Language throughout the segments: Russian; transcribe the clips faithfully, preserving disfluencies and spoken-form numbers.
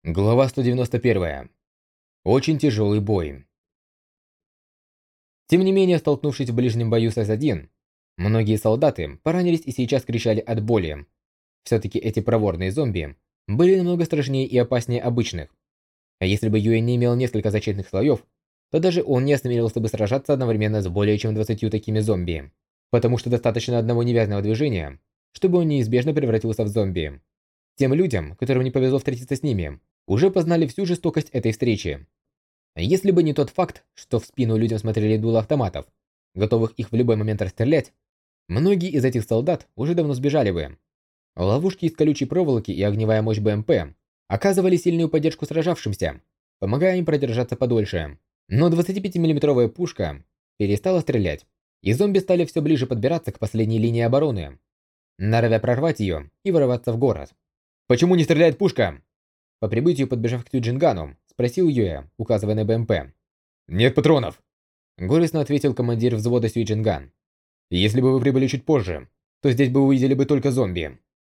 Глава сто девяносто первая. Очень тяжелый бой. Тем не менее, столкнувшись в ближнем бою с эс один, многие солдаты поранились и сейчас кричали от боли. Все-таки эти проворные зомби были намного страшнее и опаснее обычных. А если бы Юэ не имел несколько защитных слоев, то даже он не осмелился бы сражаться одновременно с более чем двадцатью такими зомби. Потому что достаточно одного неверного движения, чтобы он неизбежно превратился в зомби. Тем людям, которым не повезло встретиться с ними, уже познали всю жестокость этой встречи. Если бы не тот факт, что в спину людям смотрели дуло автоматов, готовых их в любой момент расстрелять, многие из этих солдат уже давно сбежали бы. Ловушки из колючей проволоки и огневая мощь бэ эм пэ оказывали сильную поддержку сражавшимся, помогая им продержаться подольше. Но двадцатипятимиллиметровая пушка перестала стрелять, и зомби стали все ближе подбираться к последней линии обороны, норовя прорвать ее и ворваться в город. «Почему не стреляет пушка?» По прибытию, подбежав к Тюджингану, спросил Юэ, указывая на бэ эм пэ. «Нет патронов!» Горестно ответил командир взвода Сюйджинган. «Если бы вы прибыли чуть позже, то здесь бы увидели бы только зомби».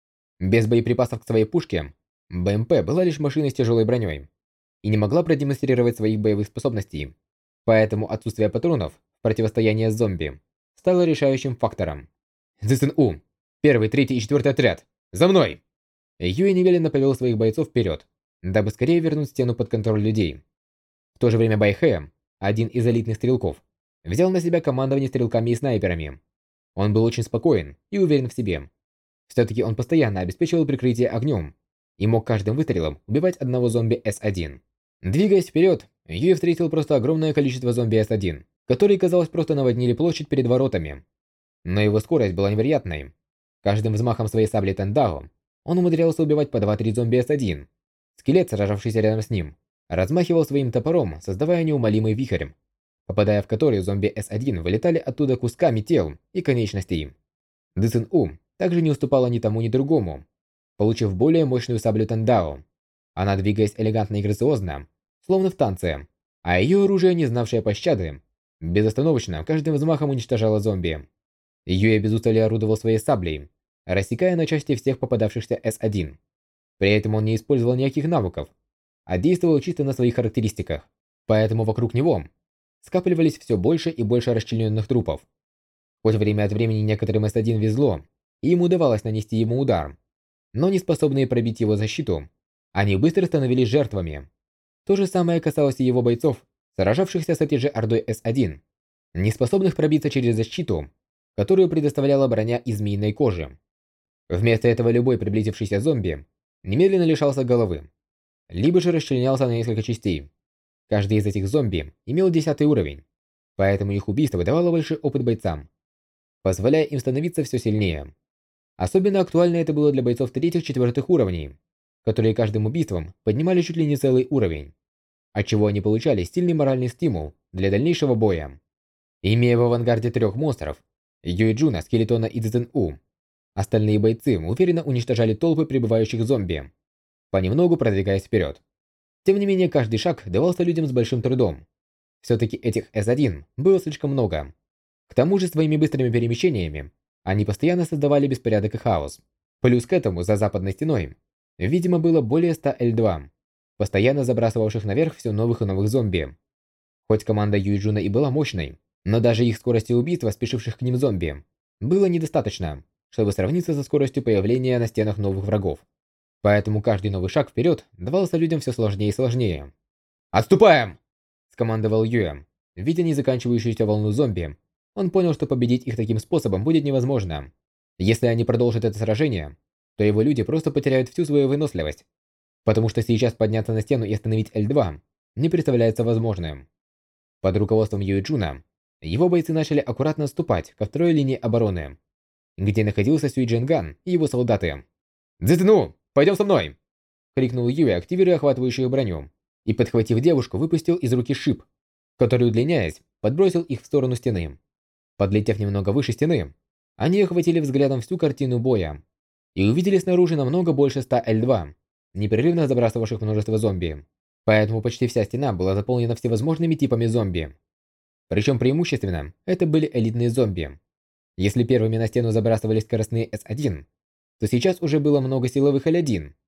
Без боеприпасов к своей пушке, бэ эм пэ была лишь машиной с тяжелой броней и не могла продемонстрировать своих боевых способностей, поэтому отсутствие патронов в противостоянии с зомби стало решающим фактором. зэ эс эн у, первый, третий и четвертый отряд, за мной! Юэ немедленно повел своих бойцов вперед, дабы скорее вернуть стену под контроль людей. В то же время Байхэ, один из элитных стрелков, взял на себя командование стрелками и снайперами. Он был очень спокоен и уверен в себе. Все-таки он постоянно обеспечивал прикрытие огнем и мог каждым выстрелом убивать одного зомби эс один. Двигаясь вперед, Юэ встретил просто огромное количество зомби эс один, которые, казалось, просто наводнили площадь перед воротами. Но его скорость была невероятной. Каждым взмахом своей сабли Тендао он умудрялся убивать по два-три зомби эс один. Скелет, сражавшийся рядом с ним, размахивал своим топором, создавая неумолимый вихрь, попадая в который зомби эс один вылетали оттуда кусками тел и конечностей. зэ эс эн у также не уступала ни тому, ни другому, получив более мощную саблю Тендао. Она, двигаясь элегантно и грациозно, словно в танце, а ее оружие, не знавшее пощады, безостановочно каждым взмахом уничтожало зомби. Юэ без устали орудовал своей саблей, рассекая на части всех попадавшихся эс один. При этом он не использовал никаких навыков, а действовал чисто на своих характеристиках. Поэтому вокруг него скапливались все больше и больше расчлененных трупов. Хоть время от времени некоторым эс один везло, и им удавалось нанести ему удар, но не способные пробить его защиту, они быстро становились жертвами. То же самое касалось и его бойцов, сражавшихся с этой же ордой эс один, не способных пробиться через защиту, которую предоставляла броня из змеиной кожи. Вместо этого любой приблизившийся зомби немедленно лишался головы, либо же расчленялся на несколько частей. Каждый из этих зомби имел десятый уровень, поэтому их убийство давало большой опыт бойцам, позволяя им становиться все сильнее. Особенно актуально это было для бойцов третьих-четвертых уровней, которые каждым убийством поднимали чуть ли не целый уровень, отчего они получали сильный моральный стимул для дальнейшего боя. Имея в авангарде трех монстров, Юэджуна, Скелетона и зэ эс эн у, остальные бойцы уверенно уничтожали толпы прибывающих зомби, понемногу продвигаясь вперед. Тем не менее, каждый шаг давался людям с большим трудом. Все-таки этих эс один было слишком много. К тому же своими быстрыми перемещениями они постоянно создавали беспорядок и хаос. Плюс к этому за западной стеной, видимо, было более ста эл два, постоянно забрасывавших наверх все новых и новых зомби. Хоть команда Юэджуна и была мощной, но даже их скорости убийства спешивших к ним зомби было недостаточно, чтобы сравниться со скоростью появления на стенах новых врагов. Поэтому каждый новый шаг вперед давался людям все сложнее и сложнее. «Отступаем!» – скомандовал Юэ. Видя незаканчивающуюся волну зомби, он понял, что победить их таким способом будет невозможно. Если они продолжат это сражение, то его люди просто потеряют всю свою выносливость, потому что сейчас подняться на стену и остановить эл два не представляется возможным. Под руководством Юэджуна его бойцы начали аккуратно отступать ко второй линии обороны, где находился Сюйджинган и его солдаты. «Дзэтэну, пойдем со мной!» — крикнул Юэ, активируя охватывающую броню, и, подхватив девушку, выпустил из руки шип, который, удлиняясь, подбросил их в сторону стены. Подлетев немного выше стены, они охватили взглядом всю картину боя и увидели снаружи намного больше ста эл два, непрерывно забрасывавших множество зомби. Поэтому почти вся стена была заполнена всевозможными типами зомби. Причем преимущественно это были элитные зомби. Если первыми на стену забрасывались скоростные эс один, то сейчас уже было много силовых эл один.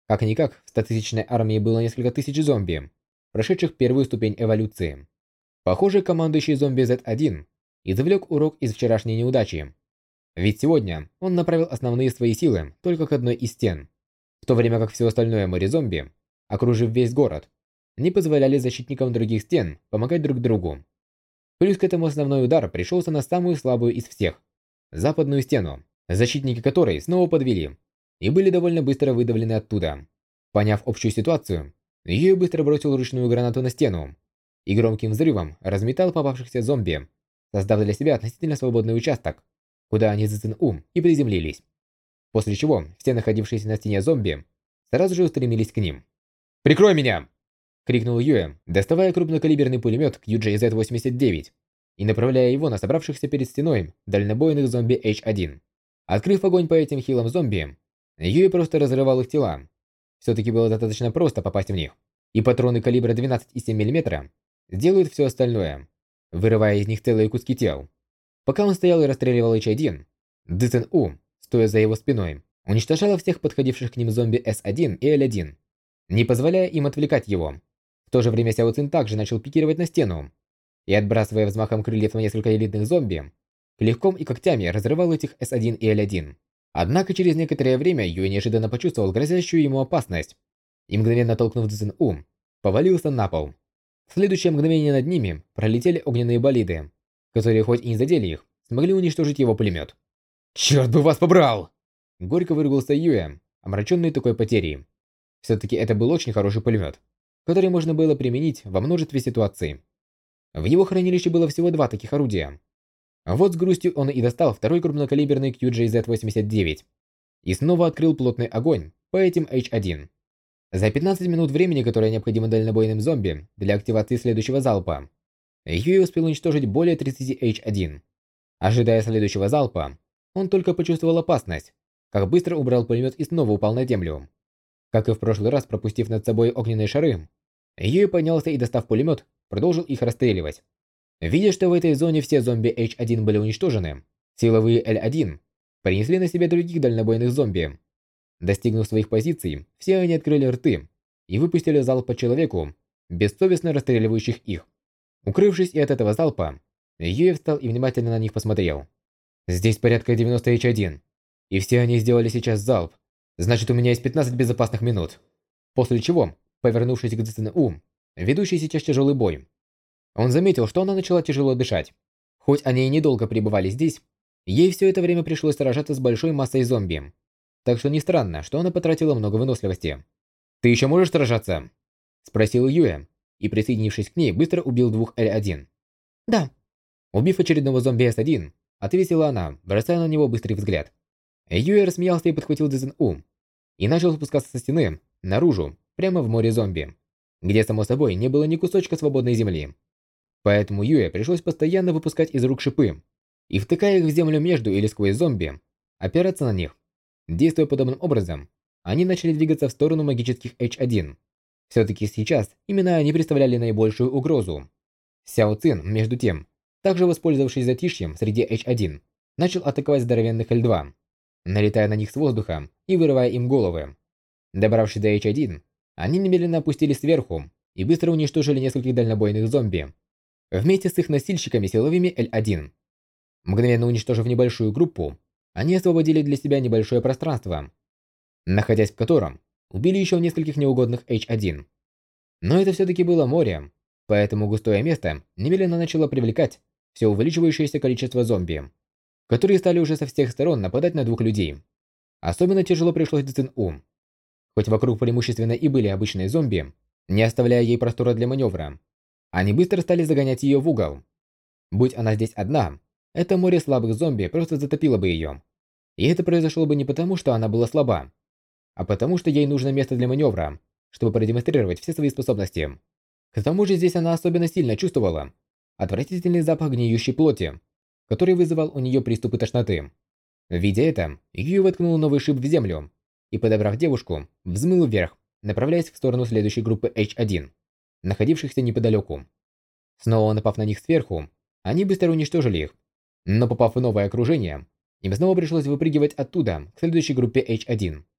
Как-никак, в стотысячной армии было несколько тысяч зомби, прошедших первую ступень эволюции. Похоже, командующий зомби зет один извлек урок из вчерашней неудачи. Ведь сегодня он направил основные свои силы только к одной из стен, в то время как все остальное море зомби, окружив весь город, не позволяли защитникам других стен помогать друг другу. Плюс к этому основной удар пришелся на самую слабую из всех – западную стену, защитники которой снова подвели и были довольно быстро выдавлены оттуда. Поняв общую ситуацию, Юэ быстро бросил ручную гранату на стену и громким взрывом разметал попавшихся зомби, создав для себя относительно свободный участок, куда они за ЦНУ и приземлились. После чего все находившиеся на стене зомби сразу же устремились к ним. «Прикрой меня!» — крикнул Юэ, доставая крупнокалиберный пулемет кью джей зет восемьдесят девять и направляя его на собравшихся перед стеной дальнобойных зомби эйч один. Открыв огонь по этим хилым зомби, Юэ просто разрывал их тела. Все-таки было достаточно просто попасть в них, и патроны калибра двенадцать и семь миллиметров сделают все остальное, вырывая из них целые куски тел. Пока он стоял и расстреливал эйч один, ДЦНУ, стоя за его спиной, уничтожала всех подходивших к ним зомби эс один и эл один, не позволяя им отвлекать его. В то же время Сяо Цин также начал пикировать на стену и, отбрасывая взмахом крыльев на несколько элитных зомби, клевком и когтями разрывал этих эс один и эл один. Однако через некоторое время Юэ неожиданно почувствовал грозящую ему опасность и, мгновенно толкнув ДЦНУ, повалился на пол. В следующее мгновение над ними пролетели огненные болиды, которые хоть и не задели их, смогли уничтожить его пулемет. «Черт бы вас побрал!» Горько выругался Юэ, омраченный такой потерей. Все-таки это был очень хороший пулемет, который можно было применить во множестве ситуаций. В его хранилище было всего два таких орудия. Вот с грустью он и достал второй крупнокалиберный кью джей зет восемьдесят девять и снова открыл плотный огонь по этим эйч один. За пятнадцать минут времени, которое необходимо дальнобойным зомби для активации следующего залпа, Юэ успел уничтожить более тридцати эйч один. Ожидая следующего залпа, он только почувствовал опасность, как быстро убрал пулемет и снова упал на землю. Как и в прошлый раз, пропустив над собой огненные шары, Юэ поднялся и, достав пулемет, продолжил их расстреливать. Видя, что в этой зоне все зомби эйч один были уничтожены, силовые эл один принесли на себя других дальнобойных зомби. Достигнув своих позиций, все они открыли рты и выпустили залп по человеку, бессовестно расстреливающих их. Укрывшись и от этого залпа, Юэ встал и внимательно на них посмотрел. «Здесь порядка девяносто эйч один, и все они сделали сейчас залп, значит, у меня есть пятнадцать безопасных минут». После чего, повернувшись к ДЦНУ, ведущий сейчас тяжелый бой, он заметил, что она начала тяжело дышать. Хоть они и недолго пребывали здесь, ей все это время пришлось сражаться с большой массой зомби. Так что не странно, что она потратила много выносливости. «Ты еще можешь сражаться?» – спросил Юэ, и, присоединившись к ней, быстро убил двух эл один. «Да». Убив очередного зомби эс один, ответила она, бросая на него быстрый взгляд. Юэ рассмеялся и подхватил ДЦНУ и начал спускаться со стены наружу, прямо в море зомби, где, само собой, не было ни кусочка свободной земли. Поэтому Юэ пришлось постоянно выпускать из рук шипы и, втыкая их в землю между или сквозь зомби, опираться на них. Действуя подобным образом, они начали двигаться в сторону магических эйч один. Все-таки сейчас именно они представляли наибольшую угрозу. Сяо Цин, между тем, также воспользовавшись затишьем среди эйч один, начал атаковать здоровенных эл два, налетая на них с воздуха и вырывая им головы. Добравшись до эйч один, они немедленно опустились сверху и быстро уничтожили нескольких дальнобойных зомби, вместе с их носильщиками силовыми эл один. Мгновенно уничтожив небольшую группу, они освободили для себя небольшое пространство, находясь в котором убили еще нескольких неугодных эйч один. Но это все-таки было море, поэтому густое место немедленно начало привлекать все увеличивающееся количество зомби, которые стали уже со всех сторон нападать на двух людей. Особенно тяжело пришлось ДЦНУ. Хоть вокруг преимущественно и были обычные зомби, не оставляя ей простора для маневра, они быстро стали загонять ее в угол. Будь она здесь одна, это море слабых зомби просто затопило бы ее. И это произошло бы не потому, что она была слаба, а потому что ей нужно место для маневра, чтобы продемонстрировать все свои способности. К тому же здесь она особенно сильно чувствовала отвратительный запах гниющей плоти, который вызывал у нее приступы тошноты. Видя это, Юй воткнул новый шип в землю и, подобрав девушку, взмыл вверх, направляясь в сторону следующей группы эйч один, находившихся неподалеку. Снова напав на них сверху, они быстро уничтожили их, но попав в новое окружение, им снова пришлось выпрыгивать оттуда к следующей группе эйч один.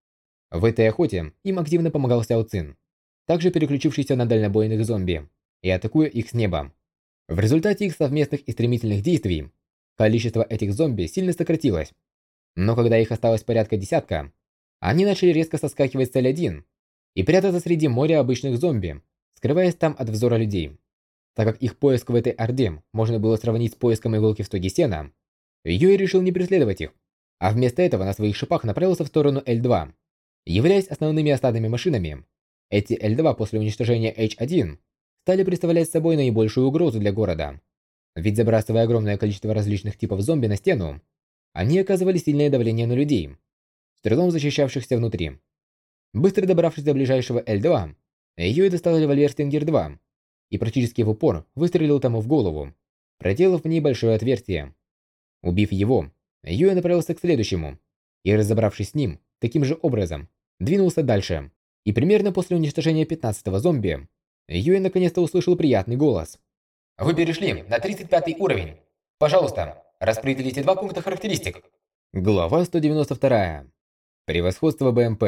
В этой охоте им активно помогал Сяо Цин, также переключившийся на дальнобойных зомби и атакуя их с неба. В результате их совместных и стремительных действий количество этих зомби сильно сократилось. Но когда их осталось порядка десятка, они начали резко соскакивать с Эль один и прятаться среди моря обычных зомби, скрываясь там от взора людей. Так как их поиск в этой орде можно было сравнить с поиском иголки в стоге сена, Юй решил не преследовать их, а вместо этого на своих шипах направился в сторону Эль два. Являясь основными осадными машинами, эти Эль два после уничтожения Эйч один стали представлять собой наибольшую угрозу для города. Ведь забрасывая огромное количество различных типов зомби на стену, они оказывали сильное давление на людей, с трудом защищавшихся внутри. Быстро добравшись до ближайшего Эль два, Юй достал револьвер Стингер два и практически в упор выстрелил тому в голову, проделав в ней большое отверстие. Убив его, Юй направился к следующему и, разобравшись с ним, таким же образом, двинулся дальше. И примерно после уничтожения пятнадцатого зомби, Юй наконец-то услышал приятный голос. «Вы перешли на тридцать пятый уровень. Пожалуйста, распределите два пункта характеристик». Глава сто девяносто два. Превосходство БМП.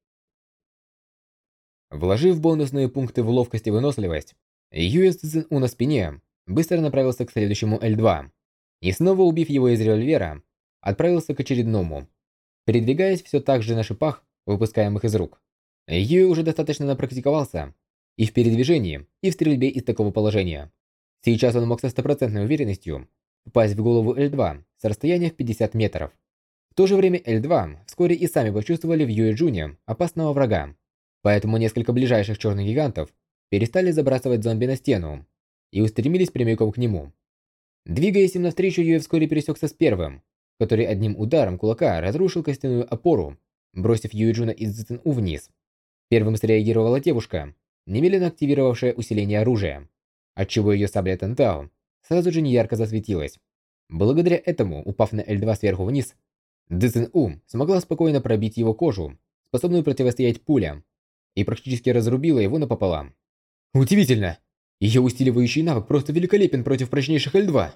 Вложив бонусные пункты в ловкость и выносливость, Юй с Цзин-У на спине быстро направился к следующему Эль два и, снова убив его из револьвера, отправился к очередному, передвигаясь все так же на шипах, выпускаемых из рук. Юй уже достаточно напрактиковался и в передвижении, и в стрельбе из такого положения. Сейчас он мог со стопроцентной уверенностью попасть в голову Эль два с расстояния в пятьдесят метров. В то же время Эль два вскоре и сами почувствовали в Юэ Джуне опасного врага, поэтому несколько ближайших черных гигантов перестали забрасывать зомби на стену и устремились прямиком к нему. Двигаясь им навстречу, Юэ вскоре пересекся с первым, который одним ударом кулака разрушил костяную опору, бросив Юэ Джуна и Цзин-У вниз. Первым среагировала девушка, немедленно активировавшая усиление оружия, отчего ее сабля Тантау сразу же неярко засветилась. Благодаря этому, упав на Эль два сверху вниз, Цзин-У смогла спокойно пробить его кожу, способную противостоять пулям, и практически разрубила его напополам. Удивительно! Ее усиливающий навык просто великолепен против прочнейших Эль два.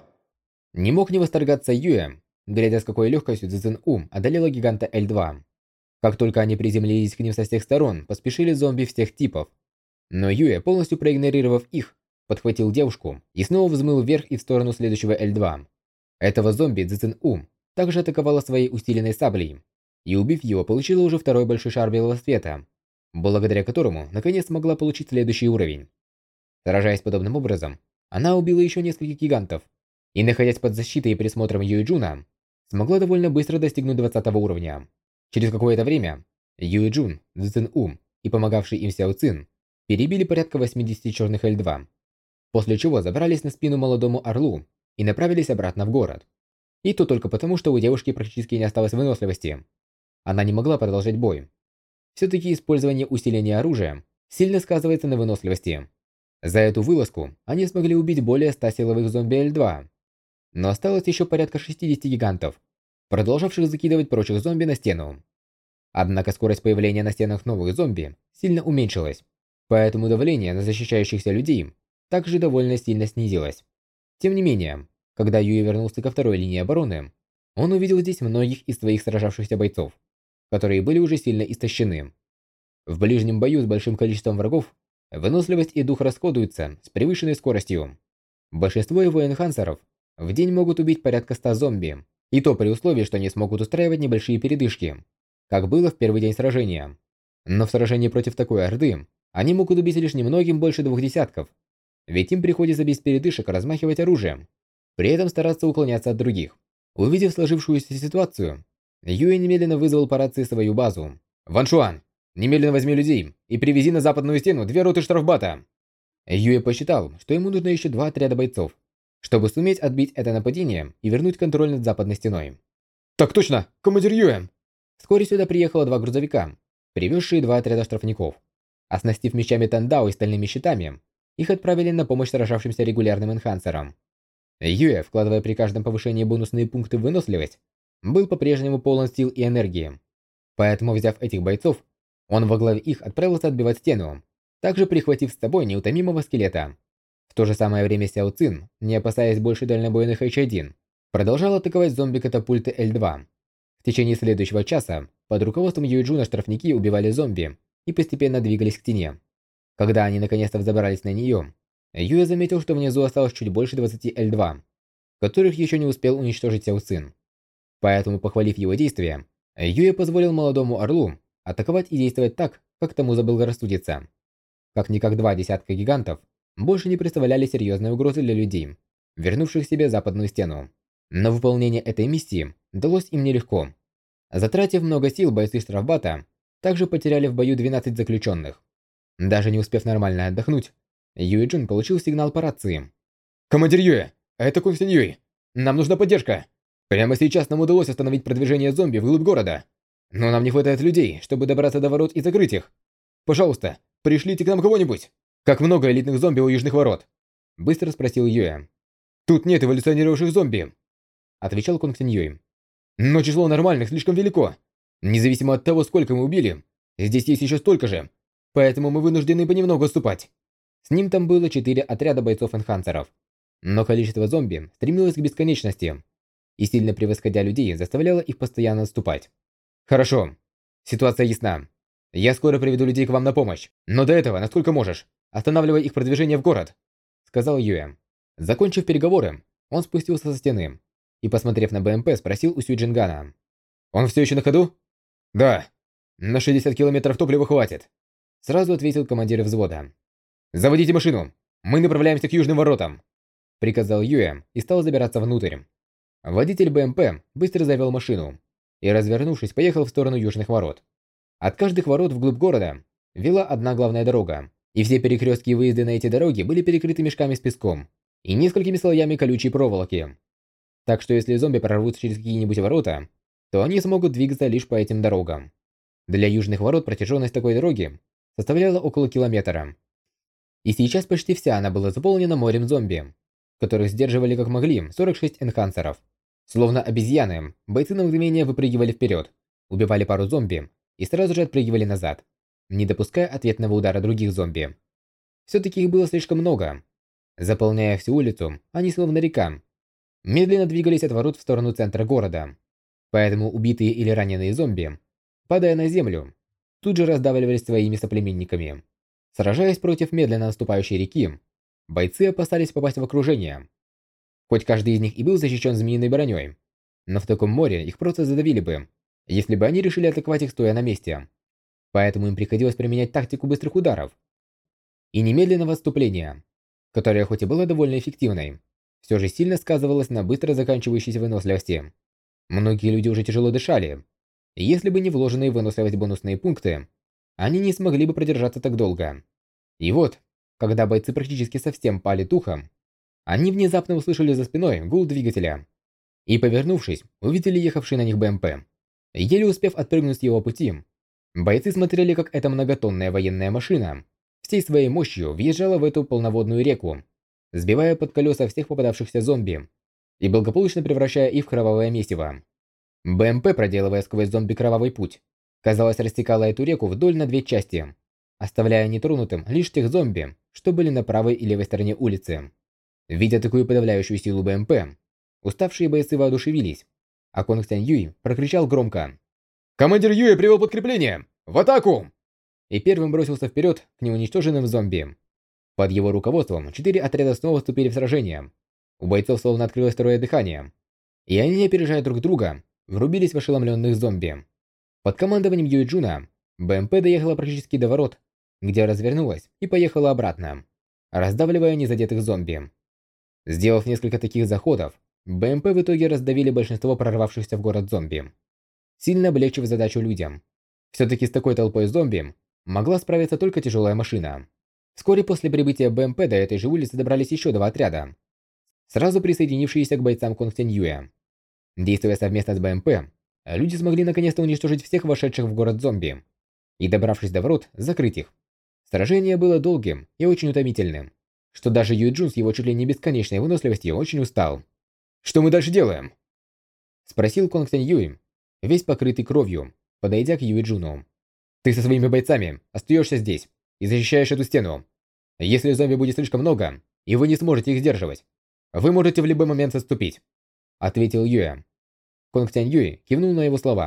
Не мог не восторгаться Юэ, глядя с какой легкостью Цзин-У одолела гиганта Эль два. Как только они приземлились к ним со всех сторон, поспешили зомби всех типов. Но Юэ, полностью проигнорировав их, подхватил девушку и снова взмыл вверх и в сторону следующего Эль два. Этого зомби Цзин-У также атаковала своей усиленной саблей, и убив его, получила уже второй большой шар белого света, благодаря которому наконец смогла получить следующий уровень. Сражаясь подобным образом, она убила еще нескольких гигантов, и, находясь под защитой и присмотром Юэ Джуна, смогла довольно быстро достигнуть двадцатого уровня. Через какое-то время Юэ Джун, Цзин-У и помогавший им Сяо Цин перебили порядка восьмидесяти черных Эль два, после чего забрались на спину молодому орлу и направились обратно в город. И то только потому, что у девушки практически не осталось выносливости. Она не могла продолжать бой. Все-таки использование усиления оружия сильно сказывается на выносливости. За эту вылазку они смогли убить более ста силовых зомби Эль два. Но осталось еще порядка шестидесяти гигантов, продолжавших закидывать прочих зомби на стену. Однако скорость появления на стенах новых зомби сильно уменьшилась, поэтому давление на защищающихся людей также довольно сильно снизилось. Тем не менее, когда Юй вернулся ко второй линии обороны, он увидел здесь многих из своих сражавшихся бойцов, которые были уже сильно истощены. В ближнем бою с большим количеством врагов выносливость и дух расходуются с превышенной скоростью. Большинство его энхансеров в день могут убить порядка ста зомби, и то при условии, что они смогут устраивать небольшие передышки, как было в первый день сражения. Но в сражении против такой орды они могут убить лишь немногим больше двух десятков, ведь им приходится без передышек размахивать оружием, при этом стараться уклоняться от других. Увидев сложившуюся ситуацию, Юэ немедленно вызвал по рации свою базу. «Ван Шуан, немедленно возьми людей и привези на западную стену две роты штрафбата!» Юэ посчитал, что ему нужно еще два отряда бойцов, чтобы суметь отбить это нападение и вернуть контроль над западной стеной. «Так точно, командир Юэ!» Вскоре сюда приехало два грузовика, привезшие два отряда штрафников. Оснастив мечами Тандао и стальными щитами, их отправили на помощь сражавшимся регулярным энхансерам. Юэ, вкладывая при каждом повышении бонусные пункты в выносливость, был по-прежнему полон сил и энергии. Поэтому, взяв этих бойцов, он во главе их отправился отбивать стену, также прихватив с собой неутомимого скелета. В то же самое время Сяо Цин, не опасаясь больше дальнобойных Эйч один, продолжал атаковать зомби-катапульты Эль два. В течение следующего часа под руководством Юйджуна штрафники убивали зомби и постепенно двигались к стене. Когда они наконец-то взобрались на нее, Юя заметил, что внизу осталось чуть больше двадцати Л два, которых еще не успел уничтожить Сяо Цин. Поэтому, похвалив его действия, Юя позволил молодому орлу атаковать и действовать так, как тому заблагорассудится. Как-никак два десятка гигантов больше не представляли серьезной угрозы для людей, вернувших себе западную стену. Но выполнение этой миссии далось им нелегко. Затратив много сил, бойцы штрафбата также потеряли в бою двенадцать заключенных. Даже не успев нормально отдохнуть, Юэджин получил сигнал по рации. «Командир Юэ, это Кун Синь Юй. Нам нужна поддержка. Прямо сейчас нам удалось остановить продвижение зомби вглубь города. Но нам не хватает людей, чтобы добраться до ворот и закрыть их. Пожалуйста, пришлите к нам кого-нибудь. Как много элитных зомби у южных ворот?» Быстро спросил Юэ. «Тут нет эволюционировавших зомби», отвечал Кун Синь Юй. «Но число нормальных слишком велико. Независимо от того, сколько мы убили, здесь есть еще столько же. Поэтому мы вынуждены понемногу отступать». С ним там было четыре отряда бойцов-энхансеров. Но количество зомби стремилось к бесконечности, и сильно превосходя людей, заставляло их постоянно отступать. «Хорошо. Ситуация ясна. Я скоро приведу людей к вам на помощь. Но до этого, насколько можешь, останавливай их продвижение в город», сказал Юэ. Закончив переговоры, он спустился со стены и, посмотрев на БМП, спросил у Сюйджингана. «Он все еще на ходу?» «Да. На шестьдесят километров топлива хватит», сразу ответил командир взвода. «Заводите машину! Мы направляемся к южным воротам!» приказал Юэ и стал забираться внутрь. Водитель БМП быстро завел машину и, развернувшись, поехал в сторону южных ворот. От каждых ворот вглубь города вела одна главная дорога, и все перекрестки и выезды на эти дороги были перекрыты мешками с песком и несколькими слоями колючей проволоки. Так что если зомби прорвутся через какие-нибудь ворота, то они смогут двигаться лишь по этим дорогам. Для южных ворот протяженность такой дороги составляла около километра. И сейчас почти вся она была заполнена морем зомби, которых сдерживали как могли сорок шесть энхансеров. Словно обезьяны, бойцы на мгновение выпрыгивали вперед, убивали пару зомби и сразу же отпрыгивали назад, не допуская ответного удара других зомби. Все-таки их было слишком много. Заполняя всю улицу, они словно река, медленно двигались от ворот в сторону центра города. Поэтому убитые или раненые зомби, падая на землю, тут же раздавливались своими соплеменниками. Сражаясь против медленно наступающей реки, бойцы опасались попасть в окружение. Хоть каждый из них и был защищен змеиной броней, но в таком море их просто задавили бы, если бы они решили атаковать их стоя на месте. Поэтому им приходилось применять тактику быстрых ударов и немедленного отступления, которая хоть и была довольно эффективной, все же сильно сказывалась на быстро заканчивающейся выносливости. Многие люди уже тяжело дышали, и если бы не вложенные в выносливость бонусные пункты, они не смогли бы продержаться так долго. И вот, когда бойцы практически совсем пали духом, они внезапно услышали за спиной гул двигателя и, повернувшись, увидели ехавший на них БМП. Еле успев отпрыгнуть с его пути, бойцы смотрели, как эта многотонная военная машина всей своей мощью въезжала в эту полноводную реку, сбивая под колеса всех попадавшихся зомби и благополучно превращая их в кровавое месиво. БМП, проделывая сквозь зомби кровавый путь, казалось, растекала эту реку вдоль на две части, оставляя нетронутым лишь тех зомби, что были на правой и левой стороне улицы. Видя такую подавляющую силу БМП, уставшие бойцы воодушевились, а Конг Сянь Юй прокричал громко: «Командир Юй привел подкрепление! В атаку!» и первым бросился вперед к неуничтоженным зомби. Под его руководством четыре отряда снова вступили в сражение. У бойцов словно открылось второе дыхание, и они, опережая друг друга, врубились в ошеломленных зомби. Под командованием Юйджуна БМП доехала практически до ворот, где развернулась и поехала обратно, раздавливая незадетых зомби. Сделав несколько таких заходов, БМП в итоге раздавили большинство прорвавшихся в город зомби, сильно облегчив задачу людям. Все-таки с такой толпой зомби могла справиться только тяжелая машина. Вскоре после прибытия БМП до этой же улицы добрались еще два отряда, сразу присоединившиеся к бойцам Конг Сянь Юя. Действуя совместно с БМП, люди смогли наконец-то уничтожить всех вошедших в город зомби и, добравшись до ворот, закрыть их. Сражение было долгим и очень утомительным, что даже Юйджун с его чуть ли не бесконечной выносливостью очень устал. «Что мы дальше делаем?» Спросил Конг Сянь Юй, весь покрытый кровью, подойдя к Юйджуну. «Ты со своими бойцами остаешься здесь и защищаешь эту стену. Если зомби будет слишком много, и вы не сможете их сдерживать, вы можете в любой момент отступить», ответил Юэ. Конг Сянь Юй кивнул на его слова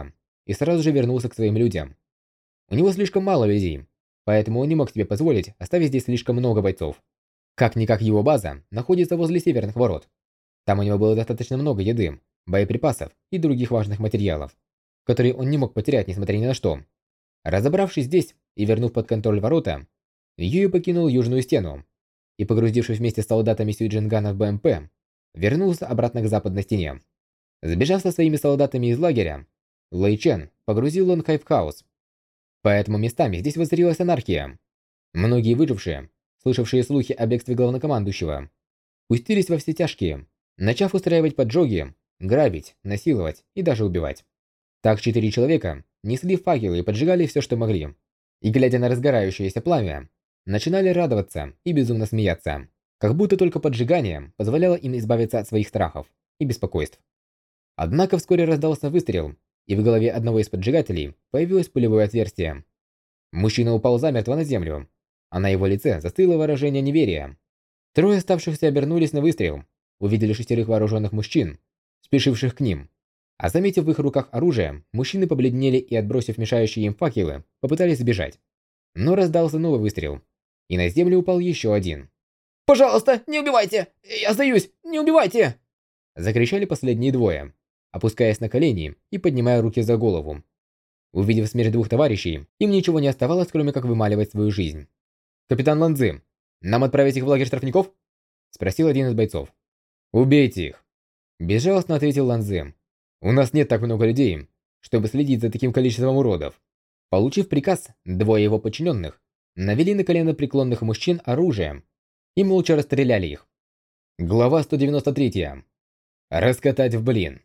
и сразу же вернулся к своим людям. У него слишком мало людей, поэтому он не мог себе позволить оставить здесь слишком много бойцов. Как-никак его база находится возле северных ворот. Там у него было достаточно много еды, боеприпасов и других важных материалов, которые он не мог потерять, несмотря ни на что. Разобравшись здесь и вернув под контроль ворота, Юй покинул южную стену и, погрузившись вместе с солдатами Сюйджингана в БМП, вернулся обратно к западной стене. Сбежав со своими солдатами из лагеря, Лэй Чен погрузил Лонхай в хаос. Поэтому местами здесь воцарилась анархия. Многие выжившие, слышавшие слухи о бегстве главнокомандующего, пустились во все тяжкие, начав устраивать поджоги, грабить, насиловать и даже убивать. Так четыре человека несли факелы и поджигали все, что могли. И, глядя на разгорающееся пламя, начинали радоваться и безумно смеяться, как будто только поджигание позволяло им избавиться от своих страхов и беспокойств. Однако вскоре раздался выстрел, и в голове одного из поджигателей появилось пулевое отверстие. Мужчина упал замертво на землю, а на его лице застыло выражение неверия. Трое оставшихся обернулись на выстрел, увидели шестерых вооруженных мужчин, спешивших к ним. А заметив в их руках оружие, мужчины побледнели и, отбросив мешающие им факелы, попытались сбежать. Но раздался новый выстрел, и на землю упал еще один. «Пожалуйста, не убивайте! Я сдаюсь! Не убивайте!» Закричали последние двое, опускаясь на колени и поднимая руки за голову. Увидев смерть двух товарищей, им ничего не оставалось, кроме как вымаливать свою жизнь. «Капитан Ланзы, нам отправить их в лагерь штрафников?» – спросил один из бойцов. «Убейте их!» – безжалостно ответил Ланзы. «У нас нет так много людей, чтобы следить за таким количеством уродов». Получив приказ, двое его подчиненных навели на колено преклонных мужчин оружие и молча расстреляли их. Глава сто девяносто три. Раскатать в блин.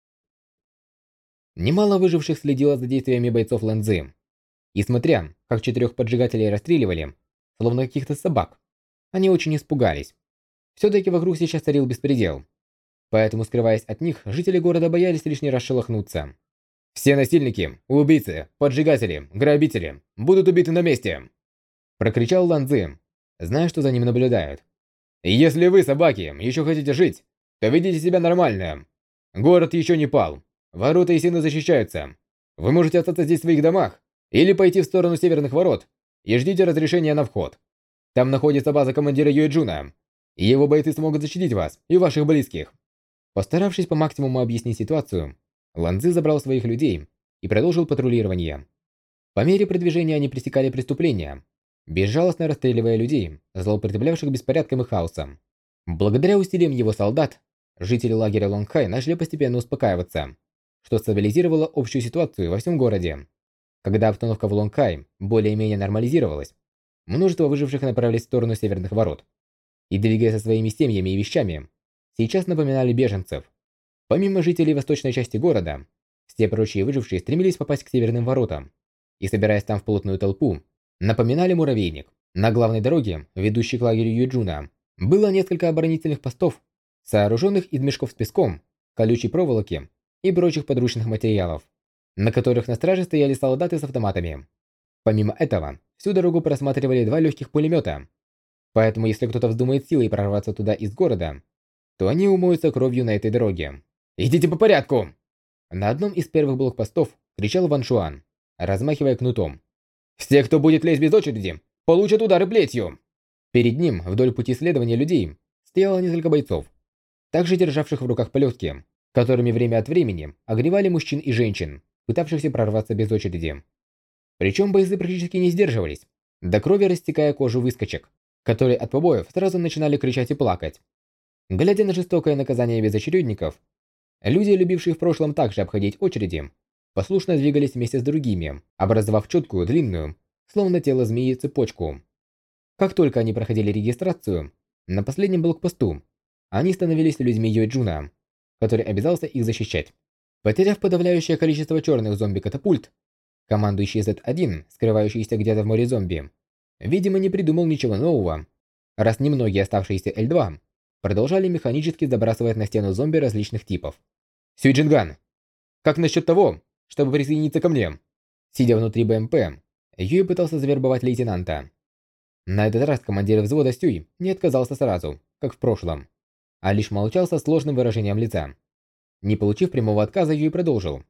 Немало выживших следило за действиями бойцов Лэнзы. И смотря, как четырех поджигателей расстреливали, словно каких-то собак, они очень испугались. Все-таки вокруг сейчас царил беспредел. Поэтому, скрываясь от них, жители города боялись лишний раз шелохнуться. «Все насильники, убийцы, поджигатели, грабители будут убиты на месте!» Прокричал Ланзы, зная, что за ним наблюдают. «Если вы, собаки, еще хотите жить, то ведите себя нормально. Город еще не пал. Ворота и стены защищаются. Вы можете остаться здесь в своих домах или пойти в сторону северных ворот и ждите разрешения на вход. Там находится база командира Юэджуна, и его бойцы смогут защитить вас и ваших близких». Постаравшись по максимуму объяснить ситуацию, Ланзы забрал своих людей и продолжил патрулирование. По мере продвижения они пресекали преступления, безжалостно расстреливая людей, злоупотреблявших беспорядком и хаосом. Благодаря усилиям его солдат, жители лагеря Лонгхай начали постепенно успокаиваться, что стабилизировало общую ситуацию во всем городе. Когда обстановка в Лонгхай более-менее нормализировалась, множество выживших направились в сторону северных ворот и, двигаясь со своими семьями и вещами, сейчас напоминали беженцев. Помимо жителей восточной части города, все прочие выжившие стремились попасть к северным воротам и, собираясь там в плотную толпу, напоминали муравейник. На главной дороге, ведущей к лагерю Юэджуна, было несколько оборонительных постов, сооруженных из мешков с песком, колючей проволоки и прочих подручных материалов, на которых на страже стояли солдаты с автоматами. Помимо этого, всю дорогу просматривали два легких пулемета, поэтому если кто-то вздумает силой прорваться туда из города, то они умоются кровью на этой дороге. «Идите по порядку!» На одном из первых блокпостов кричал Ван Шуан, размахивая кнутом. «Все, кто будет лезть без очереди, получат удары плетью!» Перед ним, вдоль пути следования людей, стояло несколько бойцов, также державших в руках плетки, которыми время от времени огревали мужчин и женщин, пытавшихся прорваться без очереди. Причем бойцы практически не сдерживались, до крови растекая кожу выскочек, которые от побоев сразу начинали кричать и плакать. Глядя на жестокое наказание безочередников, люди, любившие в прошлом также обходить очереди, послушно двигались вместе с другими, образовав четкую, длинную, словно тело змеи, цепочку. Как только они проходили регистрацию, на последнем блокпосту, они становились людьми Юэджуна, который обязался их защищать. Потеряв подавляющее количество черных зомби-катапульт, командующий зет один, скрывающийся где-то в море зомби, видимо, не придумал ничего нового, раз немногие оставшиеся эль два продолжали механически забрасывать на стену зомби различных типов. «Сюйджинган, как насчет того, чтобы присоединиться ко мне?» Сидя внутри БМП, Юй пытался завербовать лейтенанта. На этот раз командир взвода Сюй не отказался сразу, как в прошлом, а лишь молчал со сложным выражением лица. Не получив прямого отказа, Юй продолжил.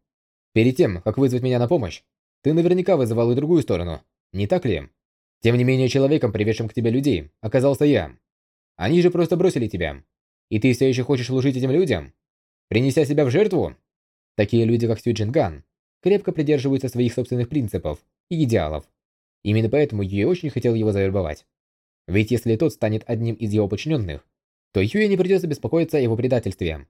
Перед тем, как вызвать меня на помощь, ты наверняка вызывал и другую сторону, не так ли? Тем не менее, человеком, приведшим к тебе людей, оказался я. Они же просто бросили тебя. И ты все еще хочешь служить этим людям? Принеся себя в жертву? Такие люди, как Сюй Джинган, крепко придерживаются своих собственных принципов и идеалов. Именно поэтому Юэ очень хотел его завербовать. Ведь если тот станет одним из его подчиненных, то Юэ не придется беспокоиться о его предательстве.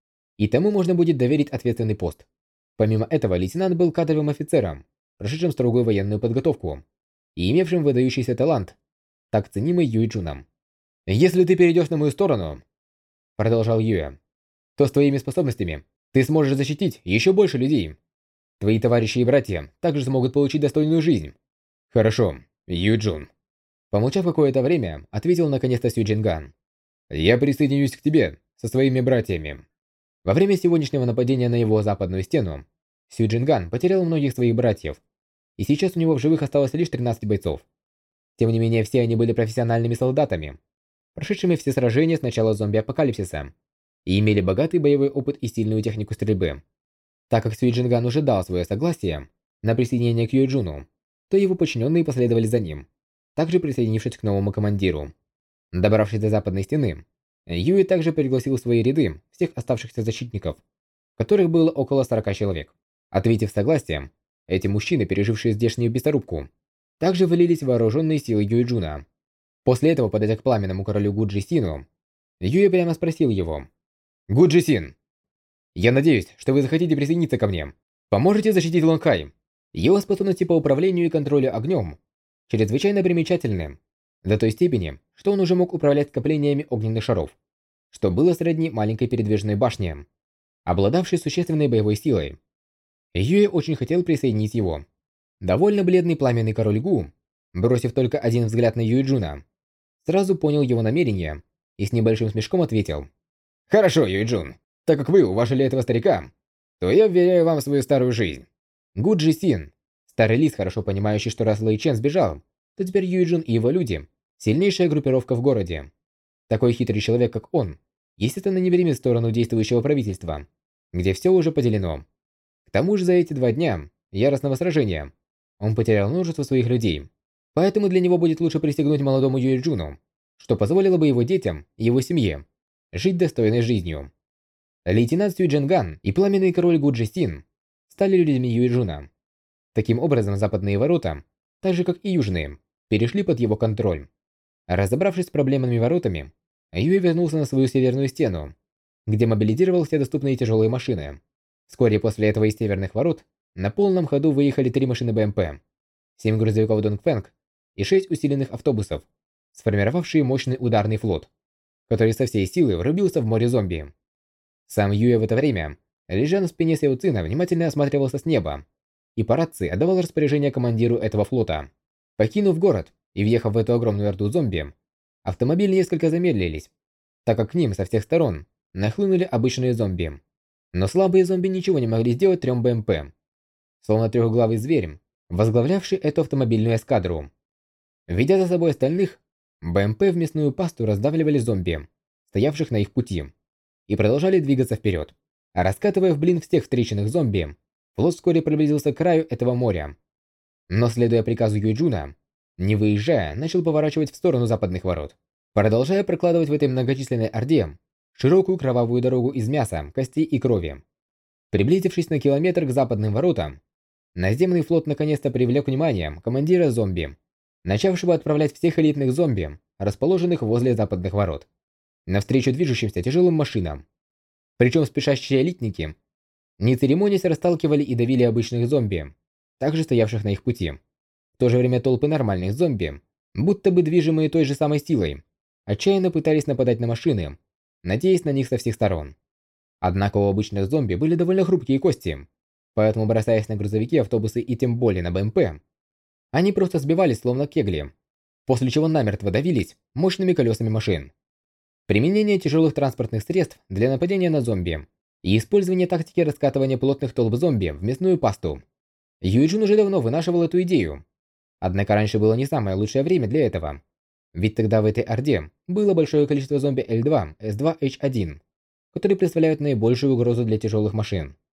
И тому можно будет доверить ответственный пост. Помимо этого, лейтенант был кадровым офицером, прошедшим строгую военную подготовку и имевшим выдающийся талант, так ценимый Юэ Джуном. «Если ты перейдешь на мою сторону», — продолжал Юэ, — «то с твоими способностями ты сможешь защитить еще больше людей. Твои товарищи и братья также смогут получить достойную жизнь». «Хорошо, Юэ Джун». Помолчав какое-то время, ответил наконец-то Сюй Джинган. «Я присоединюсь к тебе со своими братьями». Во время сегодняшнего нападения на его западную стену, Сюй Джинган потерял многих своих братьев, и сейчас у него в живых осталось лишь тринадцать бойцов. Тем не менее, все они были профессиональными солдатами, прошедшими все сражения с начала зомби-апокалипсиса, и имели богатый боевой опыт и сильную технику стрельбы. Так как Сюй Джинган уже дал свое согласие на присоединение к Юэ Джуну, то его подчиненные последовали за ним, также присоединившись к новому командиру. Добравшись до западной стены, Юэ также пригласил в свои ряды всех оставшихся защитников, которых было около сорока человек. Ответив согласие, эти мужчины, пережившие здешнюю бесорубку, также вылились в вооруженные силы Юэ Джуна. После этого, подойдя к пламенному королю Гуджи Сину, Юэ прямо спросил его: «Гуджи Син, я надеюсь, что вы захотите присоединиться ко мне. Поможете защитить Лонхай?» Его способности по управлению и контролю огнем чрезвычайно примечательны, до той степени, что он уже мог управлять скоплениями огненных шаров, что было сродни маленькой передвижной башне, обладавшей существенной боевой силой. Юэ очень хотел присоединить его. Довольно бледный пламенный король Гу, бросив только один взгляд на Юэ Джуна, сразу понял его намерение и с небольшим смешком ответил: «Хорошо, Юэ Джун, так как вы уважили этого старика, то я вверяю вам свою старую жизнь». Гуджи Син, старый лис, хорошо понимающий, что раз Лэй Чен сбежал, то теперь Юэ Джун и его люди – сильнейшая группировка в городе. Такой хитрый человек, как он, естественно, не примет сторону действующего правительства, где все уже поделено. К тому же за эти два дня яростного сражения он потерял множество своих людей, поэтому для него будет лучше присягнуть молодому Юэ Джуну, что позволило бы его детям и его семье жить достойной жизнью. Лейтенант Сюй Джинган и пламенный король Гуджи Син стали людьми Юэ Джуна. Таким образом, западные ворота, так же как и южные, перешли под его контроль. Разобравшись с проблемными воротами, Юэ вернулся на свою северную стену, где мобилизировал все доступные тяжелые машины. Вскоре после этого из северных ворот на полном ходу выехали три машины БМП, семь грузовиков Донгфэнг и шесть усиленных автобусов, сформировавшие мощный ударный флот, который со всей силы врубился в море зомби. Сам Юэ в это время, лежа на спине Сяо Цина, внимательно осматривался с неба и по рации отдавал распоряжение командиру этого флота. Покинув город и въехав в эту огромную орду зомби, автомобили несколько замедлились, так как к ним со всех сторон нахлынули обычные зомби. Но слабые зомби ничего не могли сделать трем БМП, словно трехглавый зверь, возглавлявший эту автомобильную эскадру. Ведя за собой остальных, БМП в мясную пасту раздавливали зомби, стоявших на их пути, и продолжали двигаться вперед. А раскатывая в блин всех встреченных зомби, флот вскоре приблизился к краю этого моря. Но, следуя приказу Юэ Джуна, не выезжая, начал поворачивать в сторону западных ворот, продолжая прокладывать в этой многочисленной орде широкую кровавую дорогу из мяса, костей и крови. Приблизившись на километр к западным воротам, наземный флот наконец-то привлек внимание командира зомби, начавшего отправлять всех элитных зомби, расположенных возле западных ворот, навстречу движущимся тяжелым машинам. Причем спешащие элитники, не церемонясь, расталкивали и давили обычных зомби, также стоявших на их пути. В то же время толпы нормальных зомби, будто бы движимые той же самой силой, отчаянно пытались нападать на машины, надеясь на них со всех сторон. Однако у обычных зомби были довольно хрупкие кости, поэтому, бросаясь на грузовики, автобусы и тем более на БМП, они просто сбивались словно кегли, после чего намертво давились мощными колесами машин. Применение тяжелых транспортных средств для нападения на зомби и использование тактики раскатывания плотных толп зомби в мясную пасту. Юэ Джун уже давно вынашивал эту идею. Однако раньше было не самое лучшее время для этого. Ведь тогда в этой орде было большое количество зомби Л два, С два, Эйч один, которые представляют наибольшую угрозу для тяжелых машин.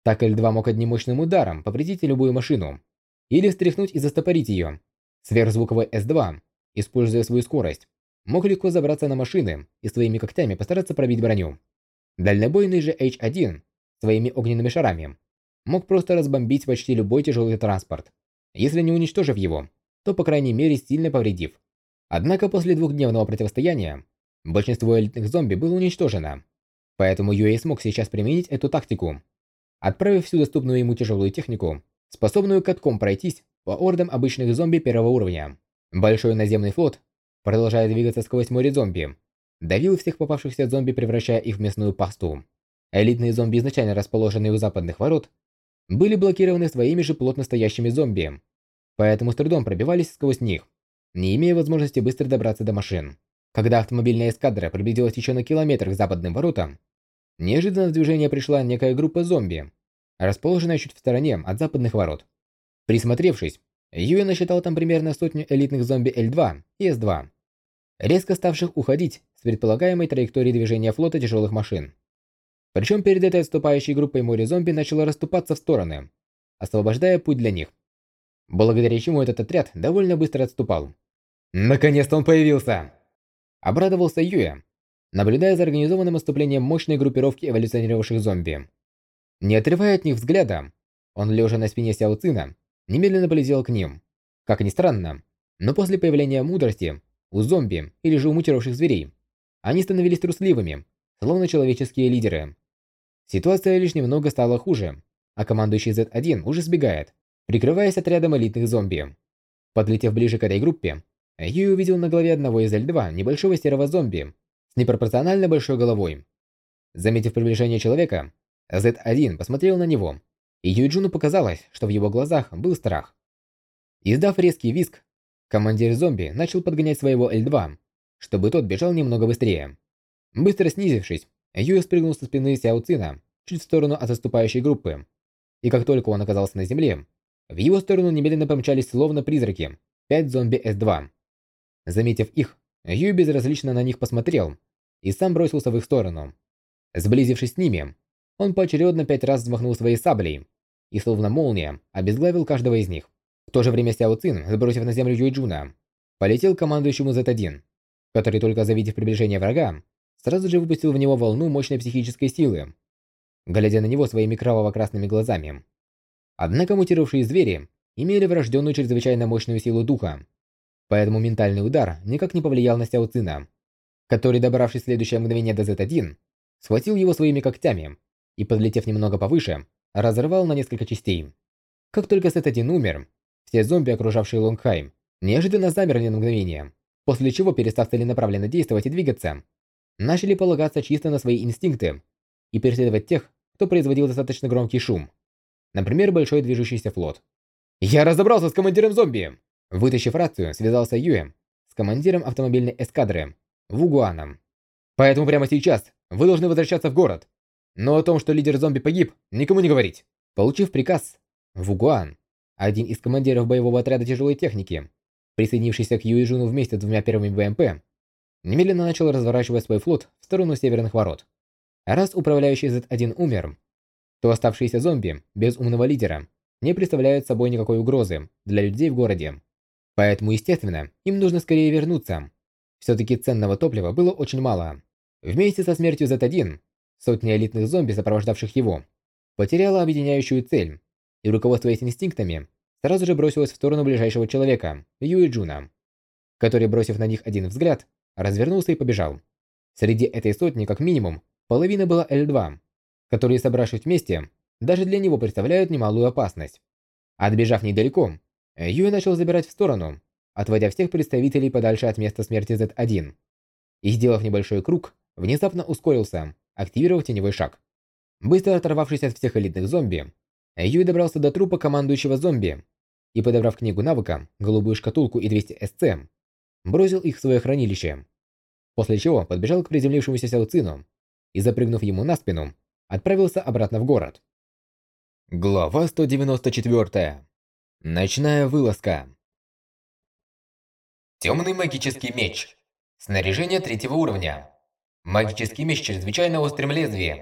Так эль два мог одним мощным ударом повредить любую машину или встряхнуть и застопорить ее. Сверхзвуковой эс два, используя свою скорость, мог легко забраться на машины и своими когтями постараться пробить броню. Дальнобойный же эйч один своими огненными шарами мог просто разбомбить почти любой тяжелый транспорт, если не уничтожив его, то по крайней мере сильно повредив. Однако после двухдневного противостояния большинство элитных зомби было уничтожено, поэтому Юэй смог сейчас применить эту тактику, отправив всю доступную ему тяжелую технику, способную катком пройтись по ордам обычных зомби первого уровня. Большой наземный флот, продолжая двигаться сквозь море зомби, давил всех попавшихся зомби, превращая их в мясную пасту. Элитные зомби, изначально расположенные у западных ворот, были блокированы своими же плотно стоящими зомби, поэтому с трудом пробивались сквозь них, не имея возможности быстро добраться до машин. Когда автомобильная эскадра приблизилась еще на километр к западным воротам, неожиданно в движение пришла некая группа зомби, расположенная чуть в стороне от западных ворот. Присмотревшись, Юэ насчитал там примерно сотню элитных зомби эль два и эс два, резко ставших уходить с предполагаемой траектории движения флота тяжелых машин. Причем перед этой отступающей группой море зомби начало расступаться в стороны, освобождая путь для них, благодаря чему этот отряд довольно быстро отступал. «Наконец-то он появился!» Обрадовался Юэ, наблюдая за организованным наступлением мощной группировки эволюционировавших зомби. Не отрывая от них взгляда, он, лежа на спине Сяо Цина, немедленно полетел к ним. Как ни странно, но после появления мудрости у зомби или же у мутировавших зверей, они становились трусливыми, словно человеческие лидеры. Ситуация лишь немного стала хуже, а командующий зет один уже сбегает, прикрываясь отрядом элитных зомби. Подлетев ближе к этой группе, Юй увидел на голове одного из эль два небольшого серого зомби с непропорционально большой головой. Заметив приближение человека, зет один посмотрел на него, и Юйджуну показалось, что в его глазах был страх. Издав резкий визг, командир зомби начал подгонять своего эль два, чтобы тот бежал немного быстрее. Быстро снизившись, Юй спрыгнул со спины Сяо Цина чуть в сторону от отступающей группы, и как только он оказался на земле, в его сторону немедленно помчались словно призраки пять зомби эс два. Заметив их, Юй безразлично на них посмотрел и сам бросился в их сторону. Сблизившись с ними, он поочередно пять раз взмахнул своей саблей и, словно молния, обезглавил каждого из них. В то же время Сяо Цин, сбросив на землю Юйджуна, полетел к командующему зет один, который, только завидев приближение врага, сразу же выпустил в него волну мощной психической силы, глядя на него своими кроваво-красными глазами. Однако мутировавшие звери имели врожденную чрезвычайно мощную силу духа, поэтому ментальный удар никак не повлиял на Сяо Цина, который, добравшись в следующее мгновение до зет один, схватил его своими когтями и, подлетев немного повыше, разорвал на несколько частей. Как только зет один умер, все зомби, окружавшие Лонгхайм, неожиданно замерли на мгновение, после чего, перестав целенаправленно действовать и двигаться, начали полагаться чисто на свои инстинкты и преследовать тех, кто производил достаточно громкий шум. Например, большой движущийся флот. «Я разобрался с командиром зомби!» Вытащив рацию, связался Юэ с командиром автомобильной эскадры, Вугуаном. «Поэтому прямо сейчас вы должны возвращаться в город. Но о том, что лидер зомби погиб, никому не говорить». Получив приказ, Вугуан, один из командиров боевого отряда тяжелой техники, присоединившийся к Юэджуну вместе с двумя первыми бэ эм пэ, немедленно начал разворачивать свой флот в сторону северных ворот. А раз управляющий зет один умер, то оставшиеся зомби без умного лидера не представляют собой никакой угрозы для людей в городе. Поэтому, естественно, им нужно скорее вернуться. Все-таки ценного топлива было очень мало. Вместе со смертью зет один, сотня элитных зомби, сопровождавших его, потеряла объединяющую цель, и, руководствуясь инстинктами, сразу же бросилась в сторону ближайшего человека, Юэджуна, который, бросив на них один взгляд, развернулся и побежал. Среди этой сотни, как минимум, половина была эль два, которые, собравшись вместе, даже для него представляют немалую опасность. Отбежав недалеко, Юэ начал забирать в сторону, отводя всех представителей подальше от места смерти зет один. И, сделав небольшой круг, внезапно ускорился, активировав теневой шаг. Быстро оторвавшись от всех элитных зомби, Юэ добрался до трупа командующего зомби и, подобрав книгу навыка, голубую шкатулку и двести эс цэ, бросил их в свое хранилище. После чего подбежал к приземлившемуся Сяо Цину и, запрыгнув ему на спину, отправился обратно в город. Глава сто девяносто четыре. Ночная вылазка. Темный магический меч. Снаряжение третьего уровня. Магический меч с чрезвычайно острым лезвием,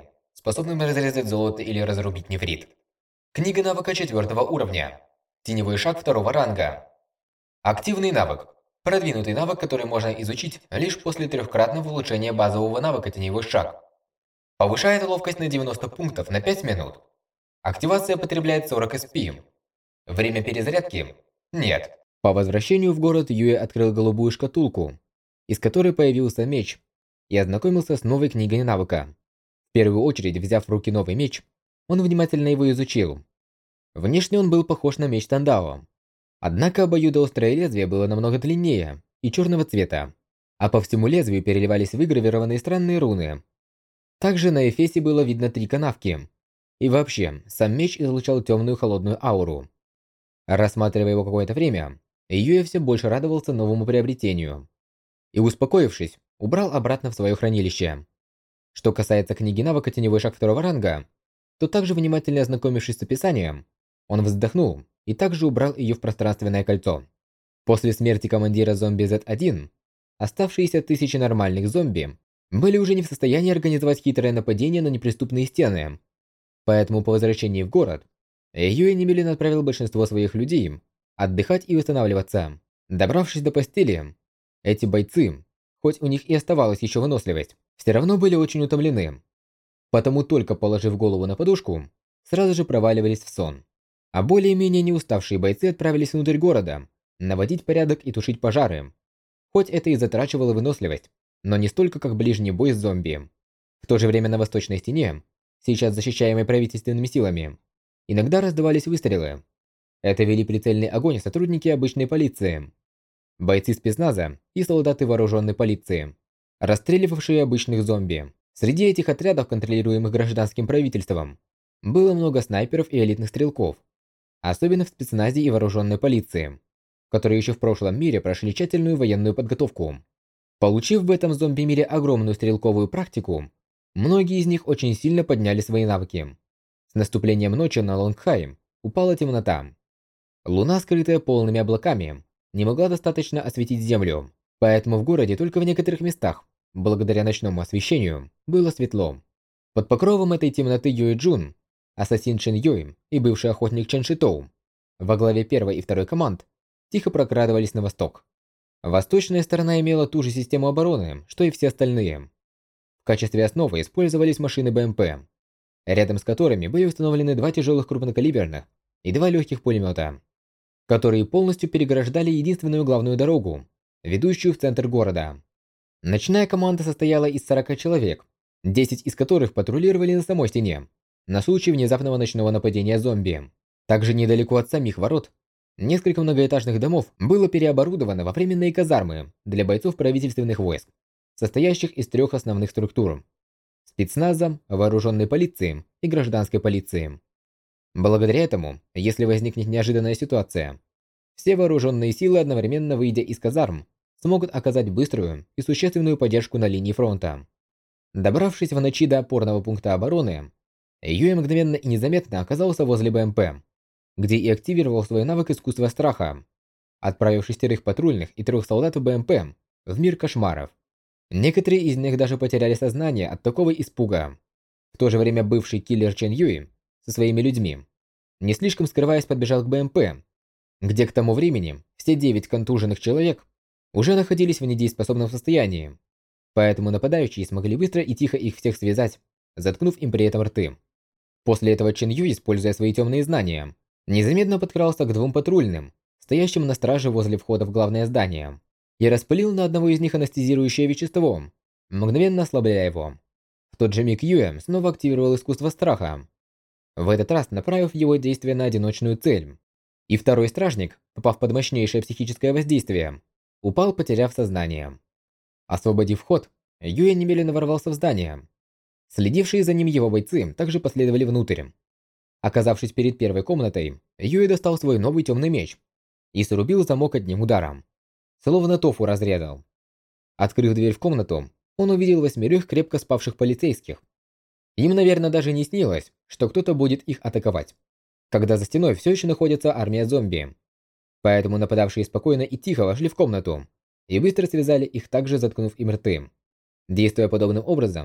способным разрезать золото или разрубить нефрит. Книга навыка четвертого уровня. Теневой шаг второго ранга. Активный навык. Продвинутый навык, который можно изучить лишь после трехкратного улучшения базового навыка «Теневой шаг». Повышает ловкость на девяносто пунктов на пять минут. Активация потребляет сорок эс пи. Время перезарядки? Нет. По возвращению в город Юэ открыл голубую шкатулку, из которой появился меч, и ознакомился с новой книгой навыка. В первую очередь, взяв в руки новый меч, он внимательно его изучил. Внешне он был похож на меч Тандао. Однако обоюдоострое лезвие было намного длиннее и черного цвета, а по всему лезвию переливались выгравированные странные руны. Также на эфесе было видно три канавки. И вообще, сам меч излучал темную холодную ауру. Рассматривая его какое-то время, Юэ все больше радовался новому приобретению. И, успокоившись, убрал обратно в свое хранилище. Что касается книги навыка «Теневой шаг» второго ранга, то также внимательно ознакомившись с описанием, он вздохнул и также убрал ее в пространственное кольцо. После смерти командира зомби зет один, оставшиеся тысячи нормальных зомби были уже не в состоянии организовать хитрое нападение на неприступные стены. Поэтому по возвращении в город, Юэ немедленно отправил большинство своих людей отдыхать и восстанавливаться. Добравшись до постели, эти бойцы, хоть у них и оставалась еще выносливость, все равно были очень утомлены. Потому только положив голову на подушку, сразу же проваливались в сон. А более-менее не уставшие бойцы отправились внутрь города, наводить порядок и тушить пожары. Хоть это и затрачивало выносливость, но не столько, как ближний бой с зомби. В то же время на восточной стене, сейчас защищаемой правительственными силами, иногда раздавались выстрелы. Это вели прицельный огонь сотрудники обычной полиции, бойцы спецназа и солдаты вооруженной полиции, расстреливавшие обычных зомби. Среди этих отрядов, контролируемых гражданским правительством, было много снайперов и элитных стрелков, особенно в спецназе и вооруженной полиции, которые еще в прошлом мире прошли тщательную военную подготовку. Получив в этом зомби-мире огромную стрелковую практику, многие из них очень сильно подняли свои навыки. С наступлением ночи на Лонгхай упала темнота. Луна, скрытая полными облаками, не могла достаточно осветить землю, поэтому в городе только в некоторых местах, благодаря ночному освещению, было светло. Под покровом этой темноты Юэ Джун, ассасин Чен Юй и бывший охотник Чен Шитоу во главе первой и второй команд тихо прокрадывались на восток. Восточная сторона имела ту же систему обороны, что и все остальные. В качестве основы использовались машины бэ эм пэ, рядом с которыми были установлены два тяжелых крупнокалиберных и два легких пулемета, которые полностью переграждали единственную главную дорогу, ведущую в центр города. Ночная команда состояла из сорока человек, десять из которых патрулировали на самой стене, на случай внезапного ночного нападения зомби. Также недалеко от самих ворот несколько многоэтажных домов было переоборудовано во временные казармы для бойцов правительственных войск, состоящих из трех основных структур – спецназа, вооруженной полиции и гражданской полиции. Благодаря этому, если возникнет неожиданная ситуация, все вооруженные силы, одновременно выйдя из казарм, смогут оказать быструю и существенную поддержку на линии фронта. Добравшись в ночи до опорного пункта обороны, Юэ мгновенно и незаметно оказался возле бэ эм пэ, где и активировал свой навык искусства страха, отправив шестерых патрульных и трех солдат в бэ эм пэ в мир кошмаров. Некоторые из них даже потеряли сознание от такого испуга. В то же время бывший киллер Чен Юй со своими людьми, не слишком скрываясь, подбежал к бэ эм пэ, где к тому времени все девять контуженных человек уже находились в недееспособном состоянии, поэтому нападающие смогли быстро и тихо их всех связать, заткнув им при этом рты. После этого Чен Юй, используя свои темные знания, незаметно подкрался к двум патрульным, стоящим на страже возле входа в главное здание, и распылил на одного из них анестезирующее вещество, мгновенно ослабляя его. В тот же миг Юэ снова активировал искусство страха, в этот раз направив его действие на одиночную цель. И второй стражник, попав под мощнейшее психическое воздействие, упал, потеряв сознание. Освободив вход, Юэ немедленно ворвался в здание. Следившие за ним его бойцы также последовали внутрь. Оказавшись перед первой комнатой, Юэ достал свой новый темный меч и срубил замок одним ударом, словно тофу разрезал. Открыв дверь в комнату, он увидел восьмерых крепко спавших полицейских. Им, наверное, даже не снилось, что кто-то будет их атаковать, когда за стеной все еще находится армия зомби. Поэтому нападавшие спокойно и тихо вошли в комнату и быстро связали их, также заткнув им рты. Действуя подобным образом,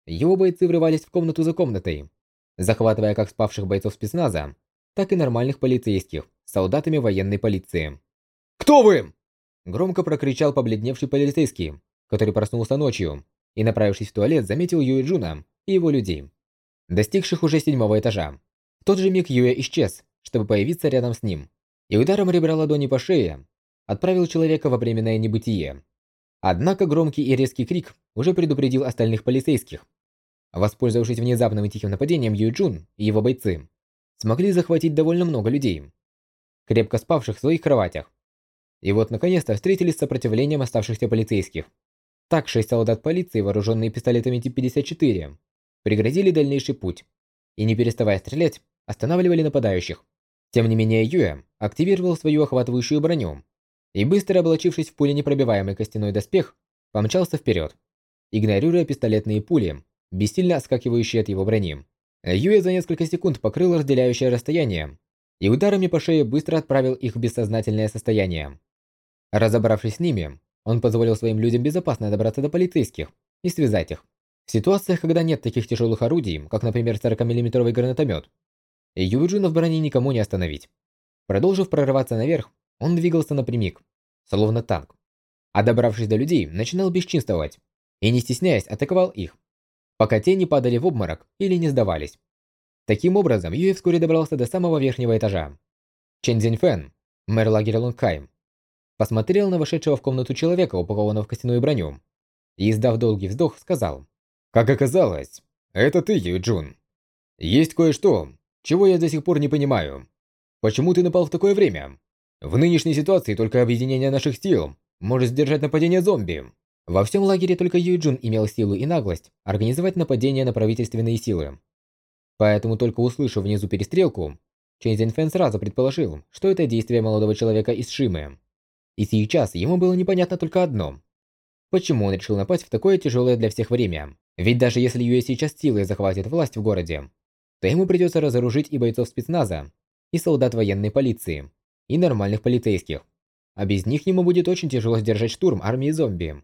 его бойцы врывались в комнату за комнатой, захватывая как спавших бойцов спецназа, так и нормальных полицейских с солдатами военной полиции. «Кто вы?» Громко прокричал побледневший полицейский, который проснулся ночью и, направившись в туалет, заметил Юэ Джуна и его людей, достигших уже седьмого этажа. В тот же миг Юэ исчез, чтобы появиться рядом с ним, и ударом ребра ладони по шее отправил человека во временное небытие. Однако громкий и резкий крик уже предупредил остальных полицейских. Воспользовавшись внезапным и тихим нападением, Юэ Джун и его бойцы смогли захватить довольно много людей, крепко спавших в своих кроватях. И вот наконец-то встретились с сопротивлением оставшихся полицейских. Так шесть солдат полиции, вооруженные пистолетами тип пятьдесят четыре, преградили дальнейший путь и, не переставая стрелять, останавливали нападающих. Тем не менее, Юэ активировал свою охватывающую броню и, быстро облачившись в пуленепробиваемый костяной доспех, помчался вперед, игнорируя пистолетные пули, бессильно отскакивающие от его брони. Юэ за несколько секунд покрыл разделяющее расстояние и ударами по шее быстро отправил их в бессознательное состояние. Разобравшись с ними, он позволил своим людям безопасно добраться до полицейских и связать их. В ситуациях, когда нет таких тяжелых орудий, как, например, сорокамиллиметровый гранатомет, Юэ Джуна в броне никому не остановить. Продолжив прорываться наверх, он двигался напрямик, словно танк. А добравшись до людей, начинал бесчинствовать и, не стесняясь, атаковал их, пока те не падали в обморок или не сдавались. Таким образом, Юэ вскоре добрался до самого верхнего этажа. Чен Цзиньфэн, мэр лагеря Лонгхай, посмотрел на вошедшего в комнату человека, упакованного в костяную броню, и, издав долгий вздох, сказал: «Как оказалось, это ты, Юэ Джун. Есть кое-что, чего я до сих пор не понимаю. Почему ты напал в такое время? В нынешней ситуации только объединение наших сил может сдержать нападение зомби». Во всем лагере только Юэ Джун имел силу и наглость организовать нападение на правительственные силы. Поэтому, только услышав внизу перестрелку, Чен Цзиньфэн сразу предположил, что это действие молодого человека из Шимы. И сейчас ему было непонятно только одно: почему он решил напасть в такое тяжелое для всех время? Ведь даже если Юэ сейчас силой захватит власть в городе, то ему придется разоружить и бойцов спецназа, и солдат военной полиции, и нормальных полицейских. А без них ему будет очень тяжело сдержать штурм армии зомби.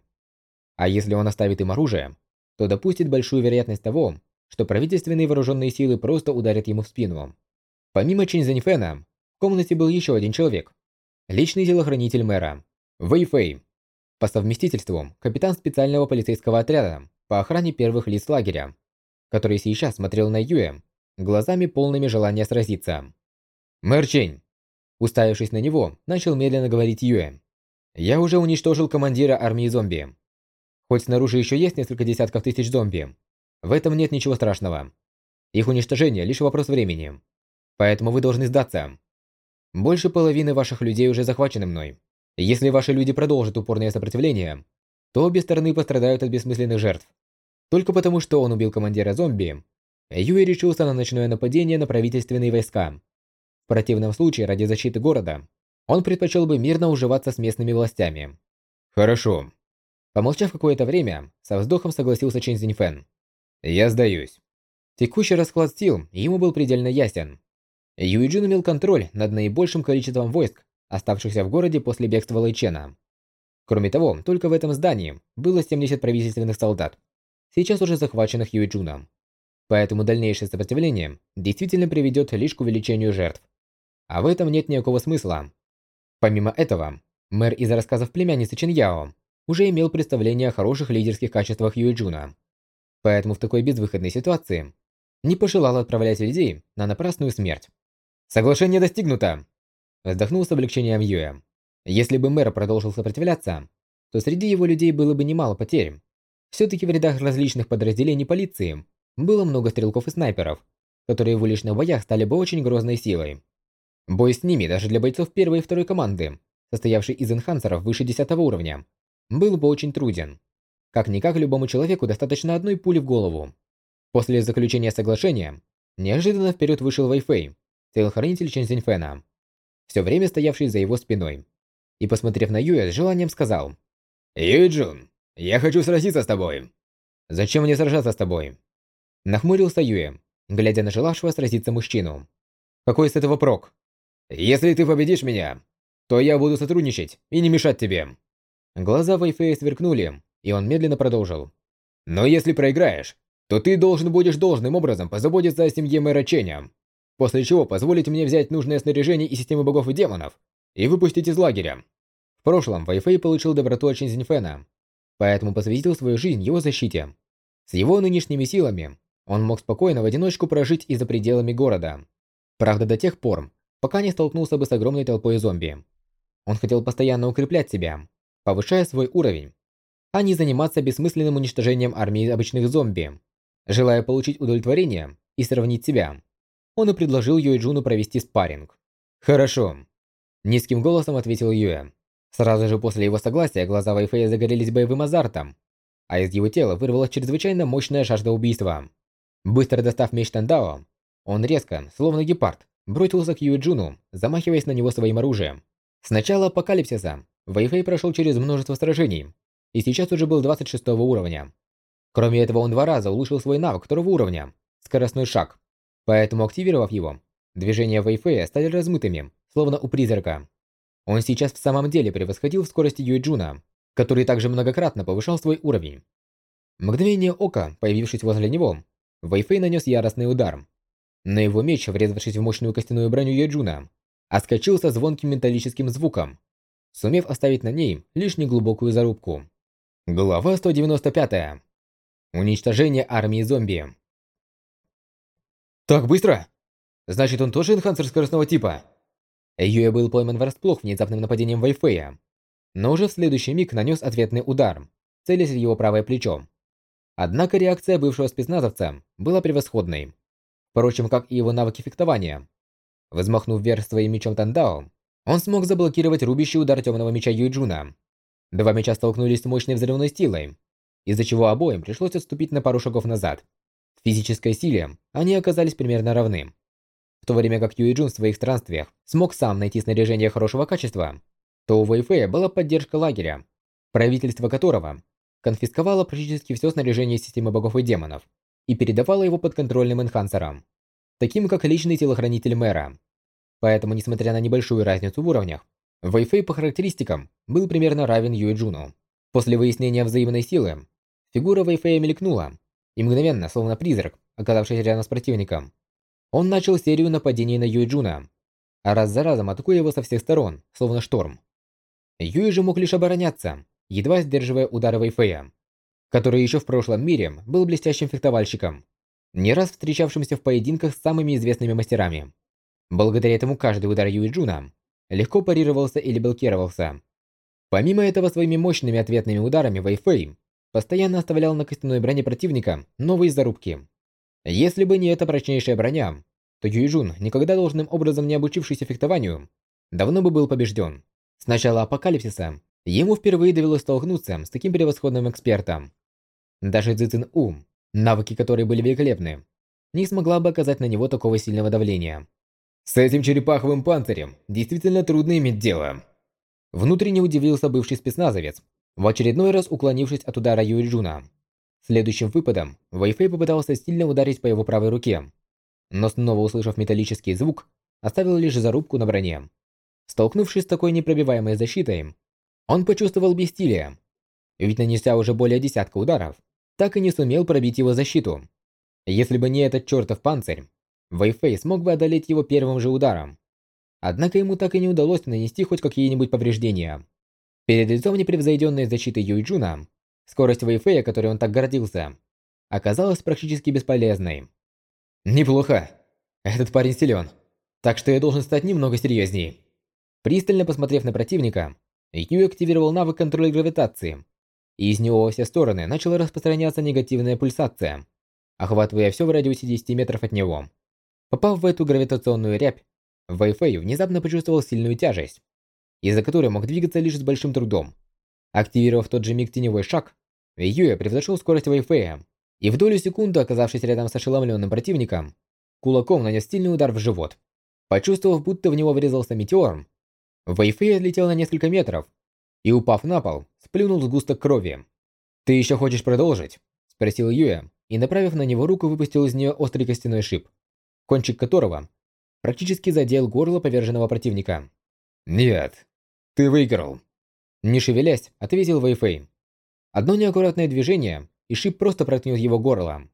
А если он оставит им оружие, то допустит большую вероятность того, что правительственные вооруженные силы просто ударят ему в спину. Помимо Чен Цзиньфэна, в комнате был еще один человек. Личный телохранитель мэра, Вэй Фэй. По совместительству, капитан специального полицейского отряда по охране первых лиц лагеря, который сейчас смотрел на Юэ глазами полными желания сразиться. «Мэр Чень!» Уставившись на него, начал медленно говорить Юэ. «Я уже уничтожил командира армии зомби. Хоть снаружи еще есть несколько десятков тысяч зомби, в этом нет ничего страшного. Их уничтожение лишь вопрос времени. Поэтому вы должны сдаться. Больше половины ваших людей уже захвачены мной. Если ваши люди продолжат упорное сопротивление, то обе стороны пострадают от бессмысленных жертв. Только потому, что он убил командира зомби, Юэ решился на ночное нападение на правительственные войска. В противном случае, ради защиты города, он предпочел бы мирно уживаться с местными властями». «Хорошо». Помолчав какое-то время, со вздохом согласился Чен Цзиньфэн. «Я сдаюсь». Текущий расклад сил ему был предельно ясен. Юэ Джун имел контроль над наибольшим количеством войск, оставшихся в городе после бегства Лэй Чена. Кроме того, только в этом здании было семьдесят правительственных солдат, сейчас уже захваченных Юэ Джуном. Поэтому дальнейшее сопротивление действительно приведет лишь к увеличению жертв. А в этом нет никакого смысла. Помимо этого, мэр из рассказов племянницы Чен Яо уже имел представление о хороших лидерских качествах Юэ Джуна. Поэтому в такой безвыходной ситуации не пожелал отправлять людей на напрасную смерть. «Соглашение достигнуто!» Вздохнул с облегчением Юэ. Если бы мэр продолжил сопротивляться, то среди его людей было бы немало потерь. Все-таки в рядах различных подразделений полиции было много стрелков и снайперов, которые в уличных боях стали бы очень грозной силой. Бой с ними даже для бойцов первой и второй команды, состоявшей из энхансеров выше десятого уровня, был бы очень труден. Как-никак любому человеку достаточно одной пули в голову. После заключения соглашения, неожиданно вперед вышел Вэй Фэй, телохранитель Чен Цзиньфэна, все время стоявший за его спиной, и, посмотрев на Юэ, с желанием сказал: «Юэ Джун, я хочу сразиться с тобой». «Зачем мне сражаться с тобой?» Нахмурился Юэ, глядя на желавшего сразиться мужчину. «Какой с этого прок?» «Если ты победишь меня, то я буду сотрудничать и не мешать тебе». Глаза Вэй Фэя сверкнули, и он медленно продолжил. «Но если проиграешь, то то ты должен будешь должным образом позаботиться о семье мэра Ченя, после чего позволить мне взять нужное снаряжение и системы богов и демонов и выпустить из лагеря. В прошлом Вэй Фэй получил доброту от Шинзиньфэна, поэтому посвятил свою жизнь его защите. С его нынешними силами он мог спокойно в одиночку прожить и за пределами города. Правда, до тех пор, пока не столкнулся бы с огромной толпой зомби. Он хотел постоянно укреплять себя, повышая свой уровень, а не заниматься бессмысленным уничтожением армии обычных зомби. Желая получить удовлетворение и сравнить себя, он и предложил Юэджуну провести спарринг. «Хорошо», – низким голосом ответил Юэ. Сразу же после его согласия глаза Вэй Фэя загорелись боевым азартом, а из его тела вырвалась чрезвычайно мощная жажда убийства. Быстро достав меч Тандао, он резко, словно гепард, бросился к Юэджуну, замахиваясь на него своим оружием. С начала апокалипсиса Вэй Фэй прошел через множество сражений, и сейчас уже был двадцать шестого уровня. Кроме этого, он два раза улучшил свой навык второго уровня – скоростной шаг. Поэтому, активировав его, движения Вэй Фэя стали размытыми, словно у призрака. Он сейчас в самом деле превосходил в скорости Юэджуна, который также многократно повышал свой уровень. В мгновение ока, появившись возле него, Вэй Фэй нанес яростный удар. Но его меч, врезавшись в мощную костяную броню Юэджуна, отскочил со звонким металлическим звуком, сумев оставить на ней лишь неглубокую зарубку. Глава сто девяносто пятая. Уничтожение армии зомби. «Так быстро? Значит, он тоже энхансер скоростного типа?» Юэ был пойман врасплох внезапным нападением Вэй Фэя, но уже в следующий миг нанес ответный удар, целясь в его правое плечо. Однако реакция бывшего спецназовца была превосходной, впрочем, как и его навыки фехтования. Взмахнув вверх своим мечом Тандао, он смог заблокировать рубящий удар темного меча Юэджуна. Два меча столкнулись с мощной взрывной силой, из-за чего обоим пришлось отступить на пару шагов назад. В физической силе они оказались примерно равны. В то время как Юэджун в своих странствиях смог сам найти снаряжение хорошего качества, то у Вэй Фэя была поддержка лагеря, правительство которого конфисковало практически все снаряжение системы богов и демонов и передавало его подконтрольным энхансерам, таким как личный телохранитель мэра. Поэтому, несмотря на небольшую разницу в уровнях, Вэй Фэй по характеристикам был примерно равен Юэджуну. После выяснения взаимной силы, фигура Вэй Фэя мелькнула, и мгновенно, словно призрак, оказавшись рядом с противником, он начал серию нападений на Юэджуна, а раз за разом атакуя его со всех сторон, словно шторм. Юэ же мог лишь обороняться, едва сдерживая удары Вэй Фэя, который еще в прошлом мире был блестящим фехтовальщиком, не раз встречавшимся в поединках с самыми известными мастерами. Благодаря этому каждый удар Юэджуна легко парировался или блокировался. Помимо этого, своими мощными ответными ударами Вэй Фэй постоянно оставлял на костяной броне противника новые зарубки. Если бы не эта прочнейшая броня, то Юэджун, никогда должным образом не обучившийся фехтованию, давно бы был побежден. С начала апокалипсиса ему впервые довелось столкнуться с таким превосходным экспертом. Даже Цзы У, навыки которой были великолепны, не смогла бы оказать на него такого сильного давления. С этим черепаховым панцирем действительно трудно иметь дело. Внутренне удивился бывший спецназовец, в очередной раз уклонившись от удара Юэджуна. Следующим выпадом Вэй Фэй попытался сильно ударить по его правой руке, но снова услышав металлический звук, оставил лишь зарубку на броне. Столкнувшись с такой непробиваемой защитой, он почувствовал бессилие, ведь нанеся уже более десятка ударов, так и не сумел пробить его защиту. Если бы не этот чертов панцирь, Вэй Фэй смог бы одолеть его первым же ударом. Однако ему так и не удалось нанести хоть какие-нибудь повреждения. Перед лицом непревзойденной защиты Юэджуна, скорость Вэй Фэя, которой он так гордился, оказалась практически бесполезной. «Неплохо. Этот парень силен, так что я должен стать немного серьезней». Пристально посмотрев на противника, Юэ активировал навык контроля гравитации, и из него во все стороны начала распространяться негативная пульсация, охватывая все в радиусе десяти метров от него. Попав в эту гравитационную рябь, Вэй Фэй внезапно почувствовал сильную тяжесть, из-за которой мог двигаться лишь с большим трудом. Активировав тот же миг теневой шаг, Юэ превзошел скорость Вэй Фэя, и в долю секунды, оказавшись рядом с ошеломленным противником, кулаком нанес сильный удар в живот. Почувствовав, будто в него врезался метеор, Вэй Фэй отлетел на несколько метров и, упав на пол, сплюнул сгусток крови. «Ты еще хочешь продолжить?» – спросил Юэ, и, направив на него руку, выпустил из нее острый костяной шип, кончик которого практически задел горло поверженного противника. «Нет, ты выиграл!» Не шевелясь, ответил Вэй Фэй. Одно неаккуратное движение, и шип просто проткнет его горло.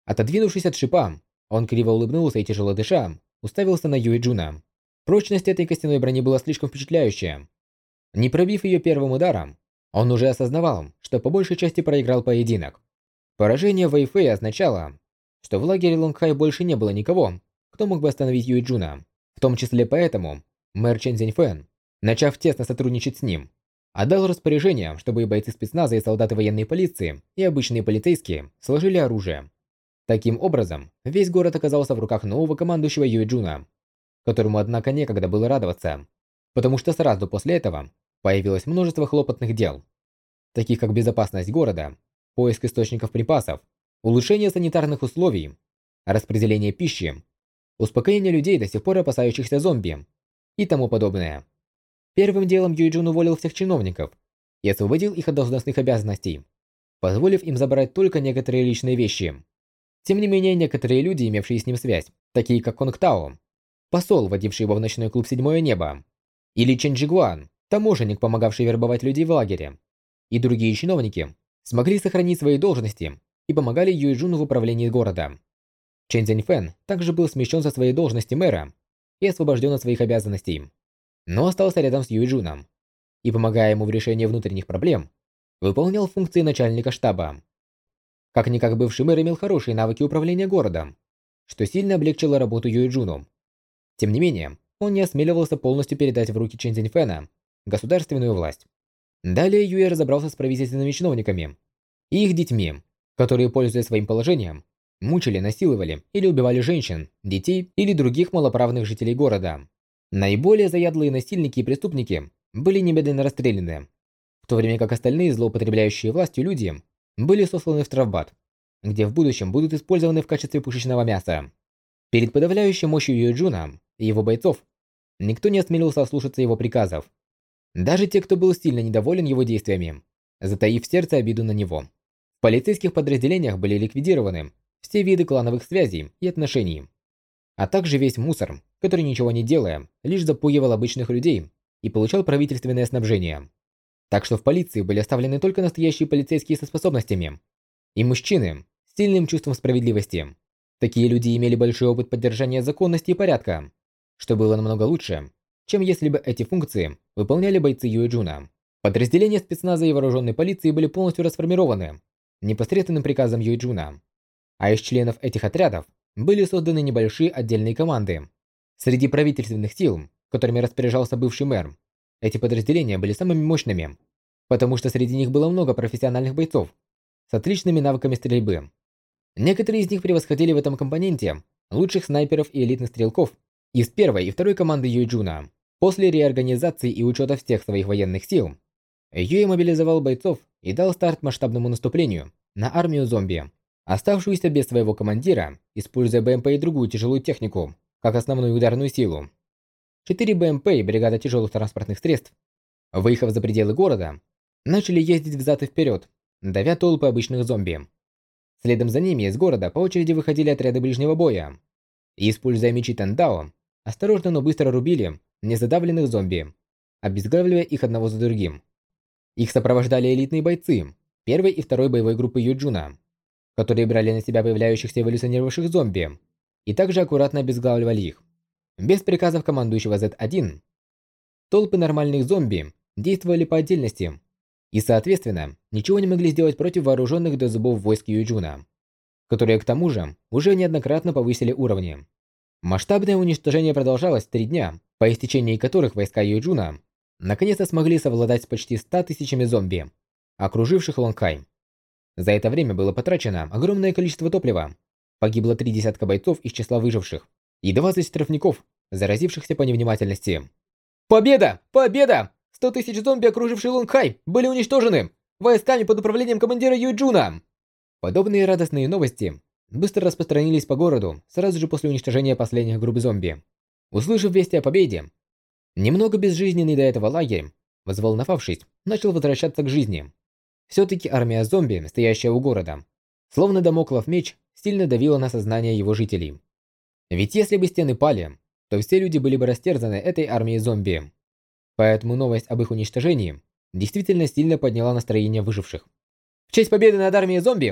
Отодвинувшись от шипа, он криво улыбнулся и, тяжело дыша, уставился на Юэ Джуна. Прочность этой костяной брони была слишком впечатляющая. Не пробив ее первым ударом, он уже осознавал, что по большей части проиграл поединок. Поражение Вэй Фэй означало, что в лагере Лонгхай больше не было никого, кто мог бы остановить Юэ Джуна. В том числе поэтому мэр Чен Цзиньфэн, начав тесно сотрудничать с ним, отдал распоряжение, чтобы и бойцы спецназа, и солдаты военной полиции, и обычные полицейские сложили оружие. Таким образом, весь город оказался в руках нового командующего Юэ Джуна, которому, однако, некогда было радоваться, потому что сразу после этого появилось множество хлопотных дел, таких как безопасность города, поиск источников припасов, улучшение санитарных условий, распределение пищи, успокоение людей, до сих пор опасающихся зомби, и тому подобное. Первым делом Юэ Джун уволил всех чиновников и освободил их от должностных обязанностей, позволив им забрать только некоторые личные вещи. Тем не менее, некоторые люди, имевшие с ним связь, такие как Конг Тао, посол, водивший его в ночной клуб «Седьмое небо», или Чен Джигуан, таможенник, помогавший вербовать людей в лагере, и другие чиновники, смогли сохранить свои должности и помогали Юэ Джуну в управлении города. Чен Цзиньфэн также был смещен со своей должности мэра и освобожден от своих обязанностей, но остался рядом с Юэ Джуном и, помогая ему в решении внутренних проблем, выполнял функции начальника штаба. Как-никак бывший мэр имел хорошие навыки управления городом, что сильно облегчило работу Юэ Джуну. Тем не менее, он не осмеливался полностью передать в руки Чен Цзиньфэна государственную власть. Далее Юэ разобрался с правительственными чиновниками и их детьми, которые, пользуясь своим положением, мучили, насиловали или убивали женщин, детей или других малоправных жителей города. Наиболее заядлые насильники и преступники были немедленно расстреляны, в то время как остальные злоупотребляющие властью люди были сосланы в штрафбат, где в будущем будут использованы в качестве пушечного мяса. Перед подавляющей мощью Юэ Джуна и его бойцов никто не осмелился ослушаться его приказов. Даже те, кто был сильно недоволен его действиями, затаив в сердце обиду на него. В полицейских подразделениях были ликвидированы все виды клановых связей и отношений, а также весь мусор, который, ничего не делая, лишь запугивал обычных людей и получал правительственное снабжение. Так что в полиции были оставлены только настоящие полицейские со способностями и мужчины с сильным чувством справедливости. Такие люди имели большой опыт поддержания законности и порядка, что было намного лучше, чем если бы эти функции выполняли бойцы Юэ Джуна. Подразделения спецназа и вооруженной полиции были полностью расформированы непосредственным приказом Юэ Джуна, а из членов этих отрядов были созданы небольшие отдельные команды. Среди правительственных сил, которыми распоряжался бывший мэр, эти подразделения были самыми мощными, потому что среди них было много профессиональных бойцов с отличными навыками стрельбы. Некоторые из них превосходили в этом компоненте лучших снайперов и элитных стрелков из первой и второй команды Юэ Джуна. После реорганизации и учета всех своих военных сил, Юэ мобилизовал бойцов и дал старт масштабному наступлению на армию зомби, оставшуюся без своего командира, используя БМП и другую тяжелую технику как основную ударную силу. Четыре БМП и бригада тяжелых транспортных средств, выехав за пределы города, начали ездить взад и вперед, давя толпы обычных зомби. Следом за ними из города по очереди выходили отряды ближнего боя и, используя мечи Тандао, осторожно, но быстро рубили незадавленных зомби, обезглавливая их одного за другим. Их сопровождали элитные бойцы первой и второй боевой группы Юэ Джуна, которые брали на себя появляющихся эволюционировавших зомби и также аккуратно обезглавливали их. Без приказов командующего зет один, толпы нормальных зомби действовали по отдельности и, соответственно, ничего не могли сделать против вооруженных до зубов войск Юэ Джуна, которые, к тому же, уже неоднократно повысили уровни. Масштабное уничтожение продолжалось три дня, по истечении которых войска Юэ Джуна наконец-то смогли совладать с почти ста тысячами зомби, окруживших Лонгхай. За это время было потрачено огромное количество топлива, погибло три десятка бойцов из числа выживших и двадцать штрафников, заразившихся по невнимательности. Победа! Победа! сто тысяч зомби, окружившие Лонгхай, были уничтожены войсками под управлением командира Юэ Джуна! Подобные радостные новости быстро распространились по городу сразу же после уничтожения последних групп зомби. Услышав вести о победе, немного безжизненный до этого лагерь, взволновавшись, начал возвращаться к жизни. Все-таки армия зомби, стоящая у города, словно дамоклов меч, сильно давила на сознание его жителей. Ведь если бы стены пали, то все люди были бы растерзаны этой армией зомби. Поэтому новость об их уничтожении действительно сильно подняла настроение выживших. В честь победы над армией зомби,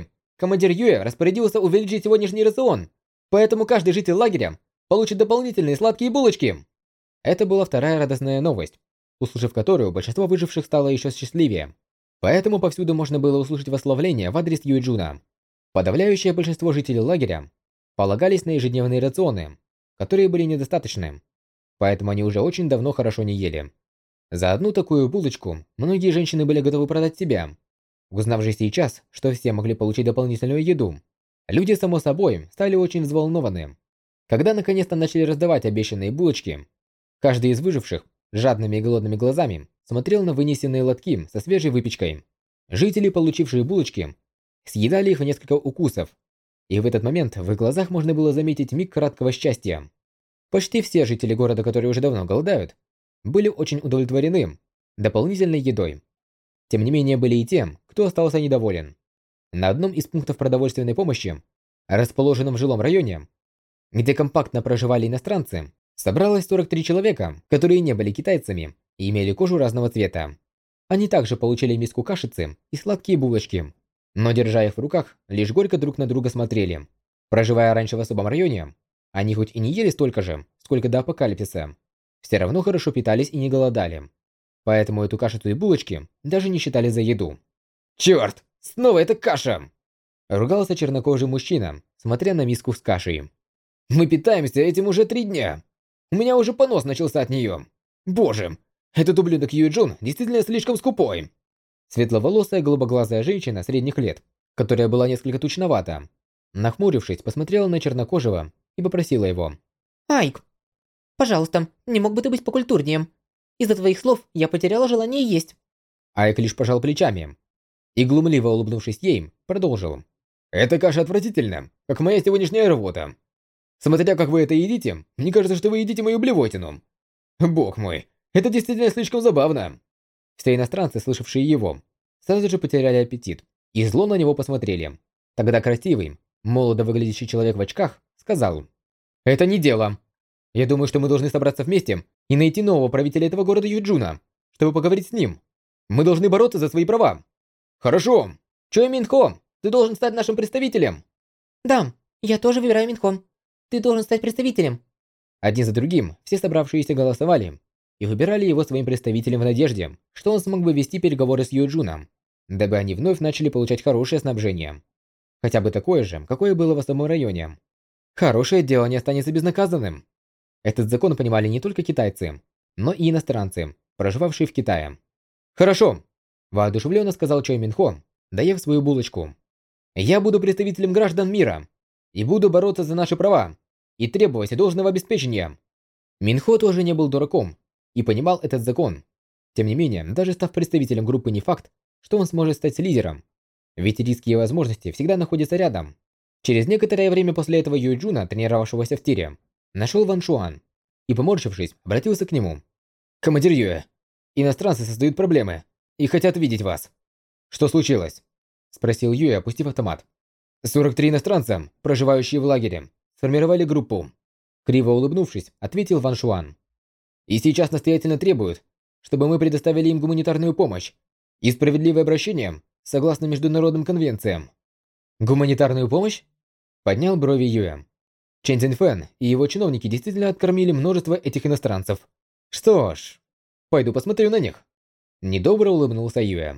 командир Юэ распорядился увеличить сегодняшний рацион, поэтому каждый житель лагеря получит дополнительные сладкие булочки. Это была вторая радостная новость, услышав которую большинство выживших стало еще счастливее. Поэтому повсюду можно было услышать восславление в адрес Юэджуна. Подавляющее большинство жителей лагеря полагались на ежедневные рационы, которые были недостаточны, поэтому они уже очень давно хорошо не ели. За одну такую булочку многие женщины были готовы продать себя. Узнав же сейчас, что все могли получить дополнительную еду, люди, само собой, стали очень взволнованы. Когда наконец-то начали раздавать обещанные булочки, каждый из выживших жадными и голодными глазами смотрел на вынесенные лотки со свежей выпечкой. Жители, получившие булочки, съедали их в несколько укусов, и в этот момент в их глазах можно было заметить миг краткого счастья. Почти все жители города, которые уже давно голодают, были очень удовлетворены дополнительной едой. Тем не менее, были и те, кто остался недоволен. На одном из пунктов продовольственной помощи, расположенном в жилом районе, где компактно проживали иностранцы, собралось сорок три человека, которые не были китайцами и имели кожу разного цвета. Они также получили миску кашицы и сладкие булочки, но, держа их в руках, лишь горько друг на друга смотрели. Проживая раньше в особом районе, они хоть и не ели столько же, сколько до апокалипсиса, все равно хорошо питались и не голодали. Поэтому эту кашицу и булочки даже не считали за еду. «Черт! Снова эта каша!» Ругался чернокожий мужчина, смотря на миску с кашей. «Мы питаемся этим уже три дня. У меня уже понос начался от нее. Боже, этот ублюдок Юэджун действительно слишком скупой!» Светловолосая голубоглазая женщина средних лет, которая была несколько тучновата, нахмурившись, посмотрела на чернокожего и попросила его. «Айк, пожалуйста, не мог бы ты быть покультурнее? Из-за твоих слов я потеряла желание есть». Айк лишь пожал плечами и, глумливо улыбнувшись ей, продолжил. «Эта каша отвратительна, как моя сегодняшняя рвота. Смотря как вы это едите, мне кажется, что вы едите мою блевотину. Бог мой, это действительно слишком забавно». Все иностранцы, слышавшие его, сразу же потеряли аппетит и зло на него посмотрели. Тогда красивый, молодо выглядящий человек в очках сказал. «Это не дело. Я думаю, что мы должны собраться вместе и найти нового правителя этого города Юджуна, чтобы поговорить с ним. Мы должны бороться за свои права». «Хорошо. Чой Минхо, ты должен стать нашим представителем». «Да, я тоже выбираю Минхо. Ты должен стать представителем». Один за другим все собравшиеся голосовали и выбирали его своим представителем в надежде, что он смог бы вести переговоры с Юджуном, дабы они вновь начали получать хорошее снабжение. Хотя бы такое же, какое было в самом районе. Хорошее дело не останется безнаказанным. Этот закон понимали не только китайцы, но и иностранцы, проживавшие в Китае. «Хорошо», – воодушевленно сказал Чой Минхо, доев свою булочку. «Я буду представителем граждан мира и буду бороться за наши права и требовать должного обеспечения». Минхо тоже не был дураком и понимал этот закон. Тем не менее, даже став представителем группы, не факт, что он сможет стать лидером. Ведь риски и возможности всегда находятся рядом. Через некоторое время после этого Юэджуна, тренировавшегося в тире, нашел Ван Шуан и, поморщившись, обратился к нему. «Командир Юэ, иностранцы создают проблемы и хотят видеть вас». «Что случилось?» – спросил Юэ, опустив автомат. сорок три иностранца, проживающие в лагере, сформировали группу. Криво улыбнувшись, ответил Ван Шуан. «И сейчас настоятельно требуют, чтобы мы предоставили им гуманитарную помощь и справедливое обращение согласно международным конвенциям». «Гуманитарную помощь?» – поднял брови Юэ. Чен Цзиньфэн и его чиновники действительно откормили множество этих иностранцев. Что ж, пойду посмотрю на них. Недобро улыбнулся Юэ.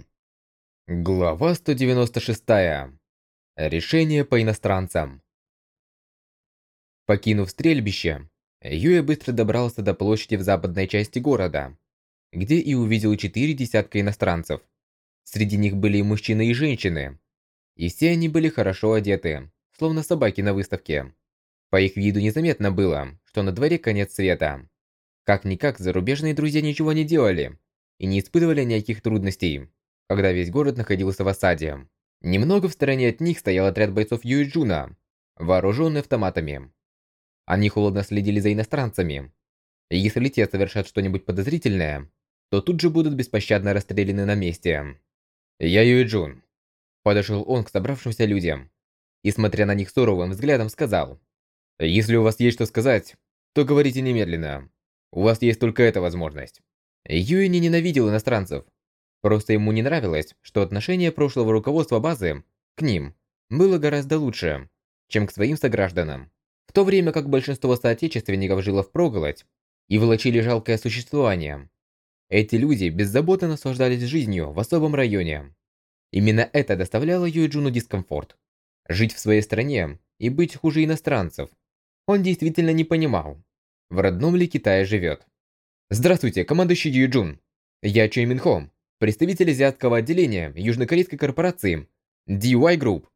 Глава сто девяносто шесть. Решение по иностранцам. Покинув стрельбище, Юэ быстро добрался до площади в западной части города, где и увидел четыре десятка иностранцев. Среди них были и мужчины, и женщины. И все они были хорошо одеты, словно собаки на выставке. По их виду незаметно было, что на дворе конец света. Как-никак зарубежные друзья ничего не делали и не испытывали никаких трудностей, когда весь город находился в осаде. Немного в стороне от них стоял отряд бойцов Юэджуна, вооруженный автоматами. Они холодно следили за иностранцами. И если те совершат что-нибудь подозрительное, то тут же будут беспощадно расстреляны на месте. «Я Юэджун», — подошел он к собравшимся людям и, смотря на них суровым взглядом, сказал: «Если у вас есть что сказать, то говорите немедленно. У вас есть только эта возможность». Юэ не ненавидел иностранцев. Просто ему не нравилось, что отношение прошлого руководства базы к ним было гораздо лучше, чем к своим согражданам. В то время как большинство соотечественников жило впроголодь и волочили жалкое существование, эти люди беззаботно наслаждались жизнью в особом районе. Именно это доставляло Юэджуну дискомфорт. Жить в своей стране и быть хуже иностранцев. Он действительно не понимал, в родном ли Китае живет. Здравствуйте, командующий Юэджун. Я Чой Мин Хо, представитель азиатского отделения южнокорейской корпорации ди уай Group.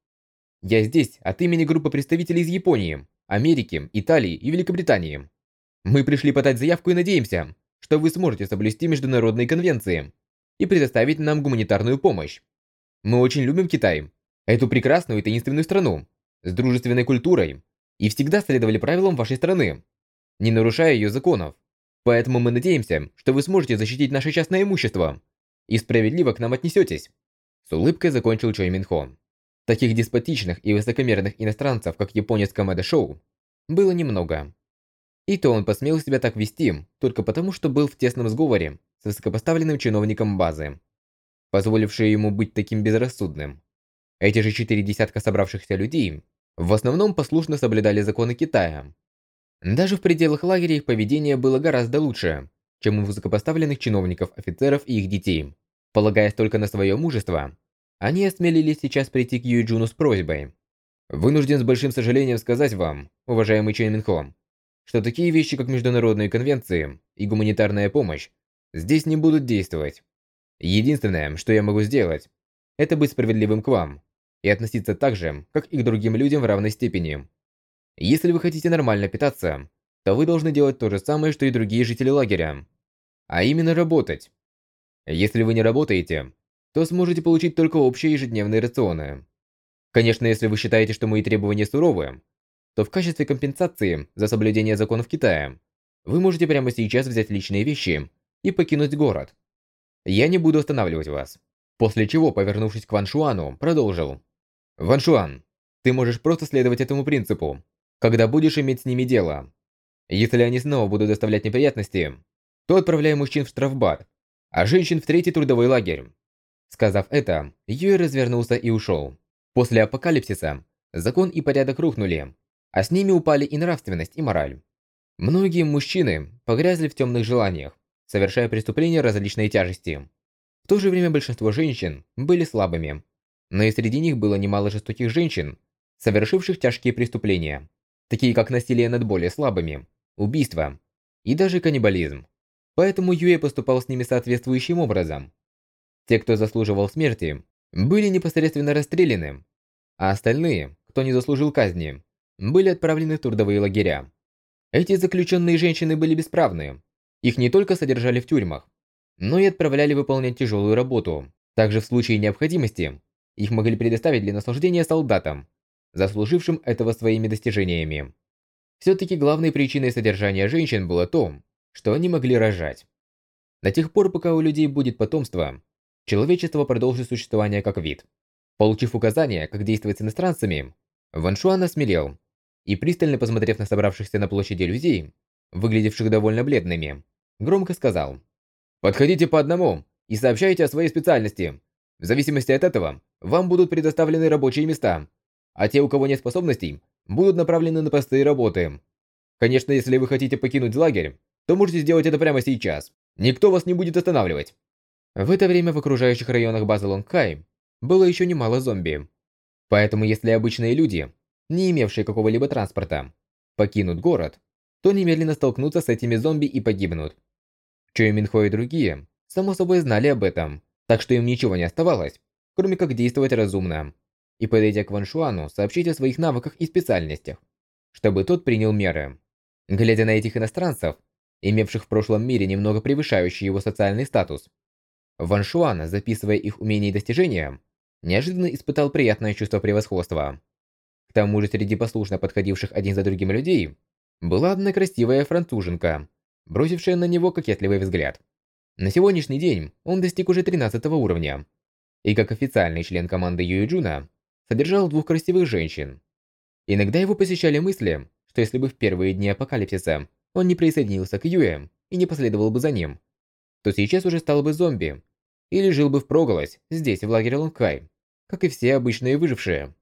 Я здесь от имени группы представителей из Японии, Америки, Италии и Великобритании. Мы пришли подать заявку и надеемся, что вы сможете соблюсти международные конвенции и предоставить нам гуманитарную помощь. Мы очень любим Китай, эту прекрасную и таинственную страну, с дружественной культурой, и всегда следовали правилам вашей страны, не нарушая ее законов. Поэтому мы надеемся, что вы сможете защитить наше частное имущество и справедливо к нам отнесетесь. С улыбкой закончил Чой Мин Хо. Таких деспотичных и высокомерных иностранцев, как японец Камеда Шоу, было немного. И то он посмел себя так вести, только потому, что был в тесном сговоре с высокопоставленным чиновником базы, позволившее ему быть таким безрассудным. Эти же четыре десятка собравшихся людей в основном послушно соблюдали законы Китая. Даже в пределах лагеря их поведение было гораздо лучше, чем у высокопоставленных чиновников, офицеров и их детей. Полагаясь только на свое мужество, они осмелились сейчас прийти к Юэджуну с просьбой. Вынужден с большим сожалением сказать вам, уважаемый Чой Мин Хо, что такие вещи, как международные конвенции и гуманитарная помощь, здесь не будут действовать. Единственное, что я могу сделать, это быть справедливым к вам и относиться так же, как и к другим людям в равной степени. Если вы хотите нормально питаться, то вы должны делать то же самое, что и другие жители лагеря, а именно работать. Если вы не работаете, то сможете получить только общие ежедневные рационы. Конечно, если вы считаете, что мои требования суровы, то в качестве компенсации за соблюдение законов Китая вы можете прямо сейчас взять личные вещи и покинуть город. Я не буду останавливать вас. После чего, повернувшись к Ван Шуану, продолжил. Ван Шуан, ты можешь просто следовать этому принципу, когда будешь иметь с ними дело. Если они снова будут доставлять неприятности, то отправляй мужчин в штрафбат, а женщин в третий трудовой лагерь. Сказав это, Юэ развернулся и ушел. После апокалипсиса закон и порядок рухнули, а с ними упали и нравственность, и мораль. Многие мужчины погрязли в темных желаниях, совершая преступления различной тяжести. В то же время большинство женщин были слабыми, но и среди них было немало жестоких женщин, совершивших тяжкие преступления, такие как насилие над более слабыми, убийство и даже каннибализм. Поэтому Юэ поступал с ними соответствующим образом. Те, кто заслуживал смерти, были непосредственно расстреляны, а остальные, кто не заслужил казни, были отправлены в трудовые лагеря. Эти заключенные женщины были бесправны. Их не только содержали в тюрьмах, но и отправляли выполнять тяжелую работу. Также в случае необходимости их могли предоставить для наслаждения солдатам, заслужившим этого своими достижениями. Все-таки главной причиной содержания женщин было то, что они могли рожать. До тех пор, пока у людей будет потомство, человечество продолжит существование как вид. Получив указания, как действовать с иностранцами, Ван Шуан осмелел и, пристально посмотрев на собравшихся на площади людей, выглядевших довольно бледными, громко сказал: «Подходите по одному и сообщайте о своей специальности. В зависимости от этого, вам будут предоставлены рабочие места, а те, у кого нет способностей, будут направлены на простые работы. Конечно, если вы хотите покинуть лагерь, то можете сделать это прямо сейчас. Никто вас не будет останавливать». В это время в окружающих районах базы Лонгхай было еще немало зомби. Поэтому если обычные люди, не имевшие какого-либо транспорта, покинут город, то немедленно столкнутся с этими зомби и погибнут. Чой Мин Хо и другие, само собой, знали об этом, так что им ничего не оставалось, кроме как действовать разумно, и, подойдя к Ван Шуану, сообщить о своих навыках и специальностях, чтобы тот принял меры. Глядя на этих иностранцев, имевших в прошлом мире немного превышающий его социальный статус, Ван Шуан, записывая их умения и достижения, неожиданно испытал приятное чувство превосходства. К тому же среди послушно подходивших один за другим людей была одна красивая француженка, бросившая на него кокетливый взгляд. На сегодняшний день он достиг уже тринадцатого уровня, и как официальный член команды Юэджуна содержал двух красивых женщин. Иногда его посещали мысли, что если бы в первые дни апокалипсиса он не присоединился к Юэ и не последовал бы за ним, то сейчас уже стал бы зомби, или жил бы впроголодь здесь, в лагере Лонгхай, как и все обычные выжившие.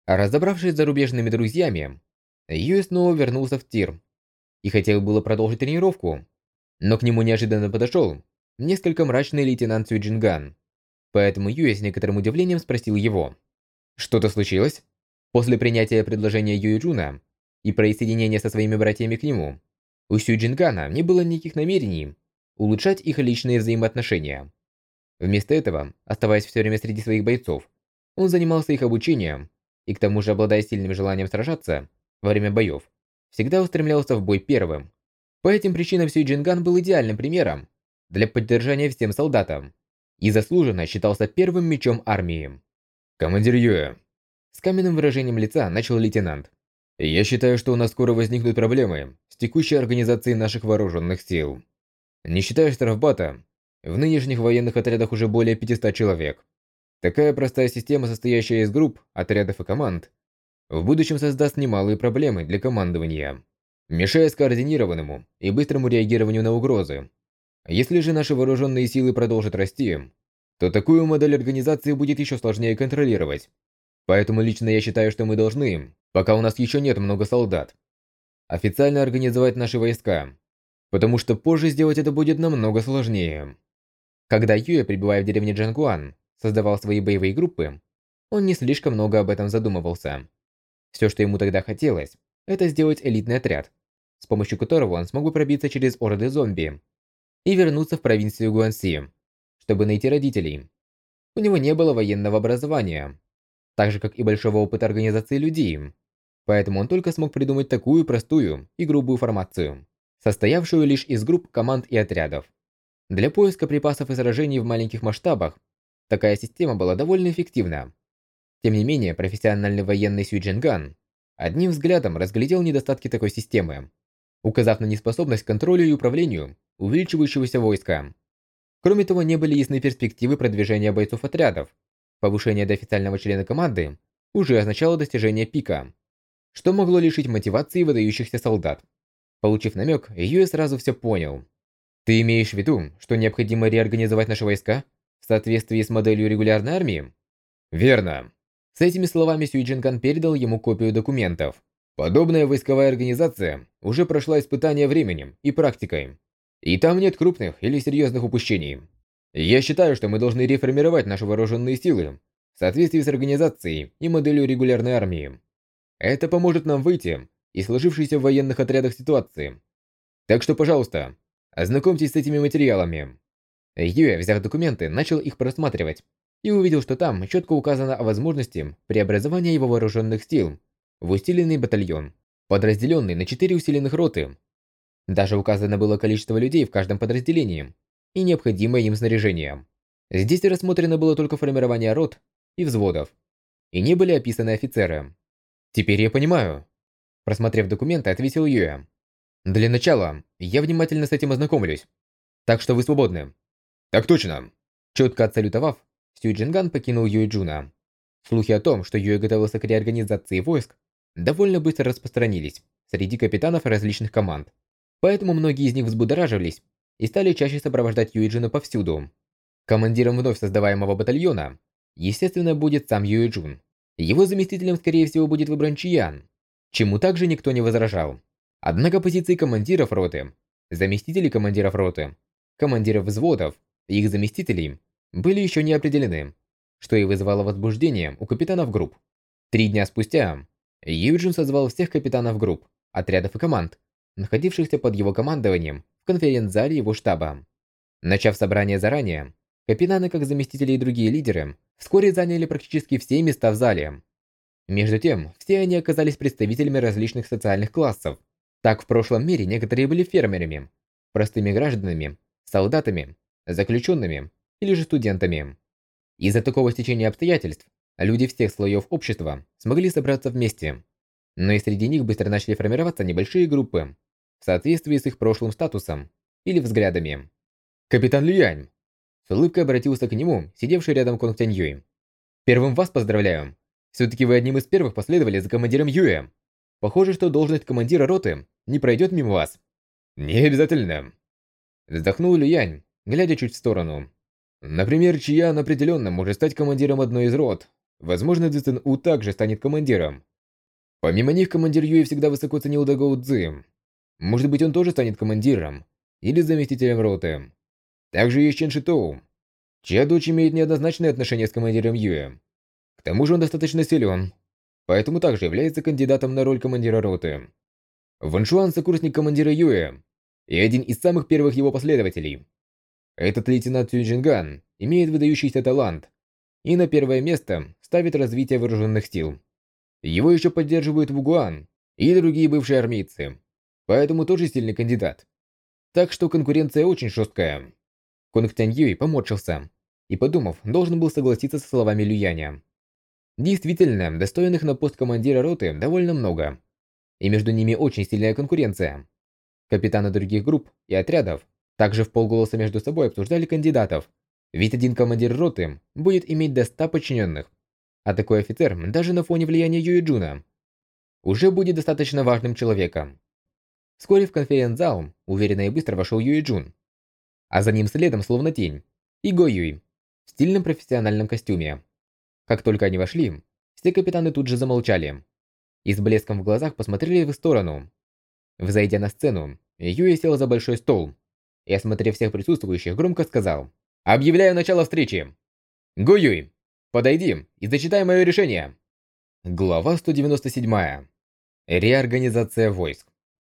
А разобравшись с зарубежными друзьями, Юэ снова вернулся в тир и хотел было продолжить тренировку, но к нему неожиданно подошел несколько мрачный лейтенант Сюйджинган. Поэтому Юэ с некоторым удивлением спросил его. Что-то случилось? После принятия предложения Юэ Джуна и присоединения со своими братьями к нему, у Сюйджингана не было никаких намерений улучшать их личные взаимоотношения. Вместо этого, оставаясь все время среди своих бойцов, он занимался их обучением и к тому же, обладая сильным желанием сражаться во время боев, всегда устремлялся в бой первым. По этим причинам Сюйджинган был идеальным примером для поддержания всем солдатам и заслуженно считался первым мечом армии. «Командир Юэ», с каменным выражением лица начал лейтенант. «Я считаю, что у нас скоро возникнут проблемы с текущей организацией наших вооруженных сил. Не считая штрафбата, в нынешних военных отрядах уже более пятисот человек. Такая простая система, состоящая из групп, отрядов и команд, в будущем создаст немалые проблемы для командования, мешая скоординированному и быстрому реагированию на угрозы. Если же наши вооруженные силы продолжат расти, то такую модель организации будет еще сложнее контролировать. Поэтому лично я считаю, что мы должны, пока у нас еще нет много солдат, официально организовать наши войска, потому что позже сделать это будет намного сложнее». Когда Юэ, пребывая в деревне Джангуан, создавал свои боевые группы, он не слишком много об этом задумывался. Все, что ему тогда хотелось, это сделать элитный отряд, с помощью которого он смог бы пробиться через орды зомби и вернуться в провинцию Гуанси, чтобы найти родителей. У него не было военного образования, так же как и большого опыта организации людей, поэтому он только смог придумать такую простую и грубую формацию, состоявшую лишь из групп, команд и отрядов. Для поиска припасов и сражений в маленьких масштабах такая система была довольно эффективна. Тем не менее, профессиональный военный Сюйджинган одним взглядом разглядел недостатки такой системы, указав на неспособность к контролю и управлению увеличивающегося войска. Кроме того, не были ясны перспективы продвижения бойцов отрядов. Повышение до официального члена команды уже означало достижение пика, что могло лишить мотивации выдающихся солдат. Получив намек, Юэ сразу все понял. «Ты имеешь в виду, что необходимо реорганизовать наши войска в соответствии с моделью регулярной армии?» «Верно». С этими словами Сюйджинган передал ему копию документов. «Подобная войсковая организация уже прошла испытания временем и практикой, и там нет крупных или серьезных упущений. Я считаю, что мы должны реформировать наши вооруженные силы в соответствии с организацией и моделью регулярной армии. Это поможет нам выйти из сложившейся в военных отрядах ситуации. Так что, пожалуйста, ознакомьтесь с этими материалами». Юэ, взяв документы, начал их просматривать и увидел, что там четко указано о возможности преобразования его вооруженных сил в усиленный батальон, подразделенный на четыре усиленных роты. Даже указано было количество людей в каждом подразделении и необходимое им снаряжение. Здесь рассмотрено было только формирование рот и взводов, и не были описаны офицеры. «Теперь я понимаю», – просмотрев документы, ответил Юэ. «Для начала я внимательно с этим ознакомлюсь. Так что вы свободны». «Так точно». Четко отсалютовав, Сюйджинган покинул Юэ Джуна. Слухи о том, что Юэ готовился к реорганизации войск, довольно быстро распространились среди капитанов различных команд. Поэтому многие из них взбудоражились и стали чаще сопровождать Юэ Джуна повсюду. Командиром вновь создаваемого батальона, естественно, будет сам Юэ Джун. Его заместителем, скорее всего, будет выбран Чиян, чему также никто не возражал. Однако позиции командиров роты, заместителей командиров роты, командиров взводов и их заместителей были еще не определены, что и вызывало возбуждение у капитанов групп. Три дня спустя Юджин созвал всех капитанов групп, отрядов и команд, находившихся под его командованием в конференц-зале его штаба. Начав собрание заранее, капитаны, как заместители и другие лидеры, вскоре заняли практически все места в зале. Между тем, все они оказались представителями различных социальных классов. Так в прошлом мире некоторые были фермерами, простыми гражданами, солдатами, заключенными или же студентами. Из-за такого стечения обстоятельств люди всех слоев общества смогли собраться вместе, но и среди них быстро начали формироваться небольшие группы в соответствии с их прошлым статусом или взглядами. «Капитан Люянь!» С улыбкой обратился к нему, сидевший рядом Конг Тяньюй. «Первым вас поздравляю! Все-таки вы одним из первых последовали за командиром Юэ. Похоже, что должность командира роты не пройдет мимо вас». «Не обязательно!» Вздохнул Люянь, глядя чуть в сторону. «Например, Чиян определенно может стать командиром одной из рот возможно, Цзин У также станет командиром. Помимо них, командир Юи всегда высоко ценил Дагоу Цзи. Может быть, он тоже станет командиром или заместителем роты. Также есть Чен Шитоу, чья дочь имеет неоднозначные отношения с командиром Юи. К тому же он достаточно силен, поэтому также является кандидатом на роль командира роты. Ван Шуан – сокурсник командира Юи и один из самых первых его последователей. Этот лейтенант Цюй Джинган имеет выдающийся талант и на первое место ставит развитие вооруженных сил. Его еще поддерживают Вугуан и другие бывшие армейцы, поэтому тоже сильный кандидат. Так что конкуренция очень жесткая. Кунг Тянь Юй поморщился и, подумав, должен был согласиться со словами Люяня. Действительно, достойных на пост командира роты довольно много, и между ними очень сильная конкуренция. Капитаны других групп и отрядов также вполголоса между собой обсуждали кандидатов, ведь один командир роты будет иметь до ста подчиненных, а такой офицер даже на фоне влияния Юи Джуна уже будет достаточно важным человеком. Вскоре в конференц-зал уверенно и быстро вошел Юи Джун, а за ним следом, словно тень, и Го Юй в стильном профессиональном костюме. Как только они вошли, все капитаны тут же замолчали и с блеском в глазах посмотрели в их сторону. Взойдя на сцену, Юи сел за большой стол и, осмотрев всех присутствующих, громко сказал: «Объявляю начало встречи! Го Юй, подойди и зачитай мое решение!» Глава сто девяносто семь. Реорганизация войск.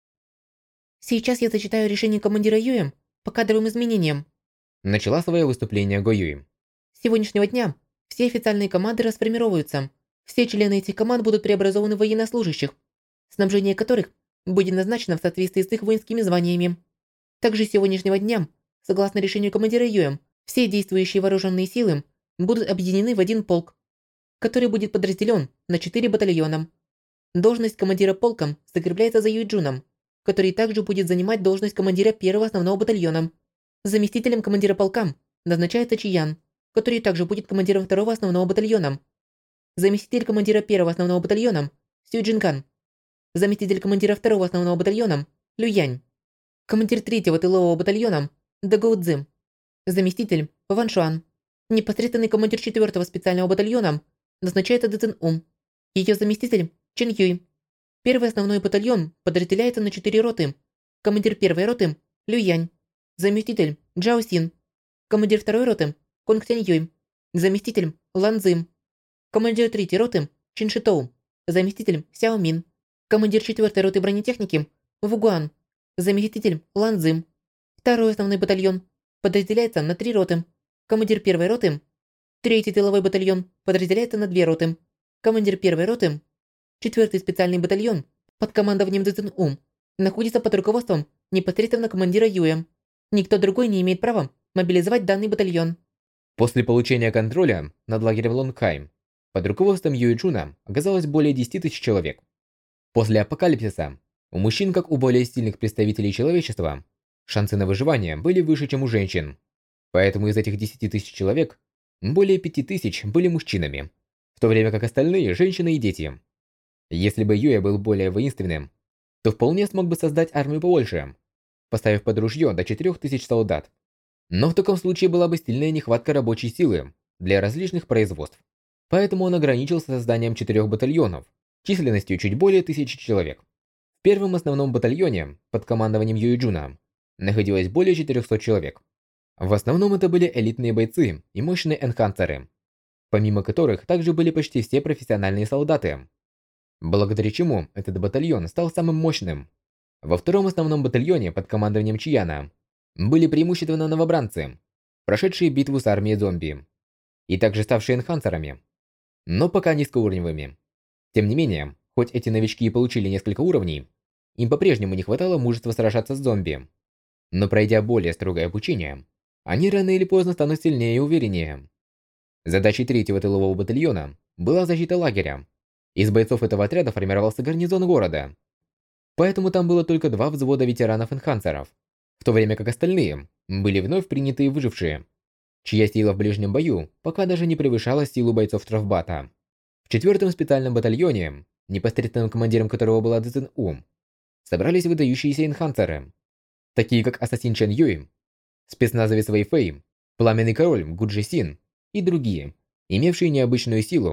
Сейчас я зачитаю решение командира Юя по кадровым изменениям. Начала свое выступление Го Юй. С сегодняшнего дня все официальные команды расформируются. Все члены этих команд будут преобразованы в военнослужащих, снабжение которых будет назначено в соответствии с их воинскими званиями. Также с сегодняшнего дня, согласно решению командира Юя, все действующие вооруженные силы будут объединены в один полк, который будет подразделен на четыре батальона. Должность командира полка закрепляется за Юй Джуном, который также будет занимать должность командира первого основного батальона. Заместителем командира полка назначается Чиян, который также будет командиром второго основного батальона. Заместитель командира первого основного батальона Сюй Джинкан. Заместитель командира второго основного батальона Люянь. Командир третьего тылового батальона Дагоу Цзи. Заместитель Ван Шуан. Непосредственный командир четвертого специального батальона назначается Цзин У. Ее заместитель Чен Юй. Первый основной батальон подразделяется на четыре роты. Командир первой роты Люянь. Заместитель Джао Син. Командир второй роты Кунг Тянь Юй. Заместитель Лан Цзи. Командир третьей роты Чин Шитоу. Заместитель Сяо Мин. Командир четвертой роты бронетехники Вугуан. Заместитель Лан Цзи. Второй основной батальон подразделяется на три роты. Командир первой роты. Третий тыловой батальон подразделяется на две роты. Командир первой роты. Четвертый специальный батальон под командованием Цзин У находится под руководством непосредственно командира Юя. Никто другой не имеет права мобилизовать данный батальон. После получения контроля над лагерем Лонгхайм под руководством Юи Джуна оказалось более десяти тысяч человек. После апокалипсиса у мужчин, как у более сильных представителей человечества, шансы на выживание были выше, чем у женщин. Поэтому из этих десяти тысяч человек более пяти тысяч были мужчинами, в то время как остальные – женщины и дети. Если бы Юя был более воинственным, то вполне смог бы создать армию побольше, поставив под ружье до четырёх тысяч солдат. Но в таком случае была бы сильная нехватка рабочей силы для различных производств. Поэтому он ограничился созданием четырех батальонов, численностью чуть более тысячи человек. В первом основном батальоне, под командованием Юи Джуна, находилось более четырёхсот человек. В основном это были элитные бойцы и мощные энхансеры, помимо которых также были почти все профессиональные солдаты, благодаря чему этот батальон стал самым мощным. Во втором основном батальоне под командованием Чияна были преимущественно новобранцы, прошедшие битву с армией зомби, и также ставшие энхансерами, но пока низкоуровневыми. Тем не менее, хоть эти новички и получили несколько уровней, им по-прежнему не хватало мужества сражаться с зомби. Но пройдя более строгое обучение, они рано или поздно станут сильнее и увереннее. Задачей третьего тылового батальона была защита лагеря. Из бойцов этого отряда формировался гарнизон города. Поэтому там было только два взвода ветеранов-энхансеров, в то время как остальные были вновь принятые выжившие, чья сила в ближнем бою пока даже не превышала силу бойцов Штрафбата. В четвертом специальном батальоне, непосредственным командиром которого была Цзин У, собрались выдающиеся энхансеры, такие как Ассасин Чен Юй, спецназовец Вэй Фэй, Пламенный король Гуджи Син и другие, имевшие необычную силу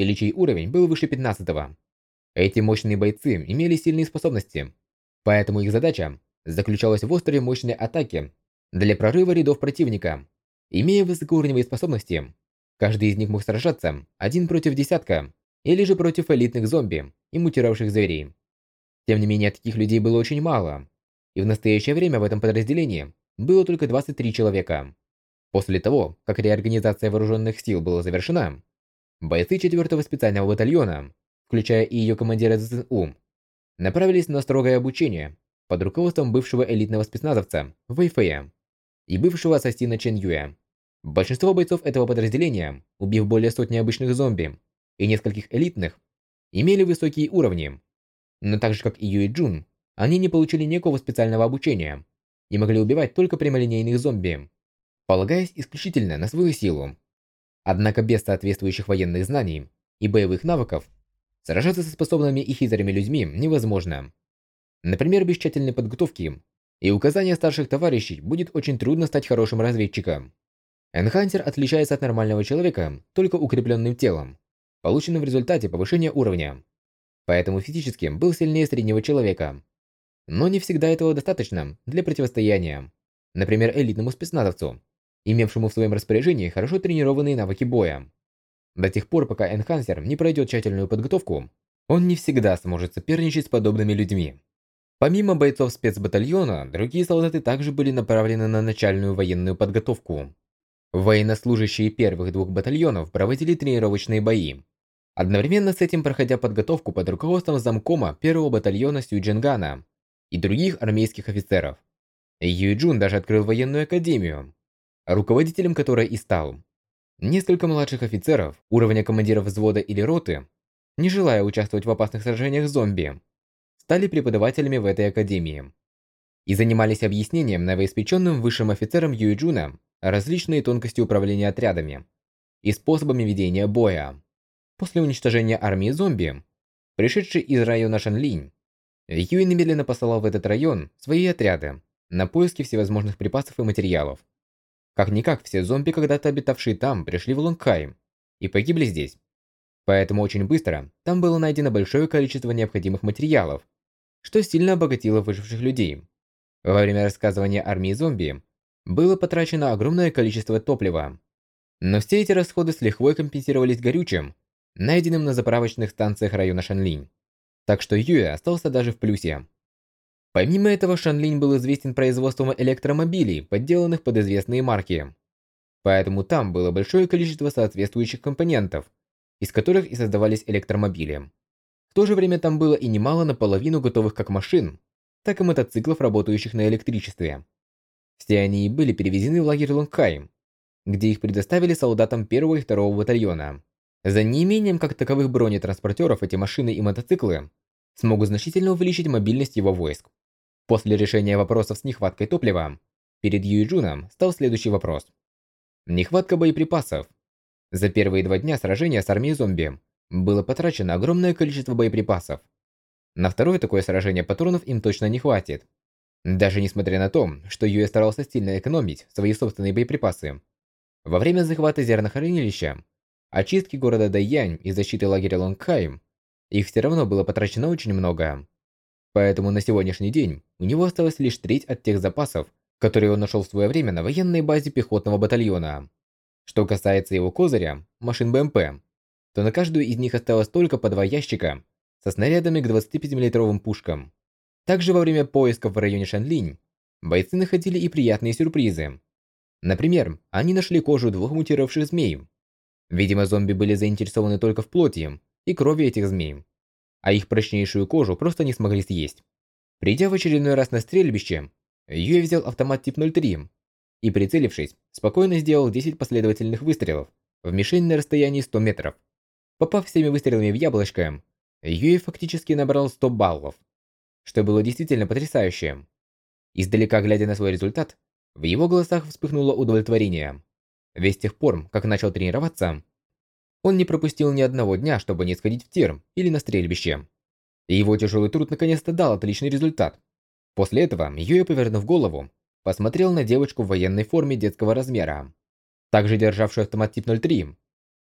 или чей уровень был выше пятнадцатого. Эти мощные бойцы имели сильные способности, поэтому их задача заключалась в острой мощной атаке для прорыва рядов противника. Имея высокоуровневые способности, каждый из них мог сражаться один против десятка или же против элитных зомби и мутировавших зверей. Тем не менее, таких людей было очень мало, и в настоящее время в этом подразделении было только двадцать три человека. После того, как реорганизация вооруженных сил была завершена, бойцы четвёртого специального батальона, включая и ее командира ЗСУ, направились на строгое обучение под руководством бывшего элитного спецназовца Вэй Фэя и бывшего ассасина Чен Юя. Большинство бойцов этого подразделения, убив более сотни обычных зомби и нескольких элитных, имели высокие уровни. Но так же как и Юй Джун, они не получили никакого специального обучения и могли убивать только прямолинейных зомби, полагаясь исключительно на свою силу. Однако без соответствующих военных знаний и боевых навыков сражаться со способными и хитрыми людьми невозможно. Например, без тщательной подготовки и указания старших товарищей будет очень трудно стать хорошим разведчиком. Энхансер отличается от нормального человека только укрепленным телом, полученным в результате повышения уровня. Поэтому физически был сильнее среднего человека. Но не всегда этого достаточно для противостояния, например, элитному спецназовцу, имевшему в своем распоряжении хорошо тренированные навыки боя. До тех пор, пока Энхансер не пройдет тщательную подготовку, он не всегда сможет соперничать с подобными людьми. Помимо бойцов спецбатальона, другие солдаты также были направлены на начальную военную подготовку. Военнослужащие первых двух батальонов проводили тренировочные бои, одновременно с этим проходя подготовку под руководством замкома первого батальона Сюйджингана и других армейских офицеров. Юй Джун даже открыл военную академию, руководителем которой и стал. Несколько младших офицеров, уровня командиров взвода или роты, не желая участвовать в опасных сражениях с зомби, стали преподавателями в этой академии и занимались объяснением новоиспеченным высшим офицерам Юй Джуна различные тонкости управления отрядами и способами ведения боя. После уничтожения армии зомби, пришедшей из района Шанлинь, Юй немедленно посылал в этот район свои отряды на поиски всевозможных припасов и материалов. Как-никак, все зомби, когда-то обитавшие там, пришли в Лонгхай и погибли здесь. Поэтому очень быстро там было найдено большое количество необходимых материалов, что сильно обогатило выживших людей. Во время рассказывания армии зомби было потрачено огромное количество топлива. Но все эти расходы с лихвой компенсировались горючим, найденным на заправочных станциях района Шанлинь. Так что Юй остался даже в плюсе. Помимо этого, Шанлинь был известен производством электромобилей, подделанных под известные марки. Поэтому там было большое количество соответствующих компонентов, из которых и создавались электромобили. В то же время там было и немало наполовину готовых как машин, так и мотоциклов, работающих на электричестве. Все они были перевезены в лагерь Лонгхай, где их предоставили солдатам первого и второго батальона. За неимением как таковых бронетранспортеров эти машины и мотоциклы смогут значительно увеличить мобильность его войск. После решения вопросов с нехваткой топлива, перед Юй Джуном стал следующий вопрос. Нехватка боеприпасов. За первые два дня сражения с армией зомби было потрачено огромное количество боеприпасов. На второе такое сражение патронов им точно не хватит. Даже несмотря на то, что Юй старался сильно экономить свои собственные боеприпасы. Во время захвата зернохранилища, очистки города Дайянь и защиты лагеря Лонгхай, их все равно было потрачено очень много. Поэтому на сегодняшний день у него осталась лишь треть от тех запасов, которые он нашел в свое время на военной базе пехотного батальона. Что касается его козыря, машин БМП, то на каждую из них осталось только по два ящика со снарядами к двадцатипятимиллиметровым пушкам. Также во время поисков в районе Шанлинь бойцы находили и приятные сюрпризы. Например, они нашли кожу двух мутировавших змей. Видимо, зомби были заинтересованы только в плоти и крови этих змей, а их прочнейшую кожу просто не смогли съесть. Придя в очередной раз на стрельбище, Юй взял автомат тип ноль три и, прицелившись, спокойно сделал десять последовательных выстрелов в мишень на расстоянии сто метров. Попав всеми выстрелами в яблочко, Юй фактически набрал сто баллов, что было действительно потрясающе. Издалека глядя на свой результат, в его глазах вспыхнуло удовлетворение. Ведь с тех пор, как начал тренироваться, он не пропустил ни одного дня, чтобы не сходить в тир или на стрельбище. И его тяжелый труд наконец-то дал отличный результат. После этого Юй, повернув голову, посмотрел на девочку в военной форме детского размера, также державшую автомат тип ноль три,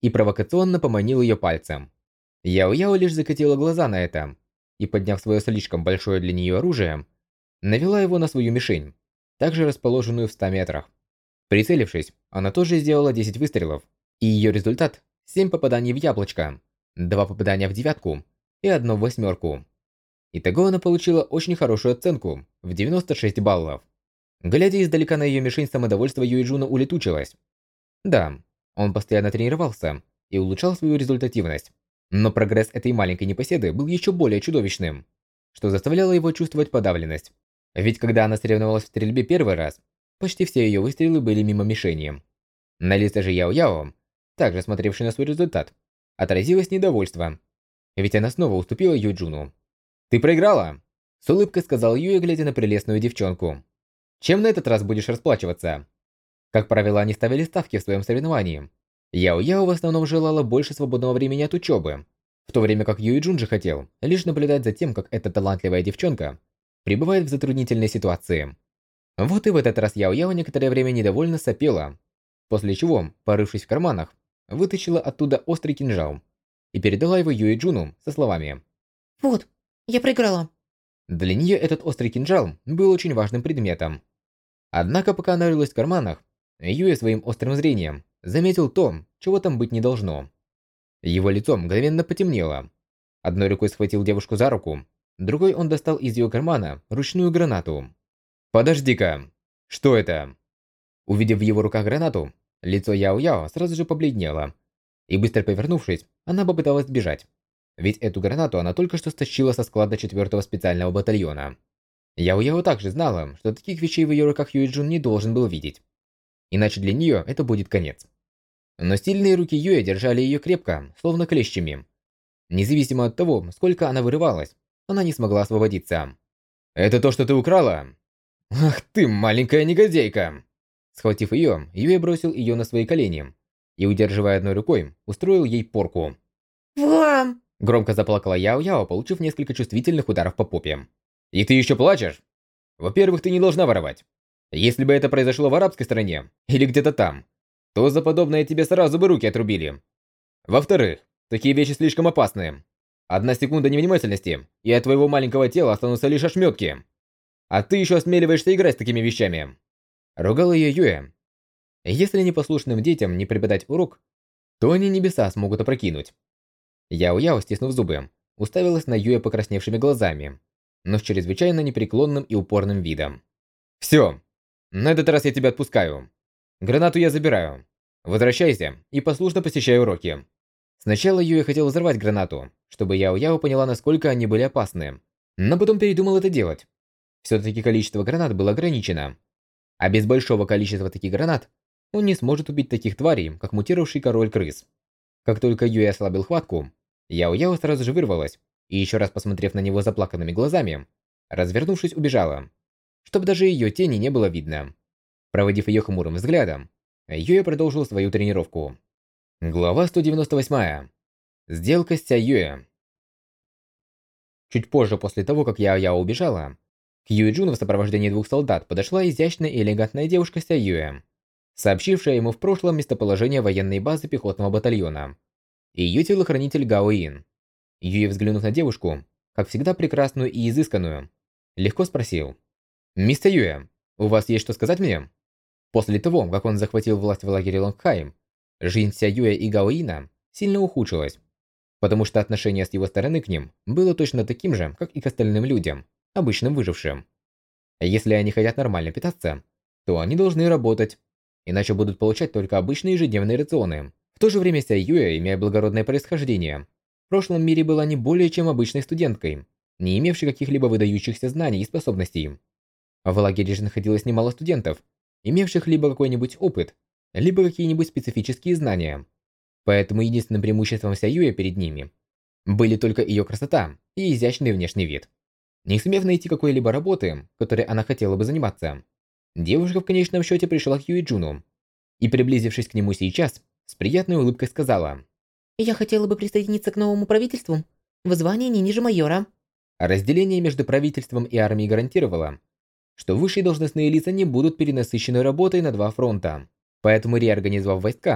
и провокационно поманил ее пальцем. Яо-Яо лишь закатила глаза на это и, подняв свое слишком большое для нее оружие, навела его на свою мишень, также расположенную в ста метрах. Прицелившись, она тоже сделала десять выстрелов, и ее результат – семь попаданий в яблочко, два попадания в девятку и одно в восьмерку. Итого она получила очень хорошую оценку в девяносто шесть баллов. Глядя издалека на ее мишень, самодовольство Юэджуна улетучилось. Да, он постоянно тренировался и улучшал свою результативность, но прогресс этой маленькой непоседы был еще более чудовищным, что заставляло его чувствовать подавленность. Ведь когда она соревновалась в стрельбе первый раз, почти все ее выстрелы были мимо мишени. На лице же Яо-Яо, также смотревшей на свой результат, отразилось недовольство, ведь она снова уступила Юэджуну. «Ты проиграла!» – с улыбкой сказал Юэ, глядя на прелестную девчонку. «Чем на этот раз будешь расплачиваться?» Как правило, они ставили ставки в своем соревновании. Яо-Яо в основном желала больше свободного времени от учебы, в то время как Юэджун же хотел лишь наблюдать за тем, как эта талантливая девчонка пребывает в затруднительной ситуации. Вот и в этот раз Яо-Яо некоторое время недовольно сопела, после чего, порывшись в карманах, вытащила оттуда острый кинжал и передала его Юэджуну со словами: «Вот, я проиграла». Для нее этот острый кинжал был очень важным предметом. Однако, пока она рылась в карманах, Юэ своим острым зрением заметил то, чего там быть не должно. Его лицо мгновенно потемнело. Одной рукой схватил девушку за руку, другой он достал из ее кармана ручную гранату. «Подожди-ка! Что это?» Увидев в его руках гранату, лицо Яо-Яо сразу же побледнело, и быстро повернувшись, она попыталась сбежать. Ведь эту гранату она только что стащила со склада четвёртого специального батальона. Яо-Яо также знала, что таких вещей в ее руках Юэджун не должен был видеть. Иначе для нее это будет конец. Но сильные руки Юэ держали ее крепко, словно клещами. Независимо от того, сколько она вырывалась, она не смогла освободиться. «Это то, что ты украла? Ах ты, маленькая негодяйка!» Схватив ее, Юэ бросил ее на свои колени и, удерживая одной рукой, устроил ей порку. «Вам!» Громко заплакала Яо-Яо, получив несколько чувствительных ударов по попе. «И ты еще плачешь? Во-первых, ты не должна воровать. Если бы это произошло в арабской стране или где-то там, то за подобное тебе сразу бы руки отрубили. Во-вторых, такие вещи слишком опасны. Одна секунда невнимательности, и от твоего маленького тела останутся лишь ошметки. А ты еще осмеливаешься играть с такими вещами». Ругал ее Юэ. Если непослушным детям не преподать урок, то они небеса смогут опрокинуть. Яо-Яо, стиснув зубы, уставилась на Юэ покрасневшими глазами, но с чрезвычайно непреклонным и упорным видом. «Все, на этот раз я тебя отпускаю. Гранату я забираю. Возвращайся и послушно посещай уроки». Сначала Юэ хотел взорвать гранату, чтобы Яо-Яо поняла, насколько они были опасны, но потом передумал это делать. Все-таки количество гранат было ограничено, а без большого количества таких гранат он не сможет убить таких тварей, как мутировавший король крыс. Как только Юэ ослабил хватку, Яо-Яо сразу же вырвалась и, еще раз посмотрев на него заплаканными глазами, развернувшись, убежала, чтобы даже ее тени не было видно. Проводив ее хмурым взглядом, Юэ продолжил свою тренировку. Глава сто девяносто восемь. Сделка с Ся Юэ. Чуть позже, после того, как Яо-Яо убежала, к Юэджуну в сопровождении двух солдат подошла изящная и элегантная девушка Ся Юэ, сообщившая ему в прошлом местоположение военной базы пехотного батальона, и ее телохранитель Гао Ин. Юэ, взглянув на девушку, как всегда прекрасную и изысканную, легко спросил: «Мисс Ся Юэ, у вас есть что сказать мне?» После того, как он захватил власть в лагере Лонгхайм, жизнь Ся Юэ и Гао Ина сильно ухудшилась, потому что отношение с его стороны к ним было точно таким же, как и к остальным людям, обычным выжившим. Если они хотят нормально питаться, то они должны работать, иначе будут получать только обычные ежедневные рационы. В то же время Ся Юэ, имея благородное происхождение, в прошлом мире была не более чем обычной студенткой, не имевшей каких-либо выдающихся знаний и способностей. В лагере же находилось немало студентов, имевших либо какой-нибудь опыт, либо какие-нибудь специфические знания. Поэтому единственным преимуществом Ся Юэ перед ними были только ее красота и изящный внешний вид. Не сумев найти какой-либо работы, которой она хотела бы заниматься, девушка в конечном счете пришла к Юэджуну и, приблизившись к нему сейчас, с приятной улыбкой сказала: «Я хотела бы присоединиться к новому правительству в звании не ниже майора». Разделение между правительством и армией гарантировало, что высшие должностные лица не будут перенасыщены работой на два фронта. Поэтому, реорганизовав войска,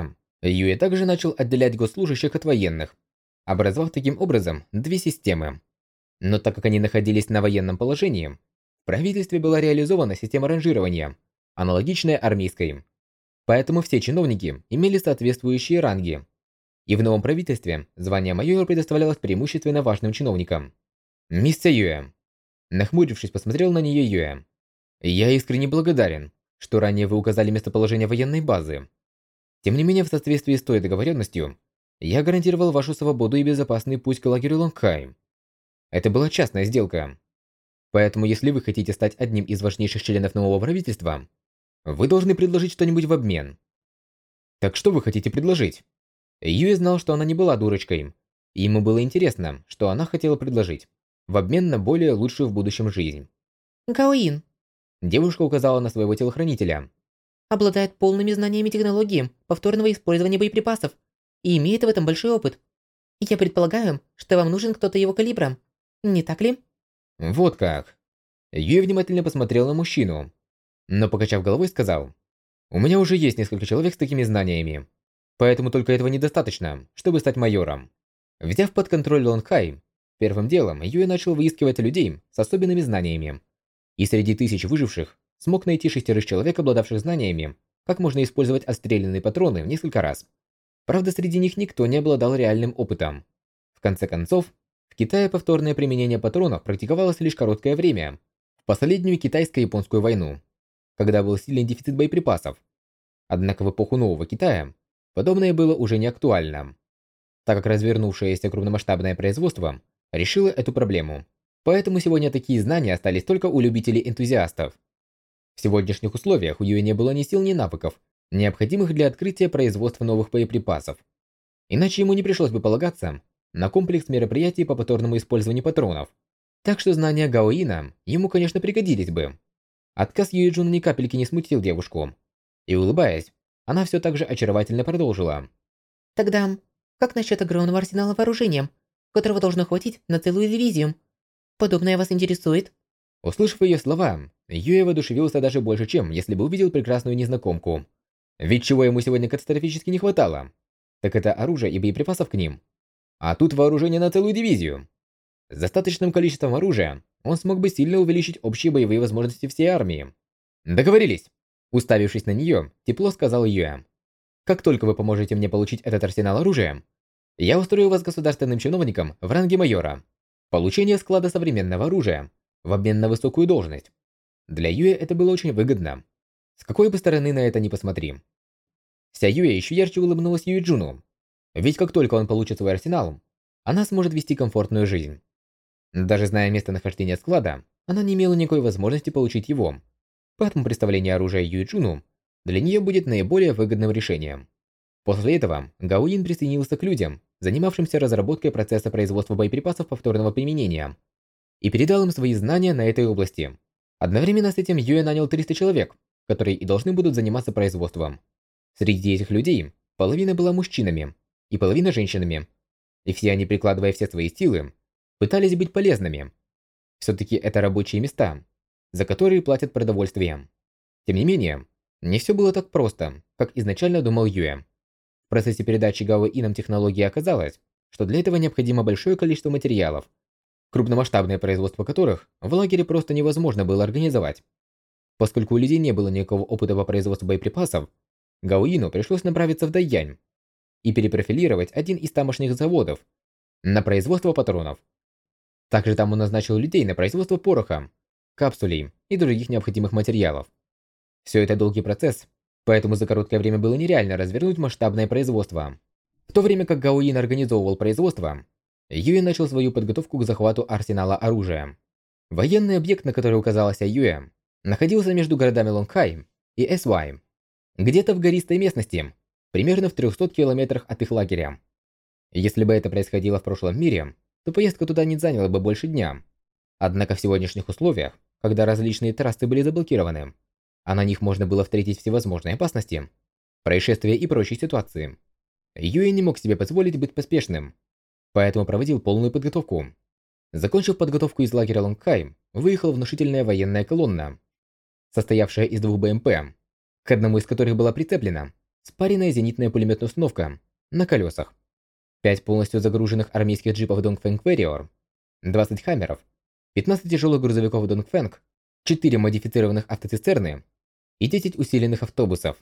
Юэ также начал отделять госслужащих от военных, образовав таким образом две системы. Но так как они находились на военном положении, в правительстве была реализована система ранжирования, аналогичная армейской. Поэтому все чиновники имели соответствующие ранги. И в новом правительстве звание майора предоставлялось преимущественно важным чиновникам. «Мисс Юэ». Нахмурившись, посмотрел на нее Юэ. «Я искренне благодарен, что ранее вы указали местоположение военной базы. Тем не менее, в соответствии с той договоренностью, я гарантировал вашу свободу и безопасный путь к лагерю Лонгхай. Это была частная сделка. Поэтому, если вы хотите стать одним из важнейших членов нового правительства, вы должны предложить что-нибудь в обмен. Так что вы хотите предложить?» Юэ знал, что она не была дурочкой, и ему было интересно, что она хотела предложить, в обмен на более лучшую в будущем жизнь. Гаоин Девушка указала на своего телохранителя. обладает полными знаниями технологии повторного использования боеприпасов и имеет в этом большой опыт. Я предполагаю, что вам нужен кто-то его калибра. Не так ли? Вот как. Юэ внимательно посмотрел на мужчину, но, покачав головой, сказал: «У меня уже есть несколько человек с такими знаниями, поэтому только этого недостаточно, чтобы стать майором». Взяв под контроль Лонгхай, первым делом Юэ начал выискивать людей с особенными знаниями. И среди тысяч выживших смог найти шестерых человек, обладавших знаниями, как можно использовать отстрелянные патроны в несколько раз. Правда, среди них никто не обладал реальным опытом. В конце концов, в Китае повторное применение патронов практиковалось лишь короткое время, в последнюю китайско-японскую войну, когда был сильный дефицит боеприпасов. Однако в эпоху Нового Китая подобное было уже не актуально, так как развернувшееся крупномасштабное производство решило эту проблему. Поэтому сегодня такие знания остались только у любителей-энтузиастов. В сегодняшних условиях у Юэ не было ни сил, ни навыков, необходимых для открытия производства новых боеприпасов. Иначе ему не пришлось бы полагаться на комплекс мероприятий по повторному использованию патронов. Так что знания Гаоина ему, конечно, пригодились бы. Отказ Юэджуна ни капельки не смутил девушку. И улыбаясь, она все так же очаровательно продолжила. Тогда, как насчет огромного арсенала вооружения, которого должно хватить на целую дивизию? Подобное вас интересует? Услышав ее слова, Юэ воодушевился даже больше, чем если бы увидел прекрасную незнакомку. Ведь чего ему сегодня катастрофически не хватало, так это оружия и боеприпасов к ним. А тут вооружение на целую дивизию. С достаточным количеством оружия он смог бы сильно увеличить общие боевые возможности всей армии. Договорились. Уставившись на нее, тепло сказал Юэ. Как только вы поможете мне получить этот арсенал оружия, я устрою вас государственным чиновником в ранге майора. Получение склада современного оружия в обмен на высокую должность. Для Юэ это было очень выгодно. С какой бы стороны на это ни посмотри. Ся Юэ еще ярче улыбнулась Юэджуну. Ведь как только он получит свой арсенал, она сможет вести комфортную жизнь. Даже зная местонахождение склада, она не имела никакой возможности получить его. Поэтому представление оружия Юэджуну для нее будет наиболее выгодным решением. После этого Гаоин присоединился к людям, занимавшимся разработкой процесса производства боеприпасов повторного применения, и передал им свои знания на этой области. Одновременно с этим Юэ нанял триста человек, которые и должны будут заниматься производством. Среди этих людей половина была мужчинами и половина женщинами, и все они, прикладывая все свои силы, пытались быть полезными. Все-таки это рабочие места, за которые платят продовольствием. Тем не менее, не все было так просто, как изначально думал Юэ. В процессе передачи Гаоином технологии оказалось, что для этого необходимо большое количество материалов, крупномасштабное производство которых в лагере просто невозможно было организовать. Поскольку у людей не было никакого опыта по производству боеприпасов, Гаоину пришлось направиться в Дайянь и перепрофилировать один из тамошних заводов на производство патронов. Также там он назначил людей на производство пороха, капсулей и других необходимых материалов. Все это долгий процесс, поэтому за короткое время было нереально развернуть масштабное производство. В то время как Гаоин организовывал производство, Юэ начал свою подготовку к захвату арсенала оружия. Военный объект, на который указалась Юэ, находился между городами Лонгхай и Эсвай, где-то в гористой местности, примерно в трёхстах километрах от их лагеря. Если бы это происходило в прошлом мире, то поездка туда не заняла бы больше дня. Однако в сегодняшних условиях, когда различные трассы были заблокированы, а на них можно было встретить всевозможные опасности, происшествия и прочие ситуации, Юэ не мог себе позволить быть поспешным, поэтому проводил полную подготовку. Закончив подготовку из лагеря Лонгхай, выехала внушительная военная колонна, состоявшая из двух БМП, к одному из которых была прицеплена спаренная зенитная пулеметная установка на колесах, пять полностью загруженных армейских джипов Dongfeng Warrior, двадцать хаммеров, пятнадцать тяжелых грузовиков Dongfeng, четыре модифицированных автоцистерны и десять усиленных автобусов.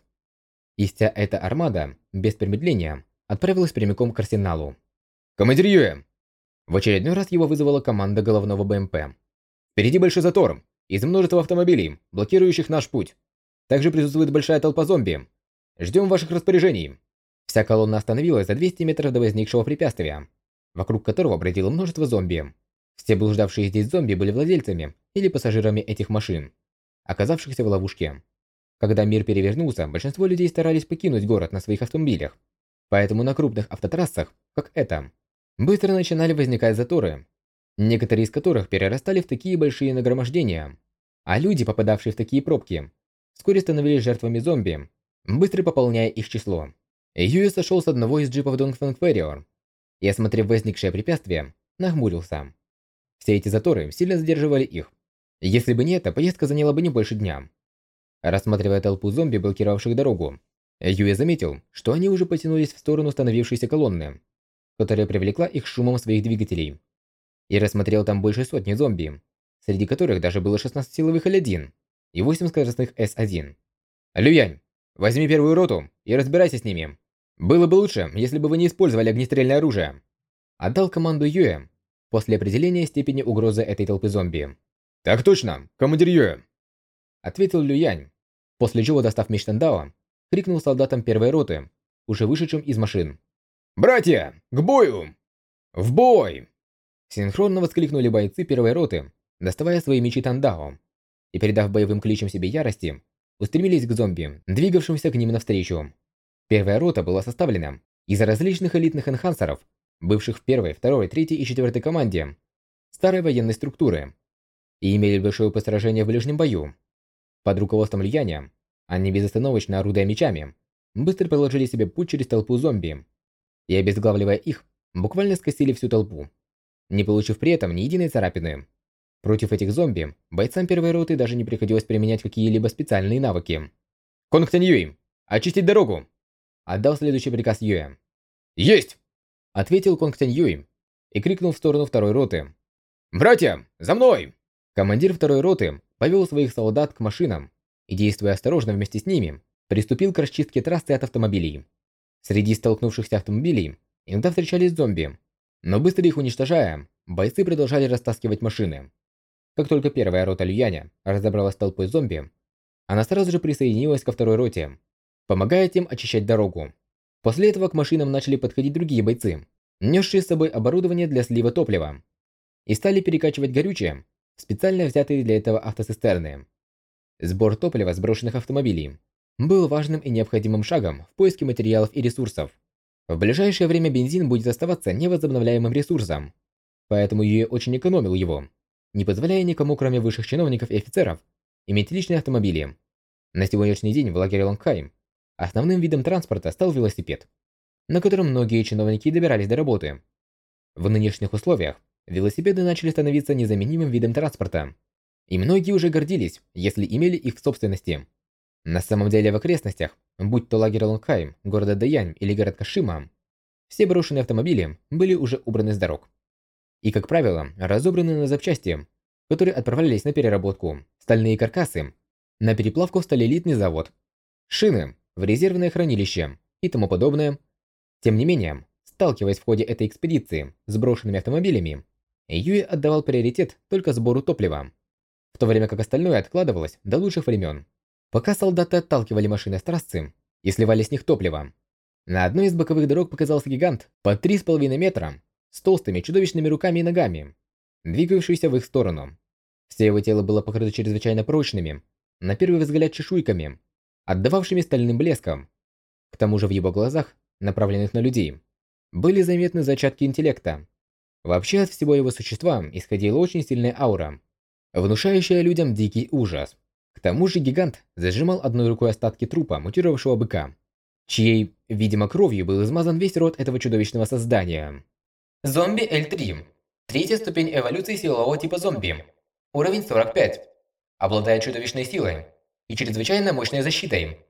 И вся эта армада, без промедления, отправилась прямиком к арсеналу. «Командир Юэ!» В очередной раз его вызвала команда головного БМП. «Впереди большой затор из множества автомобилей, блокирующих наш путь. Также присутствует большая толпа зомби. Ждем ваших распоряжений». Вся колонна остановилась за двести метров до возникшего препятствия, вокруг которого бродило множество зомби. Все блуждавшие здесь зомби были владельцами или пассажирами этих машин, оказавшихся в ловушке. Когда мир перевернулся, большинство людей старались покинуть город на своих автомобилях. Поэтому на крупных автотрассах, как эта, быстро начинали возникать заторы, некоторые из которых перерастали в такие большие нагромождения. А люди, попадавшие в такие пробки, вскоре становились жертвами зомби, быстро пополняя их число. Юэ сошел с одного из джипов Dongfeng Warrior и, осмотрев возникшее препятствие, нахмурился. Все эти заторы сильно задерживали их. Если бы не это, поездка заняла бы не больше дня. Рассматривая толпу зомби, блокировавших дорогу, Юэ заметил, что они уже потянулись в сторону становившейся колонны, которая привлекла их шумом своих двигателей. И рассмотрел там больше сотни зомби, среди которых даже было шестнадцать силовых Л один и восемь скоростных С один. «Люянь, возьми первую роту и разбирайся с ними. Было бы лучше, если бы вы не использовали огнестрельное оружие». Отдал команду Юэ после определения степени угрозы этой толпы зомби. «Так точно, командир Юэ», — ответил Люянь, после чего, достав меч Тандао, крикнул солдатам первой роты, уже вышедшим из машин. «Братья, к бою! В бой!» Синхронно воскликнули бойцы первой роты, доставая свои мечи Тандао, и, передав боевым кличам себе ярости, устремились к зомби, двигавшимся к ним навстречу. Первая рота была составлена из различных элитных энхансеров, бывших в первой, второй, третьей и четвертой команде старой военной структуры, и имели большое опыт сражения в ближнем бою. Под руководством Люяня они, безостановочно орудуя мечами, быстро проложили себе путь через толпу зомби и, обезглавливая их, буквально скосили всю толпу, не получив при этом ни единой царапины. Против этих зомби бойцам первой роты даже не приходилось применять какие-либо специальные навыки. «Конг Тянь-Юй, очистить дорогу!» Отдал следующий приказ Юэ. «Есть!» Ответил Конг Тянь-Юй и крикнул в сторону второй роты. «Братья, за мной!» Командир второй роты повел своих солдат к машинам и, действуя осторожно вместе с ними, приступил к расчистке трассы от автомобилей. Среди столкнувшихся автомобилей иногда встречались зомби, но быстро их уничтожая, бойцы продолжали растаскивать машины. Как только первая рота Люяня разобралась с толпой зомби, она сразу же присоединилась ко второй роте, помогая тем очищать дорогу. После этого к машинам начали подходить другие бойцы, несшие с собой оборудование для слива топлива, и стали перекачивать горючее в специально взятые для этого автоцистерны. Сбор топлива с брошенных автомобилей был важным и необходимым шагом в поиске материалов и ресурсов. В ближайшее время бензин будет оставаться невозобновляемым ресурсом, поэтому Юэ очень экономил его, не позволяя никому, кроме высших чиновников и офицеров, иметь личные автомобили. На сегодняшний день в лагере Лонгхайм основным видом транспорта стал велосипед, на котором многие чиновники добирались до работы. В нынешних условиях велосипеды начали становиться незаменимым видом транспорта, и многие уже гордились, если имели их в собственности. На самом деле в окрестностях, будь то лагерь Лонгхайм, города Даянь или город Кашима, все брошенные автомобили были уже убраны с дорог. И, как правило, разобраны на запчасти, которые отправлялись на переработку, стальные каркасы, на переплавку в сталелитный завод, шины в резервное хранилище и тому подобное. Тем не менее, сталкиваясь в ходе этой экспедиции с брошенными автомобилями, Юэ отдавал приоритет только сбору топлива, в то время как остальное откладывалось до лучших времен. Пока солдаты отталкивали машины с трассы и сливали с них топливо, на одной из боковых дорог показался гигант под три с половиной метра с толстыми чудовищными руками и ногами, двигавшийся в их сторону. Все его тело было покрыто чрезвычайно прочными, на первый взгляд чешуйками, отдававшими стальным блеском. К тому же в его глазах, направленных на людей, были заметны зачатки интеллекта. Вообще от всего его существа исходила очень сильная аура, внушающая людям дикий ужас. К тому же гигант зажимал одной рукой остатки трупа мутировавшего быка, чьей, видимо, кровью был измазан весь рот этого чудовищного создания. Зомби Л три. Третья ступень эволюции силового типа зомби. Уровень сорок пять. Обладает чудовищной силой и чрезвычайно мощной защитой.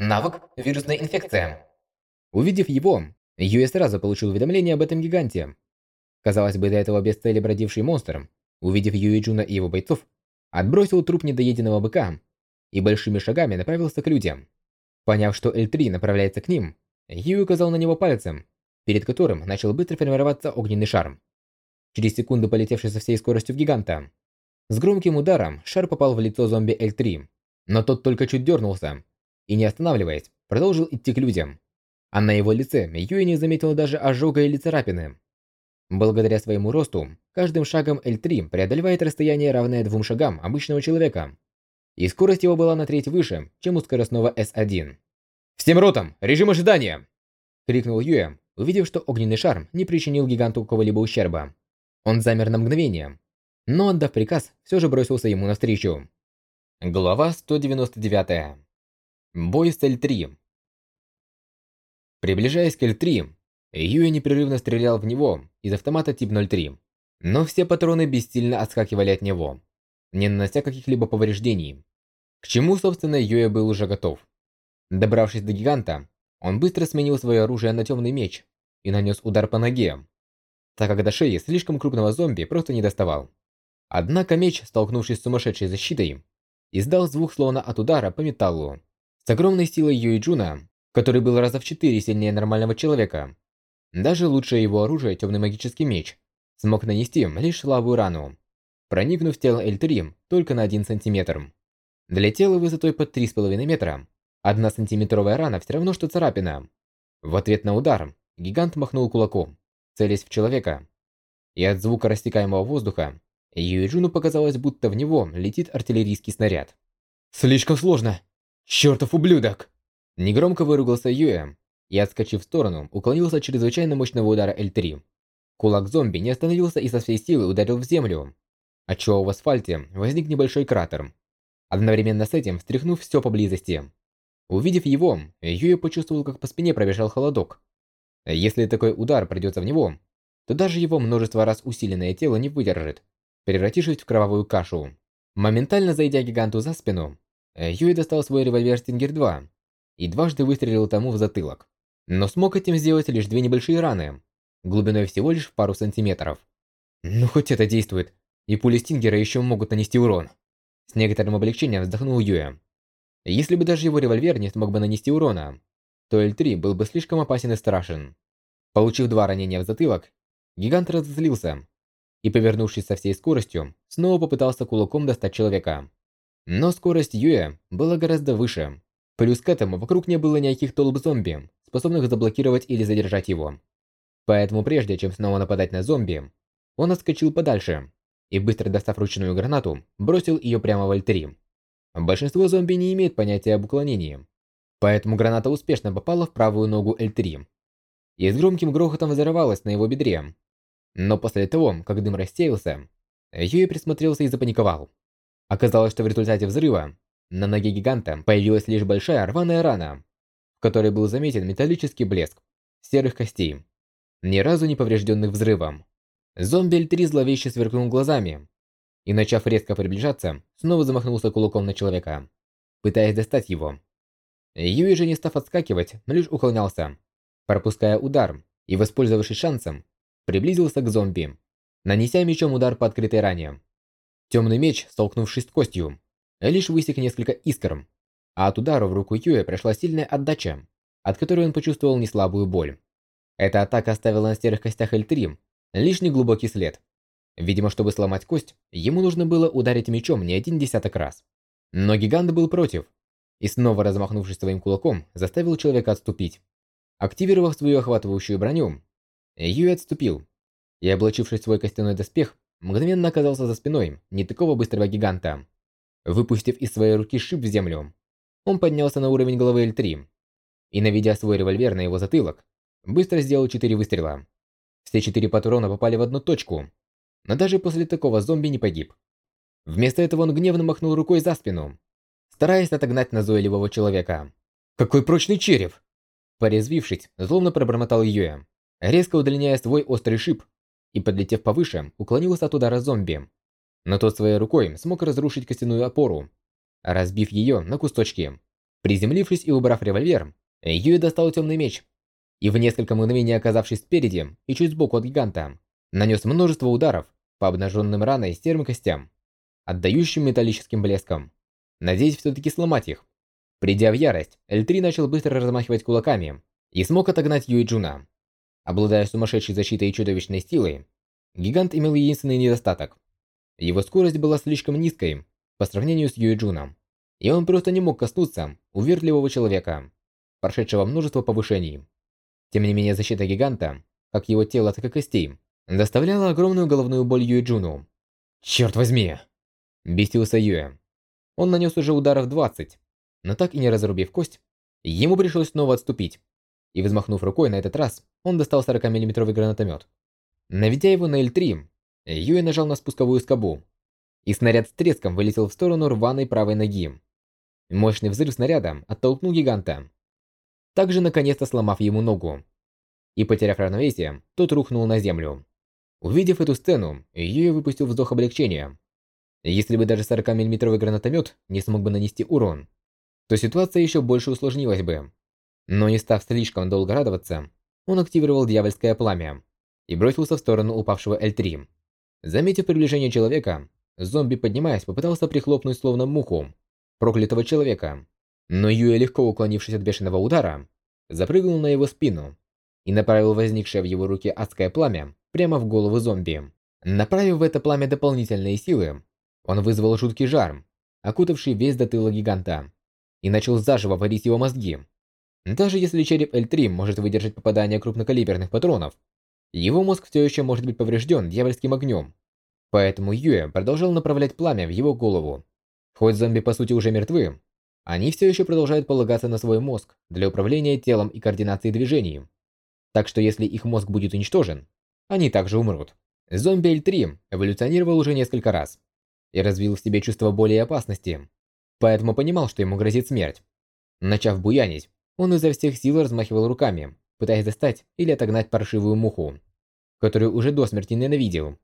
Навык «Вирусная инфекция». Увидев его, Юэ сразу получил уведомление об этом гиганте. Казалось бы, до этого без цели бродивший монстр, увидев Юэ Джуна и его бойцов, отбросил труп недоеденного быка и большими шагами направился к людям. Поняв, что Эль три направляется к ним, Юэ указал на него пальцем, перед которым начал быстро формироваться огненный шар. Через секунду полетевший со всей скоростью в гиганта. С громким ударом шар попал в лицо зомби Эль три, но тот только чуть дернулся и, не останавливаясь, продолжил идти к людям. А на его лице Юэ не заметил даже ожога или царапины. Благодаря своему росту, каждым шагом Эль три преодолевает расстояние, равное двум шагам обычного человека. И скорость его была на треть выше, чем у скоростного С один. «Всем ротам! Режим ожидания!» — крикнул Юэ, увидев, что огненный шар не причинил гиганту какого-либо ущерба. Он замер на мгновение, но, отдав приказ, все же бросился ему навстречу. Глава сто девяносто девять. Бой с Эль три. Приближаясь к Эль три, Юэ непрерывно стрелял в него из автомата тип ноль три, но все патроны бессильно отскакивали от него, не нанося каких-либо повреждений. К чему, собственно, Юэ был уже готов. Добравшись до гиганта, он быстро сменил свое оружие на темный меч и нанес удар по ноге, так как до шеи слишком крупного зомби просто не доставал. Однако меч, столкнувшись с сумасшедшей защитой, издал звук словно от удара по металлу. С огромной силой Юэ Джуна, который был раза в четыре сильнее нормального человека, даже лучшее его оружие, темный магический меч, смог нанести лишь слабую рану, проникнув в тело Эль три только на один сантиметр. Для тела высотой под три с половиной метра, одна сантиметровая рана все равно, что царапина. В ответ на удар гигант махнул кулаком, целясь в человека. И от звука растекаемого воздуха Юэ Джуну показалось, будто в него летит артиллерийский снаряд. «Слишком сложно! Чертов ублюдок!» Негромко выругался Юэ и, отскочив в сторону, уклонился от чрезвычайно мощного удара Эль три. Кулак зомби не остановился и со всей силы ударил в землю, отчего в асфальте возник небольшой кратер, одновременно с этим встряхнув все поблизости. Увидев его, Юэ почувствовал, как по спине пробежал холодок. Если такой удар придется в него, то даже его множество раз усиленное тело не выдержит, превратившись в кровавую кашу. Моментально зайдя гиганту за спину, Юэ достал свой револьвер Стингер два и дважды выстрелил тому в затылок. Но смог этим сделать лишь две небольшие раны, глубиной всего лишь в пару сантиметров. Ну хоть это действует, и пули Стингера еще могут нанести урон. С некоторым облегчением вздохнул Юэ. Если бы даже его револьвер не смог бы нанести урона, то Эль три был бы слишком опасен и страшен. Получив два ранения в затылок, гигант разозлился и, повернувшись со всей скоростью, снова попытался кулаком достать человека. Но скорость Юэ была гораздо выше. Плюс к этому вокруг не было никаких толп зомби, способных заблокировать или задержать его. Поэтому прежде чем снова нападать на зомби, он отскочил подальше и, быстро достав ручную гранату, бросил ее прямо в Эль три. Большинство зомби не имеет понятия об уклонении, поэтому граната успешно попала в правую ногу Эль три и с громким грохотом взорвалась на его бедре. Но после того, как дым рассеялся, Юэ присмотрелся и запаниковал. Оказалось, что в результате взрыва на ноге гиганта появилась лишь большая рваная рана, в которой был заметен металлический блеск серых костей, ни разу не поврежденных взрывом. Зомби Эль три зловеще сверкнул глазами и, начав резко приближаться, снова замахнулся кулаком на человека, пытаясь достать его. Юэ же, не став отскакивать, но лишь уклонялся, пропуская удар, и, воспользовавшись шансом, приблизился к зомби, нанеся мечом удар по открытой ране. Темный меч, столкнувшись с костью, лишь высек несколько искр, а от удара в руку Юэ прошла сильная отдача, от которой он почувствовал неслабую боль. Эта атака оставила на серых костях Эль три лишь неглубокий след. Видимо, чтобы сломать кость, ему нужно было ударить мечом не один десяток раз. Но гигант был против, и снова размахнувшись своим кулаком, заставил человека отступить. Активировав свою охватывающую броню, Юэ отступил, и, облачившись в свой костяной доспех, мгновенно оказался за спиной не такого быстрого гиганта. Выпустив из своей руки шип в землю, он поднялся на уровень головы Эль три и, наведя свой револьвер на его затылок, быстро сделал четыре выстрела. Все четыре патрона попали в одну точку, но даже после такого зомби не погиб. Вместо этого он гневно махнул рукой за спину, стараясь отогнать назойливого человека. «Какой прочный череп!» Порезвившись, злобно пробормотал Юэ, резко удлиняя свой острый шип и, подлетев повыше, уклонился от удара зомби. Но тот своей рукой смог разрушить костяную опору, разбив ее на кусочки Приземлившись и убрав револьвер, Юэ достал темный меч и в несколько мгновений, оказавшись спереди и чуть сбоку от гиганта, нанес множество ударов по обнаженным раной серым костям, отдающим металлическим блеском, надеясь все-таки сломать их. Придя в ярость, Эль три начал быстро размахивать кулаками и смог отогнать Юэ Джуна. Обладая сумасшедшей защитой и чудовищной силой, гигант имел единственный недостаток. Его скорость была слишком низкой по сравнению с Юэ Джуном, и он просто не мог коснуться увертливого человека, прошедшего множество повышений. Тем не менее, защита гиганта, как его тело, так и костей, доставляла огромную головную боль Юэ Джуну. «Черт возьми!» – бесился Юэ. Он нанес уже ударов двадцать, но так и не разрубив кость, ему пришлось снова отступить. И взмахнув рукой на этот раз, он достал сорокамиллиметровый гранатомет. Наведя его на Эль три, Юэ нажал на спусковую скобу, и снаряд с треском вылетел в сторону рваной правой ноги. Мощный взрыв снаряда оттолкнул гиганта, также наконец-то сломав ему ногу. И потеряв равновесие, тот рухнул на землю. Увидев эту сцену, Юэ выпустил вздох облегчения. Если бы даже сорокамиллиметровый гранатомет не смог бы нанести урон, то ситуация еще больше усложнилась бы. Но не став слишком долго радоваться, он активировал дьявольское пламя и бросился в сторону упавшего Эль три. Заметив приближение человека, зомби, поднимаясь, попытался прихлопнуть словно муху проклятого человека. Но Юэ, легко уклонившись от бешеного удара, запрыгнул на его спину и направил возникшее в его руке адское пламя прямо в голову зомби. Направив в это пламя дополнительные силы, он вызвал жуткий жар, окутавший весь затылок гиганта, и начал заживо варить его мозги. Даже если череп Эль три может выдержать попадание крупнокалиберных патронов, его мозг все еще может быть поврежден дьявольским огнем. Поэтому Юэ продолжал направлять пламя в его голову. Хоть зомби по сути уже мертвы, они все еще продолжают полагаться на свой мозг для управления телом и координации движений. Так что если их мозг будет уничтожен, они также умрут. Зомби Эль три эволюционировал уже несколько раз и развил в себе чувство боли и опасности, поэтому понимал, что ему грозит смерть. Начав буянить, он изо всех сил размахивал руками, пытаясь достать или отогнать паршивую муху, которую уже до смерти ненавидел.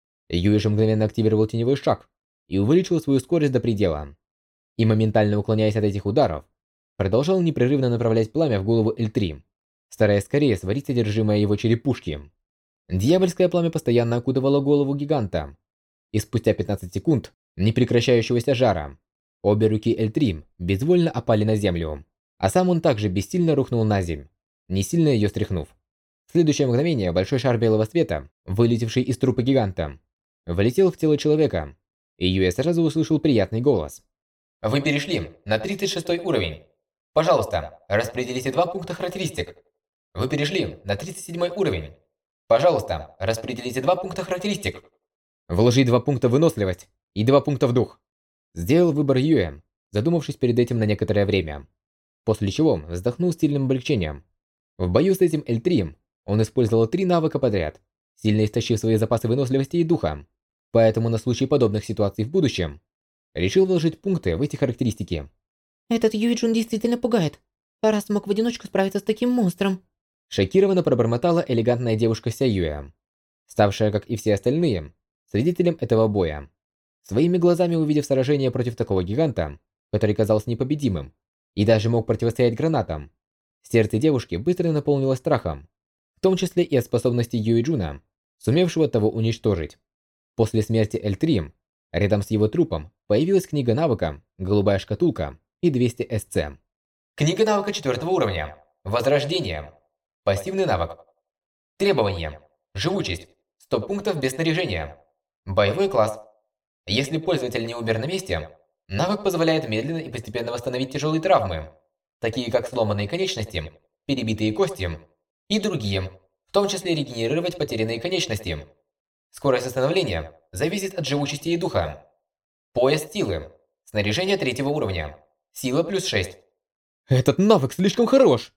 Юэ же мгновенно активировал теневой шаг и увеличил свою скорость до предела. И моментально уклоняясь от этих ударов, продолжал непрерывно направлять пламя в голову Эль три, стараясь скорее сварить содержимое его черепушки. Дьявольское пламя постоянно окутывало голову гиганта, и спустя пятнадцать секунд непрекращающегося жара обе руки Эль три безвольно опали на землю, а сам он также бессильно рухнул на землю, не сильно ее стряхнув. В следующее мгновение большой шар белого света, вылетевший из трупа гиганта, влетел в тело человека, и Юэ сразу услышал приятный голос. Вы перешли на тридцать шестой уровень. Пожалуйста, распределите два пункта характеристик. Вы перешли на тридцать седьмой уровень. Пожалуйста, распределите два пункта характеристик. Вложи два пункта в выносливость и два пункта в дух. Сделал выбор Юэ, задумавшись перед этим на некоторое время. После чего вздохнул с сильным облегчением. В бою с этим Эль три он использовал три навыка подряд, сильно истощив свои запасы выносливости и духа. Поэтому на случай подобных ситуаций в будущем решил вложить пункты в эти характеристики. Этот Юэ Джун действительно пугает. Раз смог в одиночку справиться с таким монстром. Шокированно пробормотала элегантная девушка Ся Юэ, ставшая, как и все остальные, свидетелем этого боя. Своими глазами увидев сражение против такого гиганта, который казался непобедимым и даже мог противостоять гранатам, сердце девушки быстро наполнилось страхом, в том числе и от способности Юэ Джуна, сумевшего того уничтожить. После смерти Эль три, рядом с его трупом, появилась книга навыка, голубая шкатулка и двести эс цэ. Книга навыка четвертого уровня. Возрождение. Пассивный навык. Требования. Живучесть. сто пунктов без снаряжения. Боевой класс. Если пользователь не умер на месте, навык позволяет медленно и постепенно восстановить тяжелые травмы, такие как сломанные конечности, перебитые кости и другие, в том числе регенерировать потерянные конечности. Скорость восстановления зависит от живучести и духа. Пояс силы. Снаряжение третьего уровня. Сила плюс шесть. Этот навык слишком хорош!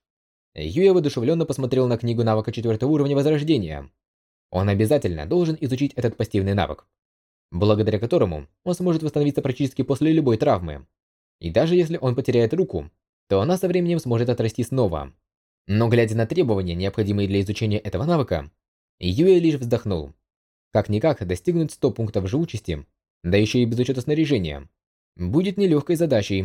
Юэ воодушевленно посмотрел на книгу навыка четвертого уровня Возрождения. Он обязательно должен изучить этот пассивный навык, благодаря которому он сможет восстановиться практически после любой травмы. И даже если он потеряет руку, то она со временем сможет отрасти снова. Но глядя на требования, необходимые для изучения этого навыка, Юэ лишь вздохнул. Как-никак достигнуть ста пунктов живучести, да еще и без учета снаряжения, будет нелегкой задачей.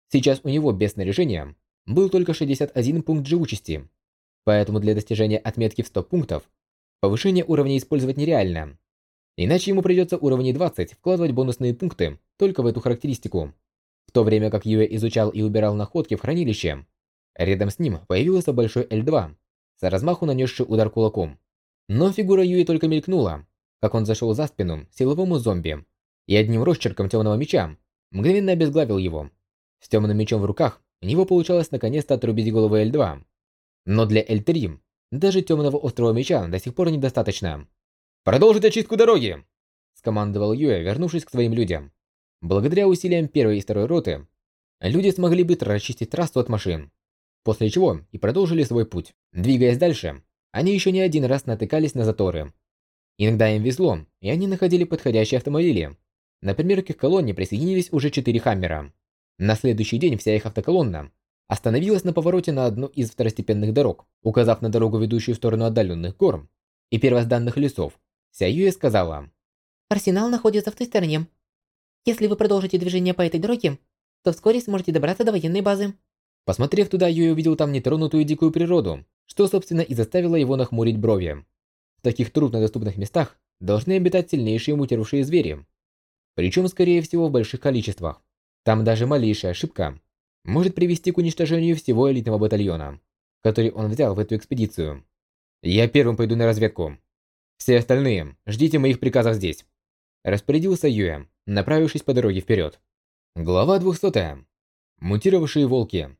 Сейчас у него без снаряжения был только шестьдесят один пункт живучести, поэтому для достижения отметки в сто пунктов повышение уровня использовать нереально. Иначе ему придется уровней двадцать вкладывать бонусные пункты только в эту характеристику. В то время как Юэ изучал и убирал находки в хранилище, рядом с ним появился большой Эль два, с размаху нанесший удар кулаком. Но фигура Юэ только мелькнула, как он зашел за спину силовому зомби и одним росчерком темного меча мгновенно обезглавил его. С темным мечом в руках у него получалось наконец-то отрубить голову Эль два. Но для Эль три даже темного острого меча до сих пор недостаточно. «Продолжить очистку дороги!» – скомандовал Юэ, вернувшись к своим людям. Благодаря усилиям первой и второй роты, люди смогли быстро расчистить трассу от машин, после чего и продолжили свой путь. Двигаясь дальше, они еще не один раз натыкались на заторы. Иногда им везло, и они находили подходящие автомобили. Например, к их колонне присоединились уже четыре Хаммера. На следующий день вся их автоколонна остановилась на повороте на одну из второстепенных дорог, указав на дорогу, ведущую в сторону отдаленных гор и первозданных лесов. Ся Юэ сказала: «Арсенал находится в той стороне. Если вы продолжите движение по этой дороге, то вскоре сможете добраться до военной базы». Посмотрев туда, Юэ увидел там нетронутую дикую природу, что, собственно, и заставило его нахмурить брови. В таких труднодоступных местах должны обитать сильнейшие мутировавшие звери. Причем, скорее всего, в больших количествах. Там даже малейшая ошибка может привести к уничтожению всего элитного батальона, который он взял в эту экспедицию. «Я первым пойду на разведку. Все остальные, ждите моих приказов здесь», – распорядился Юэ, направившись по дороге вперед. Глава двухсотая. Мутировавшие волки.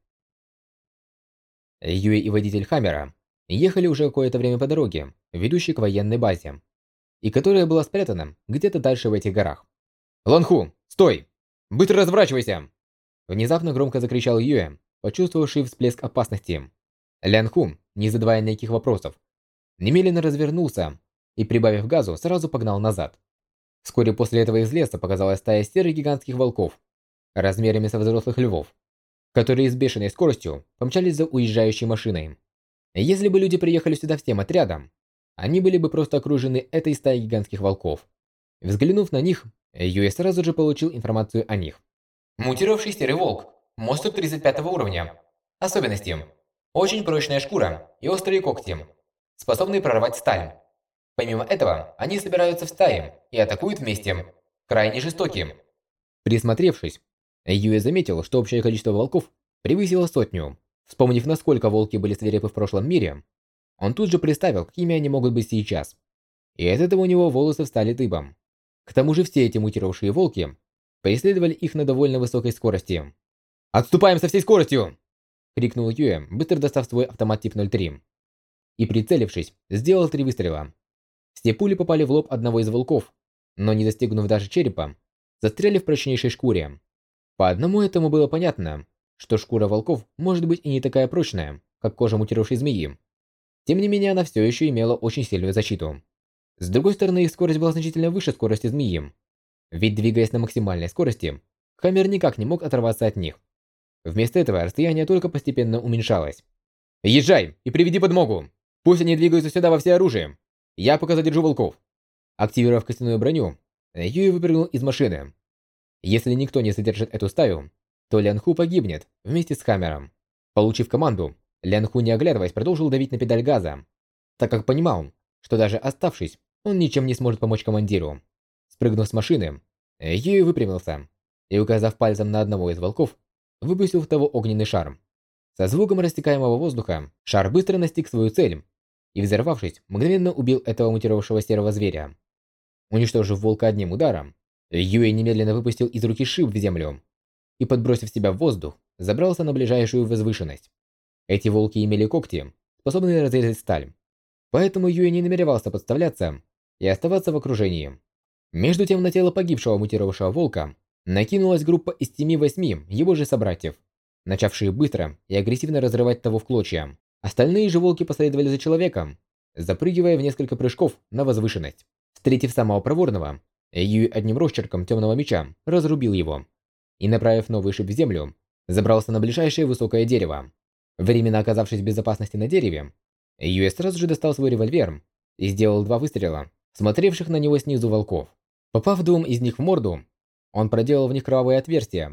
Юэ и водитель Хаммера ехали уже какое-то время по дороге, ведущей к военной базе, и которая была спрятана где-то дальше в этих горах. «Ланху, стой! Быстро разворачивайся!» Внезапно громко закричал Юэ, почувствовавший всплеск опасности. Лянху, не задавая никаких вопросов, немедленно развернулся и, прибавив газу, сразу погнал назад. Вскоре после этого из леса показалась стая серых гигантских волков, размерами со взрослых львов, которые с бешеной скоростью помчались за уезжающей машиной. Если бы люди приехали сюда всем отрядом, они были бы просто окружены этой стаей гигантских волков. Взглянув на них, Юэ сразу же получил информацию о них. Мутировавший серый волк. Монстр тридцать пятого уровня. Особенности. Очень прочная шкура и острые когти, способные прорвать сталь. Помимо этого, они собираются в стаи и атакуют вместе. Крайне жестокие. Присмотревшись, Юэ заметил, что общее количество волков превысило сотню. Вспомнив, насколько волки были свирепы в прошлом мире, он тут же представил, какими они могут быть сейчас. И от этого у него волосы встали дыбом. К тому же все эти мутировавшие волки преследовали их на довольно высокой скорости. «Отступаем со всей скоростью!» — крикнул Юэ, быстро достав свой автомат тип ноль три. И, прицелившись, сделал три выстрела. Все пули попали в лоб одного из волков, но, не достигнув даже черепа, застряли в прочнейшей шкуре. По одному этому было понятно, что шкура волков может быть и не такая прочная, как кожа мутировавшей змеи. Тем не менее, она все еще имела очень сильную защиту. С другой стороны, их скорость была значительно выше скорости змеи. Ведь, двигаясь на максимальной скорости, Хаммер никак не мог оторваться от них. Вместо этого расстояние только постепенно уменьшалось. «Езжай и приведи подмогу! Пусть они двигаются сюда во всеоружии! Я пока задержу волков!» Активировав костяную броню, Юэ выпрыгнул из машины. Если никто не задержит эту стаю, то Лянху погибнет вместе с Хаммером. Получив команду, Лянху, не оглядываясь, продолжил давить на педаль газа, так как понимал, что даже оставшись, он ничем не сможет помочь командиру. Спрыгнув с машины, Юэ выпрямился и, указав пальцем на одного из волков, выпустил в того огненный шар. Со звуком растекаемого воздуха шар быстро настиг свою цель и, взорвавшись, мгновенно убил этого мутировавшего серого зверя. Уничтожив волка одним ударом, Юэ немедленно выпустил из руки шип в землю и, подбросив себя в воздух, забрался на ближайшую возвышенность. Эти волки имели когти, способные разрезать сталь, поэтому Юэ не намеревался подставляться и оставаться в окружении. Между тем на тело погибшего мутировавшего волка накинулась группа из семи-восьми его же собратьев, начавшие быстро и агрессивно разрывать того в клочья. Остальные же волки последовали за человеком, запрыгивая в несколько прыжков на возвышенность. Встретив самого проворного, Юэ одним росчерком темного меча разрубил его и, направив новый шип в землю, забрался на ближайшее высокое дерево. Временно оказавшись в безопасности на дереве, Юэ сразу же достал свой револьвер и сделал два выстрела, смотревших на него снизу волков. Попав двум из них в морду, он проделал в них кровавые отверстия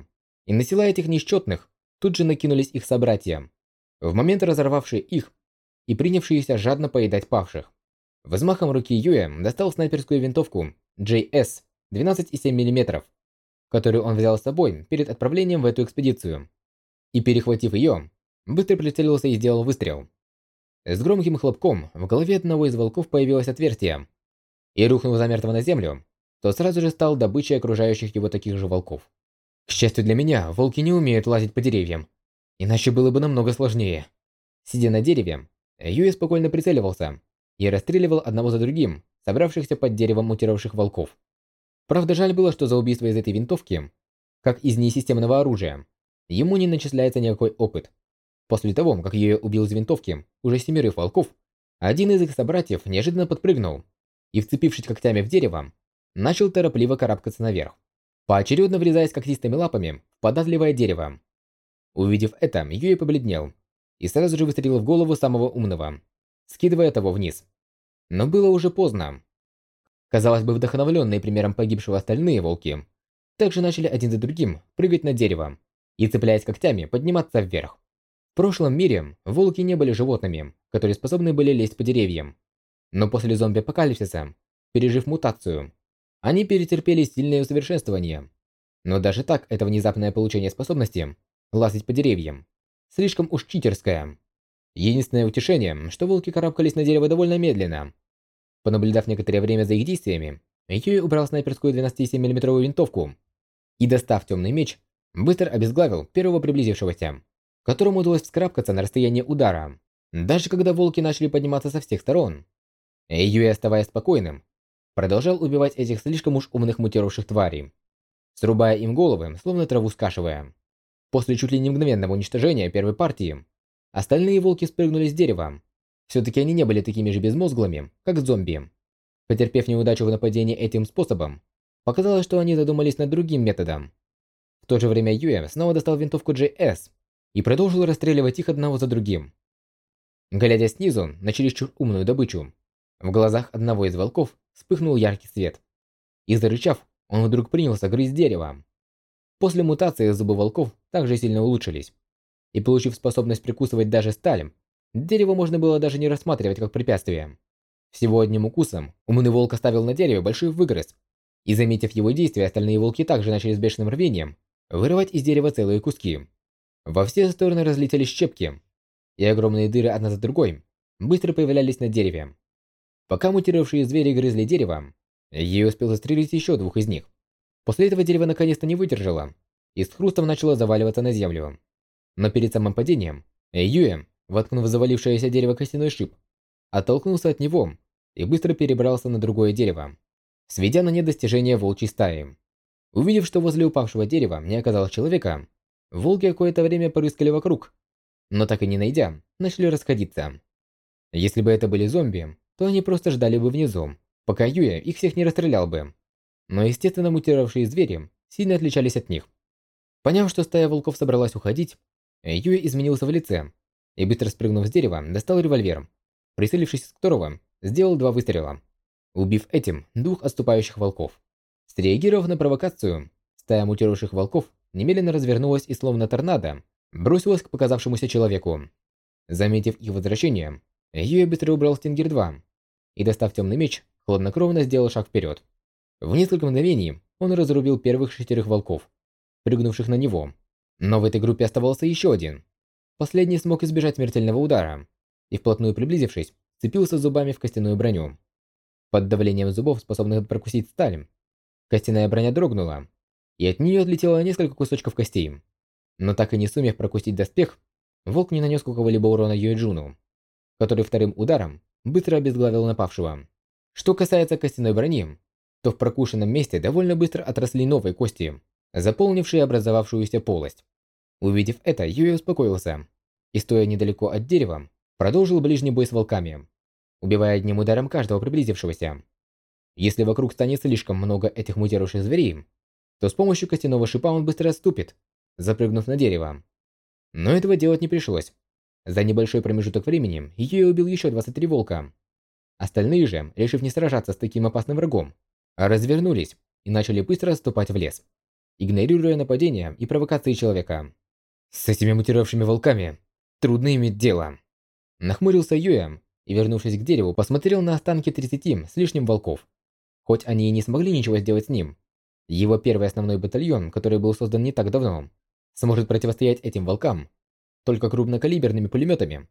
и на тела этих несчетных тут же накинулись их собратья, в момент разорвавшие их и принявшиеся жадно поедать павших. Взмахом руки Юэ достал снайперскую винтовку джей эс двенадцать и семь миллиметров, которую он взял с собой перед отправлением в эту экспедицию, и, перехватив ее, быстро прицелился и сделал выстрел. С громким хлопком в голове одного из волков появилось отверстие, и, рухнув замертво на землю, тот сразу же стал добычей окружающих его таких же волков. К счастью для меня, волки не умеют лазить по деревьям, иначе было бы намного сложнее. Сидя на дереве, Юэ спокойно прицеливался и расстреливал одного за другим собравшихся под деревом мутировавших волков. Правда, жаль было, что за убийство из этой винтовки, как из несистемного оружия, ему не начисляется никакой опыт. После того, как Юэ убил из винтовки уже семерых волков, один из их собратьев неожиданно подпрыгнул и, вцепившись когтями в дерево, начал торопливо карабкаться наверх, поочередно врезаясь когтистыми лапами в податливое дерево. Увидев это, Юэ побледнел и сразу же выстрелил в голову самого умного, скидывая того вниз. Но было уже поздно. Казалось бы, вдохновленные примером погибшего остальные волки также начали один за другим прыгать на дерево и, цепляясь когтями, подниматься вверх. В прошлом мире волки не были животными, которые способны были лезть по деревьям. Но после зомби-апокалипсиса, пережив мутацию, они перетерпели сильное усовершенствование. Но даже так, это внезапное получение способности лазить по деревьям слишком уж читерское. Единственное утешение, что волки карабкались на дерево довольно медленно. Понаблюдав некоторое время за их действиями, Юэ убрал снайперскую двенадцать и семь миллиметровую винтовку и, достав темный меч, быстро обезглавил первого приблизившегося, которому удалось вскарабкаться на расстояние удара, даже когда волки начали подниматься со всех сторон. Юэ, оставаясь спокойным, продолжал убивать этих слишком уж умных мутировавших тварей, срубая им головы, словно траву скашивая. После чуть ли не мгновенного уничтожения первой партии, остальные волки спрыгнули с дерева. Все-таки они не были такими же безмозглыми, как зомби. Потерпев неудачу в нападении этим способом, показалось, что они задумались над другим методом. В то же время Юэ снова достал винтовку джей эс и продолжил расстреливать их одного за другим. Глядя снизу на чересчур умную добычу, в глазах одного из волков вспыхнул яркий свет. И зарычав, он вдруг принялся грызть дерево. После мутации зубы волков также сильно улучшились. И, получив способность прикусывать даже сталь, дерево можно было даже не рассматривать как препятствие. Всего одним укусом умный волк оставил на дереве большой выгрыз, и, заметив его действия, остальные волки также начали с бешеным рвением вырывать из дерева целые куски. Во все стороны разлетелись щепки, и огромные дыры одна за другой быстро появлялись на дереве. Пока мутировавшие звери грызли дерево, Юэ успел застрелить еще двух из них. После этого дерево наконец-то не выдержало и с хрустом начало заваливаться на землю. Но перед самым падением Юэ, воткнув в завалившееся дерево костяной шип, оттолкнулся от него и быстро перебрался на другое дерево, сведя на нет достижения волчьей стаи. Увидев, что возле упавшего дерева не оказалось человека, волки какое-то время порыскали вокруг, но так и не найдя, начали расходиться. Если бы это были зомби, то они просто ждали бы внизу, пока Юэ их всех не расстрелял бы. Но естественно мутировавшие звери сильно отличались от них. Поняв, что стая волков собралась уходить, Юэ изменился в лице и, быстро спрыгнув с дерева, достал револьвер, прицелившись с которого, сделал два выстрела, убив этим двух отступающих волков. Среагировав на провокацию, стая мутировавших волков немедленно развернулась и, словно торнадо, бросилась к показавшемуся человеку. Заметив их возвращение, Юэ быстро убрал Стингер два и, достав темный меч, хладнокровно сделал шаг вперед. В несколько мгновений он разрубил первых шестерых волков, прыгнувших на него. Но в этой группе оставался еще один. Последний смог избежать смертельного удара и, вплотную приблизившись, вцепился зубами в костяную броню. Под давлением зубов, способных прокусить сталь, костяная броня дрогнула, и от нее отлетело несколько кусочков костей. Но так и не сумев прокусить доспех, волк не нанес какого-либо урона Юэджуну, который вторым ударом быстро обезглавил напавшего. Что касается костяной брони, то в прокушенном месте довольно быстро отросли новые кости, заполнившие образовавшуюся полость. Увидев это, Юэ успокоился и, стоя недалеко от дерева, продолжил ближний бой с волками, убивая одним ударом каждого приблизившегося. Если вокруг станет слишком много этих мутировавших зверей, то с помощью костяного шипа он быстро отступит, запрыгнув на дерево. Но этого делать не пришлось. За небольшой промежуток времени Юэ убил еще двадцать три волка. Остальные же, решив не сражаться с таким опасным врагом, развернулись и начали быстро отступать в лес. игнорируя нападения и провокации человека. С этими мутировавшими волками трудно иметь дело. Нахмурился Юя и, вернувшись к дереву, посмотрел на останки тридцати с лишним волков. Хоть они и не смогли ничего сделать с ним, его первый основной батальон, который был создан не так давно, сможет противостоять этим волкам только крупнокалиберными пулеметами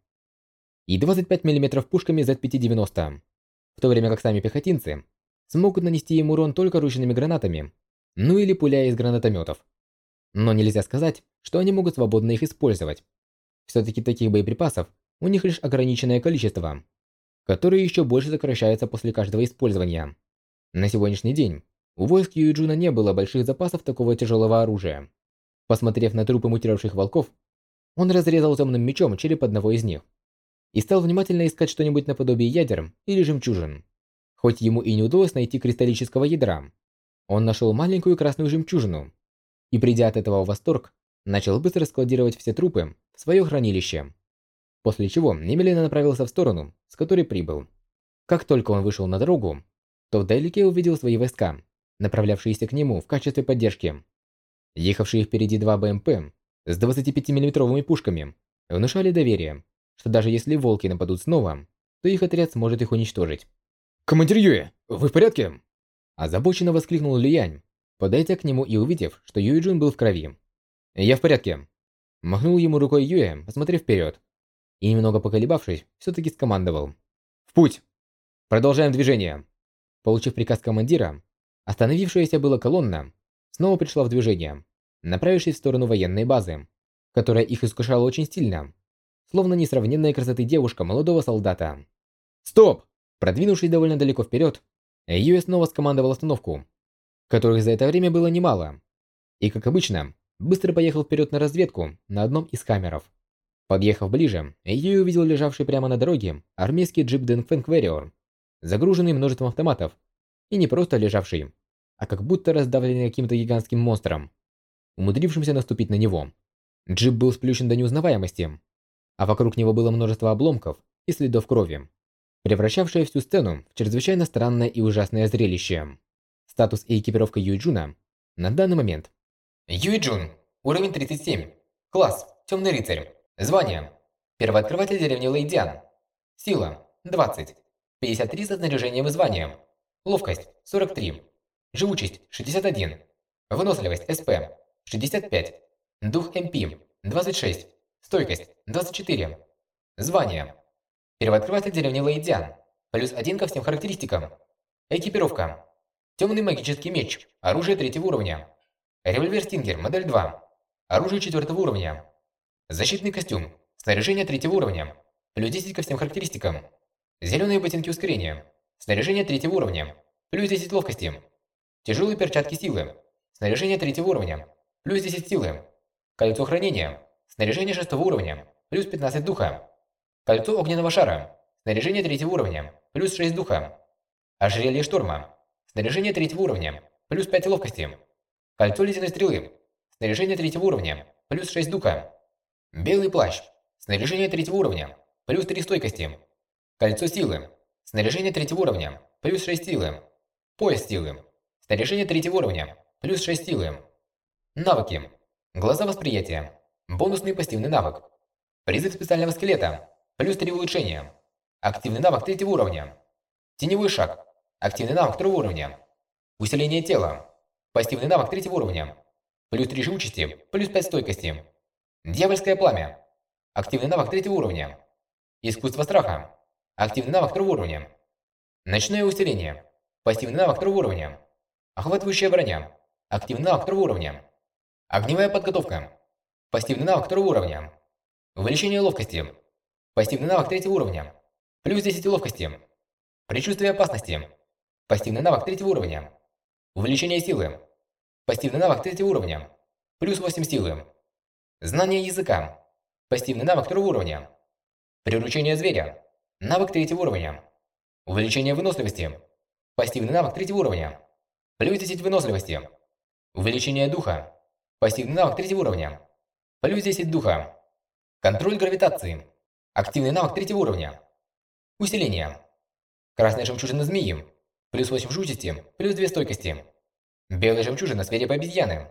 и двадцать пять миллиметров пушками зет пять девяносто, в то время как сами пехотинцы смогут нанести им урон только ручными гранатами, ну или пуля из гранатометов. Но нельзя сказать, что они могут свободно их использовать. Все-таки таких боеприпасов у них лишь ограниченное количество, которые еще больше сокращаются после каждого использования. На сегодняшний день у войск Юйджуна не было больших запасов такого тяжелого оружия. Посмотрев на трупы мутировавших волков, он разрезал темным мечом череп одного из них и стал внимательно искать что-нибудь наподобие ядер или жемчужин. Хоть ему и не удалось найти кристаллического ядра, он нашел маленькую красную жемчужину и, придя от этого в восторг, начал быстро складировать все трупы в свое хранилище. После чего немедленно направился в сторону, с которой прибыл. Как только он вышел на дорогу, то вдалеке увидел свои войска, направлявшиеся к нему в качестве поддержки. Ехавшие впереди два БМП с двадцатипятимиллиметровыми пушками внушали доверие, что даже если волки нападут снова, то их отряд сможет их уничтожить. «Командир Юэ, вы в порядке?» Озабоченно воскликнул Люянь, подойдя к нему и увидев, что Юйджун был в крови. «Я в порядке». Махнул ему рукой Юэ, посмотрев вперед, и немного поколебавшись, все-таки скомандовал. «В путь! Продолжаем движение!» Получив приказ командира, остановившаяся была колонна снова пришла в движение, направившись в сторону военной базы, которая их искушала очень сильно, словно несравненная красоты девушка молодого солдата. «Стоп!» Продвинувшись довольно далеко вперед, Юэ снова скомандовал остановку, которых за это время было немало, и, как обычно, быстро поехал вперед на разведку на одном из хаммеров. Подъехав ближе, Юэ увидел лежавший прямо на дороге армейский джип Дэнфэнг Вэриор, загруженный множеством автоматов, и не просто лежавший, а как будто раздавленный каким-то гигантским монстром, умудрившимся наступить на него. Джип был сплющен до неузнаваемости, а вокруг него было множество обломков и следов крови, превращавшее всю сцену в чрезвычайно странное и ужасное зрелище. Статус и экипировка Юйджуна на данный момент. Юйджун, уровень тридцать семь, класс Темный рыцарь, звание первооткрыватель деревни Лэйдзян, сила двадцать, пятьдесят три со снаряжением и званием, ловкость сорок три, живучесть шестьдесят один, выносливость СП шестьдесят пять, дух МП двадцать шесть, стойкость двадцать четыре, звание первооткрыватель деревни Лэйдзян, плюс один ко всем характеристикам, экипировка темный магический меч, оружие третьего уровня, револьвер Стингер модель два, оружие четвертого уровня, защитный костюм, снаряжение третьего уровня, плюс десять ко всем характеристикам, зеленые ботинки ускорения, снаряжение третьего уровня, плюс десять ловкости, тяжелые перчатки силы, снаряжение третьего уровня, плюс десять силы, кольцо хранения, снаряжение шестого уровня, плюс пятнадцать духа, кольцо огненного шара, снаряжение третьего уровня, плюс шесть духа, ожерелье шторма, снаряжение третьего уровня, плюс пять ловкости, кольцо ледяной стрелы, снаряжение третьего уровня, плюс шесть духа, белый плащ, снаряжение третьего уровня, плюс три стойкости, кольцо силы, снаряжение третьего уровня, плюс шесть силы, пояс силы, снаряжение третьего уровня, плюс шесть силы. Навыки. Глаза восприятия, бонусный пассивный навык, призыв специального скелета, плюс три улучшения, активный навык третьего уровня, теневой шаг, активный навык второго уровня, усиление тела, пассивный навык третьего уровня, плюс три живучести, плюс пять стойкости, дьявольское пламя, активный навык третьего уровня, искусство страха, активный навык второго уровня, ночное усиление, пассивный навык второго уровня, охватывающая броня, активный навык второго уровня, огневая подготовка, пассивный навык второго уровня, увеличение ловкости, пассивный навык третьего уровня, плюс десять ловкости, предчувствие опасности, пассивный навык третьего уровня, увеличение силы, пассивный навык третьего уровня, плюс восемь силы, знание языка, пассивный навык второго уровня, приручение зверя, навык третьего уровня, увеличение выносливости, пассивный навык третьего уровня, плюс десять выносливости, увеличение духа, пассивный навык третьего уровня, плюс десять духа, контроль гравитации, активный навык третьего уровня, усиление, красная жемчужина змеи, плюс восемь живучести, плюс две стойкости, белая жемчужина свирепой обезьяны,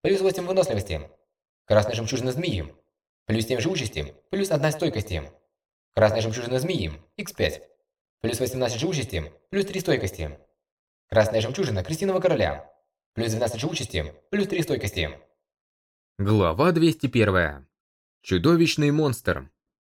плюс восемь выносливости. Красная жемчужина змеи, плюс семь живучести, плюс одна стойкости. Красная жемчужина змеи, икс пять, плюс восемнадцать живучести, плюс три стойкости. Красная жемчужина крысиного короля, плюс двенадцать живучести, плюс три стойкости. Глава двести первая. Чудовищный монстр.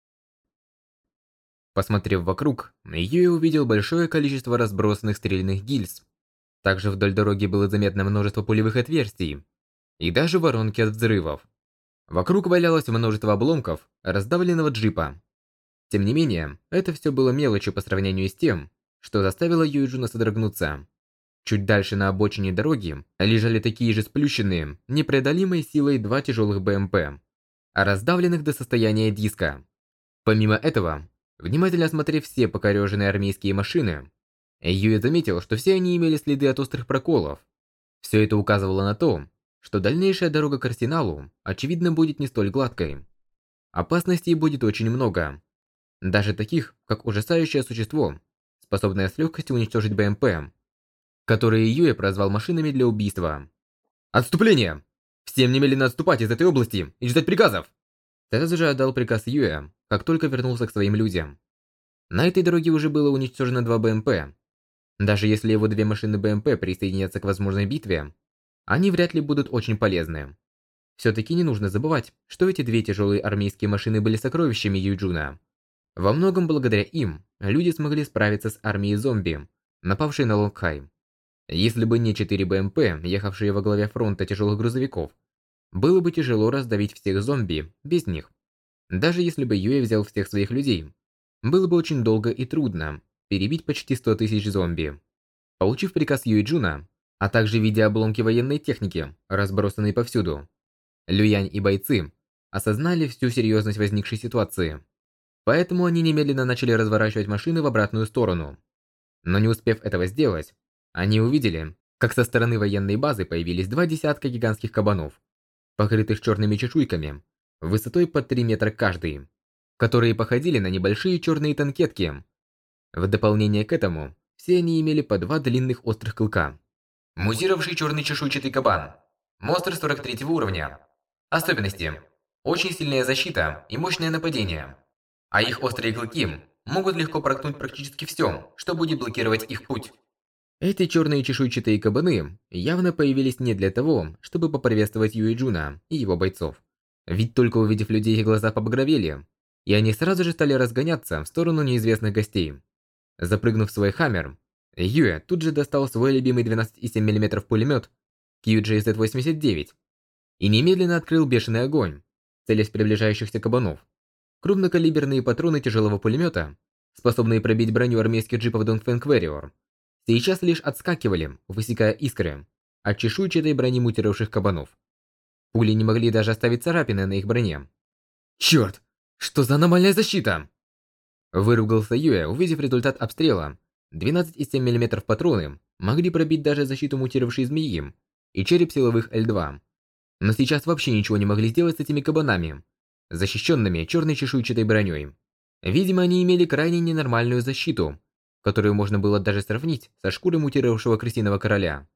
Посмотрев вокруг, Юэ увидел большое количество разбросанных стрельных гильз. Также вдоль дороги было заметно множество пулевых отверстий и даже воронки от взрывов. Вокруг валялось множество обломков раздавленного джипа. Тем не менее, это все было мелочью по сравнению с тем, что заставило Юэджуна содрогнуться. Чуть дальше на обочине дороги лежали такие же сплющенные, непреодолимой силой два тяжелых БМП, раздавленных до состояния диска. Помимо этого, внимательно осмотрев все покореженные армейские машины, Юэ заметил, что все они имели следы от острых проколов. Все это указывало на то, что дальнейшая дорога к арсеналу, очевидно, будет не столь гладкой. Опасностей будет очень много. Даже таких, как ужасающее существо, способное с легкостью уничтожить БМП, которые Юэ прозвал машинами для убийства. «Отступление! Всем немедленно отступать из этой области и ждать приказов!» Сразу же отдал приказ Юэ, как только вернулся к своим людям. На этой дороге уже было уничтожено два БМП. Даже если его две машины БМП присоединятся к возможной битве, они вряд ли будут очень полезны. Все-таки не нужно забывать, что эти две тяжелые армейские машины были сокровищами Юджуна. Во многом благодаря им люди смогли справиться с армией зомби, напавшей на Лонгхай. Если бы не четыре БМП, ехавшие во главе фронта тяжелых грузовиков, было бы тяжело раздавить всех зомби без них. Даже если бы Юэ взял всех своих людей, было бы очень долго и трудно перебить почти сто тысяч зомби. Получив приказ Юэджуна, а также видя обломки военной техники, разбросанные повсюду, Люянь и бойцы осознали всю серьезность возникшей ситуации. Поэтому они немедленно начали разворачивать машины в обратную сторону. Но не успев этого сделать, они увидели, как со стороны военной базы появились два десятка гигантских кабанов, покрытых черными чешуйками, высотой под три метра каждый, которые походили на небольшие черные танкетки. В дополнение к этому, все они имели по два длинных острых клыка. Мутировавший черный чешуйчатый кабан. Монстр сорок третьего уровня. Особенности. Очень сильная защита и мощное нападение. А их острые клыки могут легко проткнуть практически все, что будет блокировать их путь. Эти черные чешуйчатые кабаны явно появились не для того, чтобы поприветствовать Юэджуна и его бойцов. Ведь только увидев людей, их глаза побагровели, и они сразу же стали разгоняться в сторону неизвестных гостей. Запрыгнув в свой хаммер, Юэ тут же достал свой любимый двенадцать и семь миллиметров пулемет кью джей зет восемьдесят девять и немедленно открыл бешеный огонь, целясь в приближающихся кабанов. Крупнокалиберные патроны тяжелого пулемета, способные пробить броню армейских джипов Dongfeng Warrior, сейчас лишь отскакивали, высекая искры от чешуйчатой брони мутировавших кабанов. Пули не могли даже оставить царапины на их броне. «Черт! Что за аномальная защита?» Выругался Юэ, увидев результат обстрела. двенадцать и семь миллиметров патроны могли пробить даже защиту мутировавшей змеи и череп силовых Л два. Но сейчас вообще ничего не могли сделать с этими кабанами, защищенными черной чешуйчатой броней. Видимо, они имели крайне ненормальную защиту, которую можно было даже сравнить со шкурой мутировавшего крысиного короля.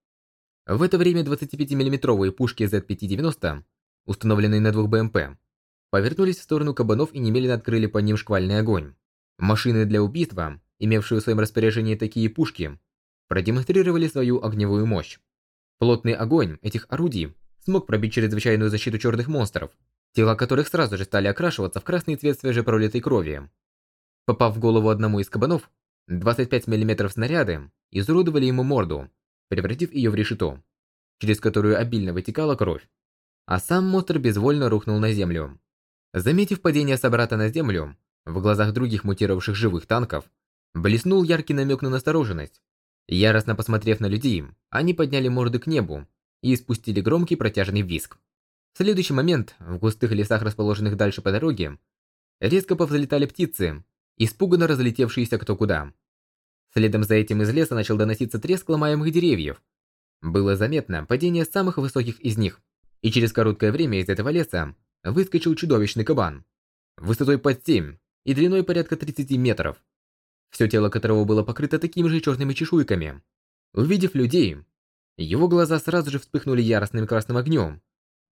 В это время двадцатипятимиллиметровые пушки зет пятьсот девяносто, установленные на двух БМП, повернулись в сторону кабанов и немедленно открыли по ним шквальный огонь. Машины для убийства, имевшие в своем распоряжении такие пушки, продемонстрировали свою огневую мощь. Плотный огонь этих орудий смог пробить чрезвычайную защиту черных монстров, тела которых сразу же стали окрашиваться в красный цвет свежепролитой крови. Попав в голову одному из кабанов, двадцать пять миллиметров снаряды изуродовали ему морду, превратив ее в решето, через которую обильно вытекала кровь. А сам монстр безвольно рухнул на землю. Заметив падение собрата на землю, в глазах других мутировавших живых танков блеснул яркий намек на настороженность. Яростно посмотрев на людей, они подняли морды к небу и испустили громкий протяжный визг. В следующий момент в густых лесах, расположенных дальше по дороге, резко повзлетали птицы, испуганно разлетевшиеся кто куда. Следом за этим из леса начал доноситься треск ломаемых деревьев. Было заметно падение самых высоких из них, и через короткое время из этого леса выскочил чудовищный кабан, высотой под семь и длиной порядка тридцати метров, все тело которого было покрыто такими же черными чешуйками. Увидев людей, его глаза сразу же вспыхнули яростным красным огнем,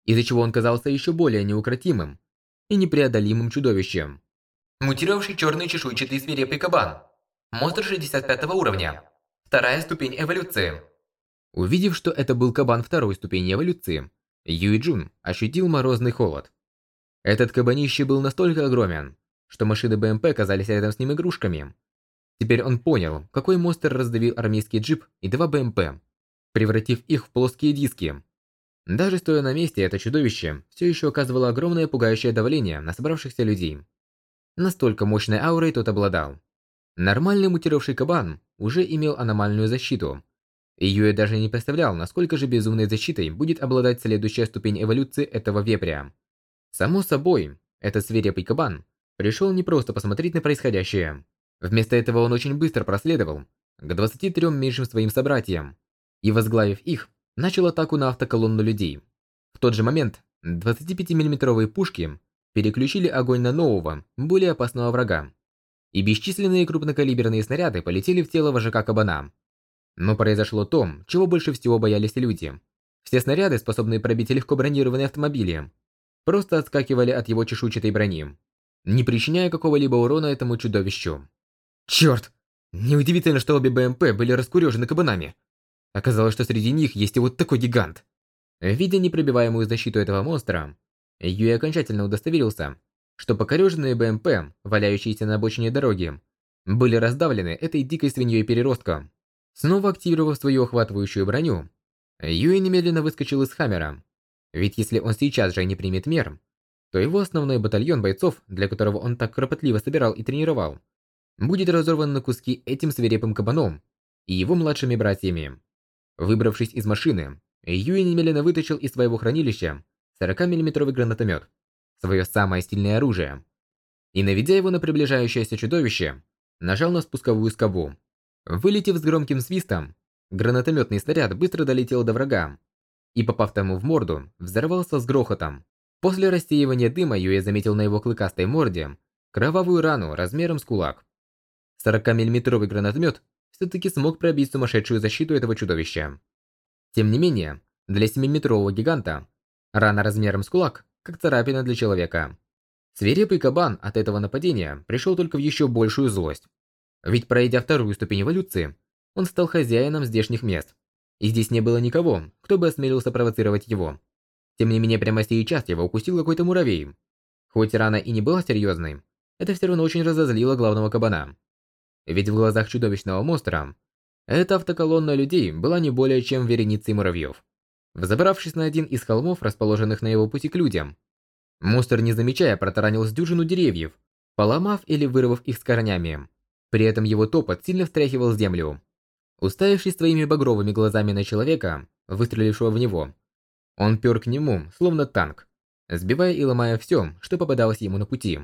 из-за чего он казался еще более неукротимым и непреодолимым чудовищем. Мутировавший черный чешуйчатый свирепый кабан. Монстр шестьдесят пятого уровня. Вторая ступень эволюции. Увидев, что это был кабан второй ступени эволюции, Юй Джун ощутил морозный холод. Этот кабанище был настолько огромен, что машины БМП казались рядом с ним игрушками. Теперь он понял, какой монстр раздавил армейский джип и два БМП, превратив их в плоские диски. Даже стоя на месте, это чудовище все еще оказывало огромное пугающее давление на собравшихся людей. Настолько мощной аурой тот обладал. Нормальный мутировавший кабан уже имел аномальную защиту, и Юэ даже не представлял, насколько же безумной защитой будет обладать следующая ступень эволюции этого вепря. Само собой, этот свирепый кабан пришел не просто посмотреть на происходящее. Вместо этого он очень быстро проследовал к двадцати трём меньшим своим собратьям и, возглавив их, начал атаку на автоколонну людей. В тот же момент двадцатипятимиллиметровые пушки переключили огонь на нового, более опасного врага, и бесчисленные крупнокалиберные снаряды полетели в тело вожака кабана. Но произошло то, чего больше всего боялись люди. Все снаряды, способные пробить легко бронированные автомобили, просто отскакивали от его чешуйчатой брони, не причиняя какого-либо урона этому чудовищу. Черт! Неудивительно, что обе БМП были раскурежены кабанами. Оказалось, что среди них есть и вот такой гигант. Видя непробиваемую защиту этого монстра, Юй окончательно удостоверился, что покореженные БМП, валяющиеся на обочине дороги, были раздавлены этой дикой свиньей-переростком. Снова активировав свою охватывающую броню, Юй немедленно выскочил из Хаммера. Ведь если он сейчас же не примет мер, то его основной батальон бойцов, для которого он так кропотливо собирал и тренировал, будет разорван на куски этим свирепым кабаном и его младшими братьями. Выбравшись из машины, Юй немедленно вытащил из своего хранилища сорокамиллиметровый гранатомет, свое самое сильное оружие, и, наведя его на приближающееся чудовище, нажал на спусковую скобу. Вылетев с громким свистом, гранатометный снаряд быстро долетел до врага и, попав тому в морду, взорвался с грохотом. После рассеивания дыма Юэ заметил на его клыкастой морде кровавую рану размером с кулак. сорокамиллиметровый гранатомет все-таки смог пробить сумасшедшую защиту этого чудовища. Тем не менее, для семиметрового гиганта рана размером с кулак, как царапина для человека. Свирепый кабан от этого нападения пришел только в еще большую злость. Ведь пройдя вторую ступень эволюции, он стал хозяином здешних мест, и здесь не было никого, кто бы осмелился провоцировать его. Тем не менее, прямо сейчас его укусил какой-то муравей. Хоть рана и не была серьезной, это все равно очень разозлило главного кабана. Ведь в глазах чудовищного монстра эта автоколонна людей была не более чем вереницей муравьев. Взобравшись на один из холмов, расположенных на его пути к людям, монстр, не замечая, протаранил с дюжину деревьев, поломав или вырвав их с корнями. При этом его топот сильно встряхивал землю. Уставившись своими багровыми глазами на человека, выстрелившего в него, он пёр к нему, словно танк, сбивая и ломая все, что попадалось ему на пути.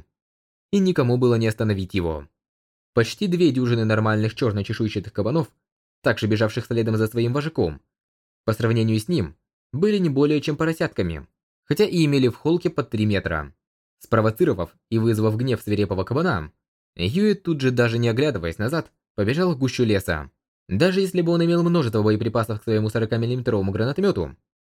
И никому было не остановить его. Почти две дюжины нормальных черно-чешуйчатых кабанов, также бежавших следом за своим вожаком, по сравнению с ним, были не более чем поросятками, хотя и имели в холке под три метра. Спровоцировав и вызвав гнев свирепого кабана, Юэ тут же, даже не оглядываясь назад, побежал в гущу леса. Даже если бы он имел множество боеприпасов к своему сорокамиллиметровому гранатомету,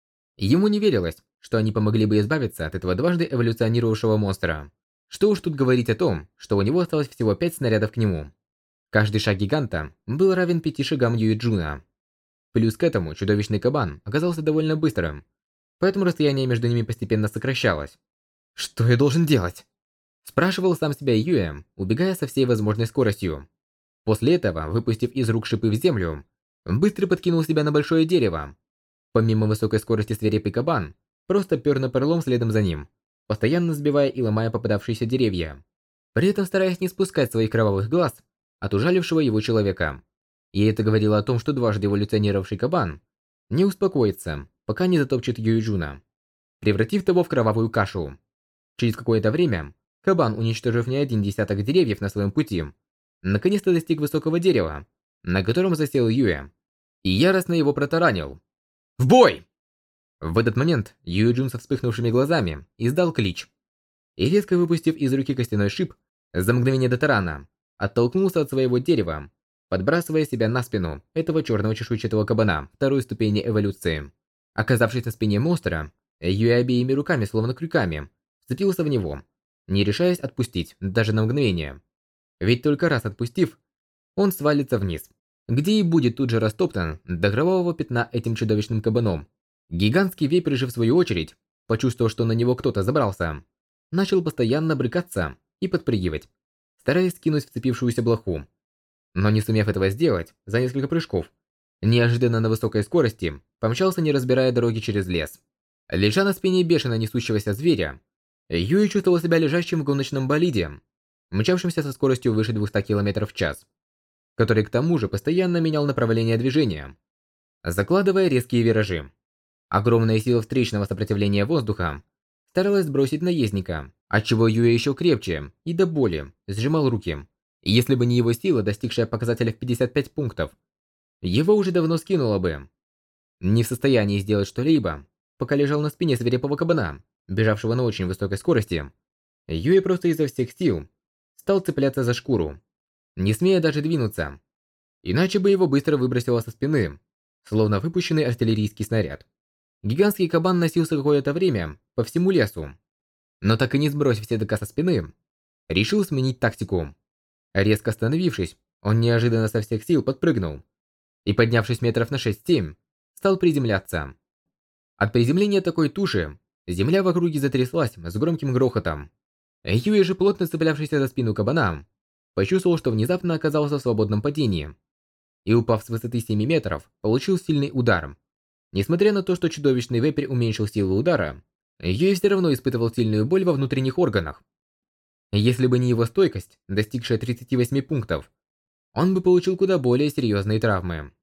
ему не верилось, что они помогли бы избавиться от этого дважды эволюционировавшего монстра. Что уж тут говорить о том, что у него осталось всего пять снарядов к нему. Каждый шаг гиганта был равен пяти шагам Юэ Джуна. Плюс к этому чудовищный кабан оказался довольно быстрым, поэтому расстояние между ними постепенно сокращалось. «Что я должен делать?» Спрашивал сам себя Юэ, убегая со всей возможной скоростью. После этого, выпустив из рук шипы в землю, быстро подкинул себя на большое дерево. Помимо высокой скорости, свирепый кабан просто пёр на пролом следом за ним, постоянно сбивая и ломая попадавшиеся деревья, при этом стараясь не спускать своих кровавых глаз от ужалившего его человека. И это говорило о том, что дважды эволюционировавший кабан не успокоится, пока не затопчет Юэ Джуна, превратив того в кровавую кашу. Через какое-то время кабан, уничтожив не один десяток деревьев на своем пути, наконец-то достиг высокого дерева, на котором засел Юэ, и яростно его протаранил. «В бой!» В этот момент Юэ Джун со вспыхнувшими глазами издал клич, и, резко выпустив из руки костяной шип, за мгновение до тарана, оттолкнулся от своего дерева, подбрасывая себя на спину этого черного чешуйчатого кабана второй ступени эволюции. Оказавшись на спине монстра, Юй обеими руками, словно крюками, вцепился в него, не решаясь отпустить даже на мгновение. Ведь только раз отпустив, он свалится вниз, где и будет тут же растоптан до кровавого пятна этим чудовищным кабаном. Гигантский вепрь же в свою очередь, почувствовав, что на него кто-то забрался, начал постоянно брыкаться и подпрыгивать, стараясь скинуть вцепившуюся блоху. Но не сумев этого сделать за несколько прыжков, неожиданно на высокой скорости помчался, не разбирая дороги, через лес. Лежа на спине бешено несущегося зверя, Юй чувствовал себя лежащим в гоночном болиде, мчавшимся со скоростью выше двухсот километров в час, который к тому же постоянно менял направление движения, закладывая резкие виражи. Огромная сила встречного сопротивления воздуха старалась сбросить наездника, отчего Юй еще крепче и до боли сжимал руки. И если бы не его сила, достигшая показателя в пятьдесят пять пунктов, его уже давно скинуло бы. Не в состоянии сделать что-либо, пока лежал на спине свирепого кабана, бежавшего на очень высокой скорости, Юй просто изо всех сил стал цепляться за шкуру, не смея даже двинуться, иначе бы его быстро выбросило со спины, словно выпущенный артиллерийский снаряд. Гигантский кабан носился какое-то время по всему лесу, но так и не сбросив седока со спины, решил сменить тактику. Резко остановившись, он неожиданно со всех сил подпрыгнул и, поднявшись метров на шесть-семь, стал приземляться. От приземления такой туши земля в округе затряслась с громким грохотом. Юй же, плотно цеплявшийся за спину кабана, почувствовал, что внезапно оказался в свободном падении и, упав с высоты семи метров, получил сильный удар. Несмотря на то, что чудовищный вепрь уменьшил силу удара, Юй все равно испытывал сильную боль во внутренних органах. Если бы не его стойкость, достигшая тридцати восьми пунктов, он бы получил куда более серьезные травмы.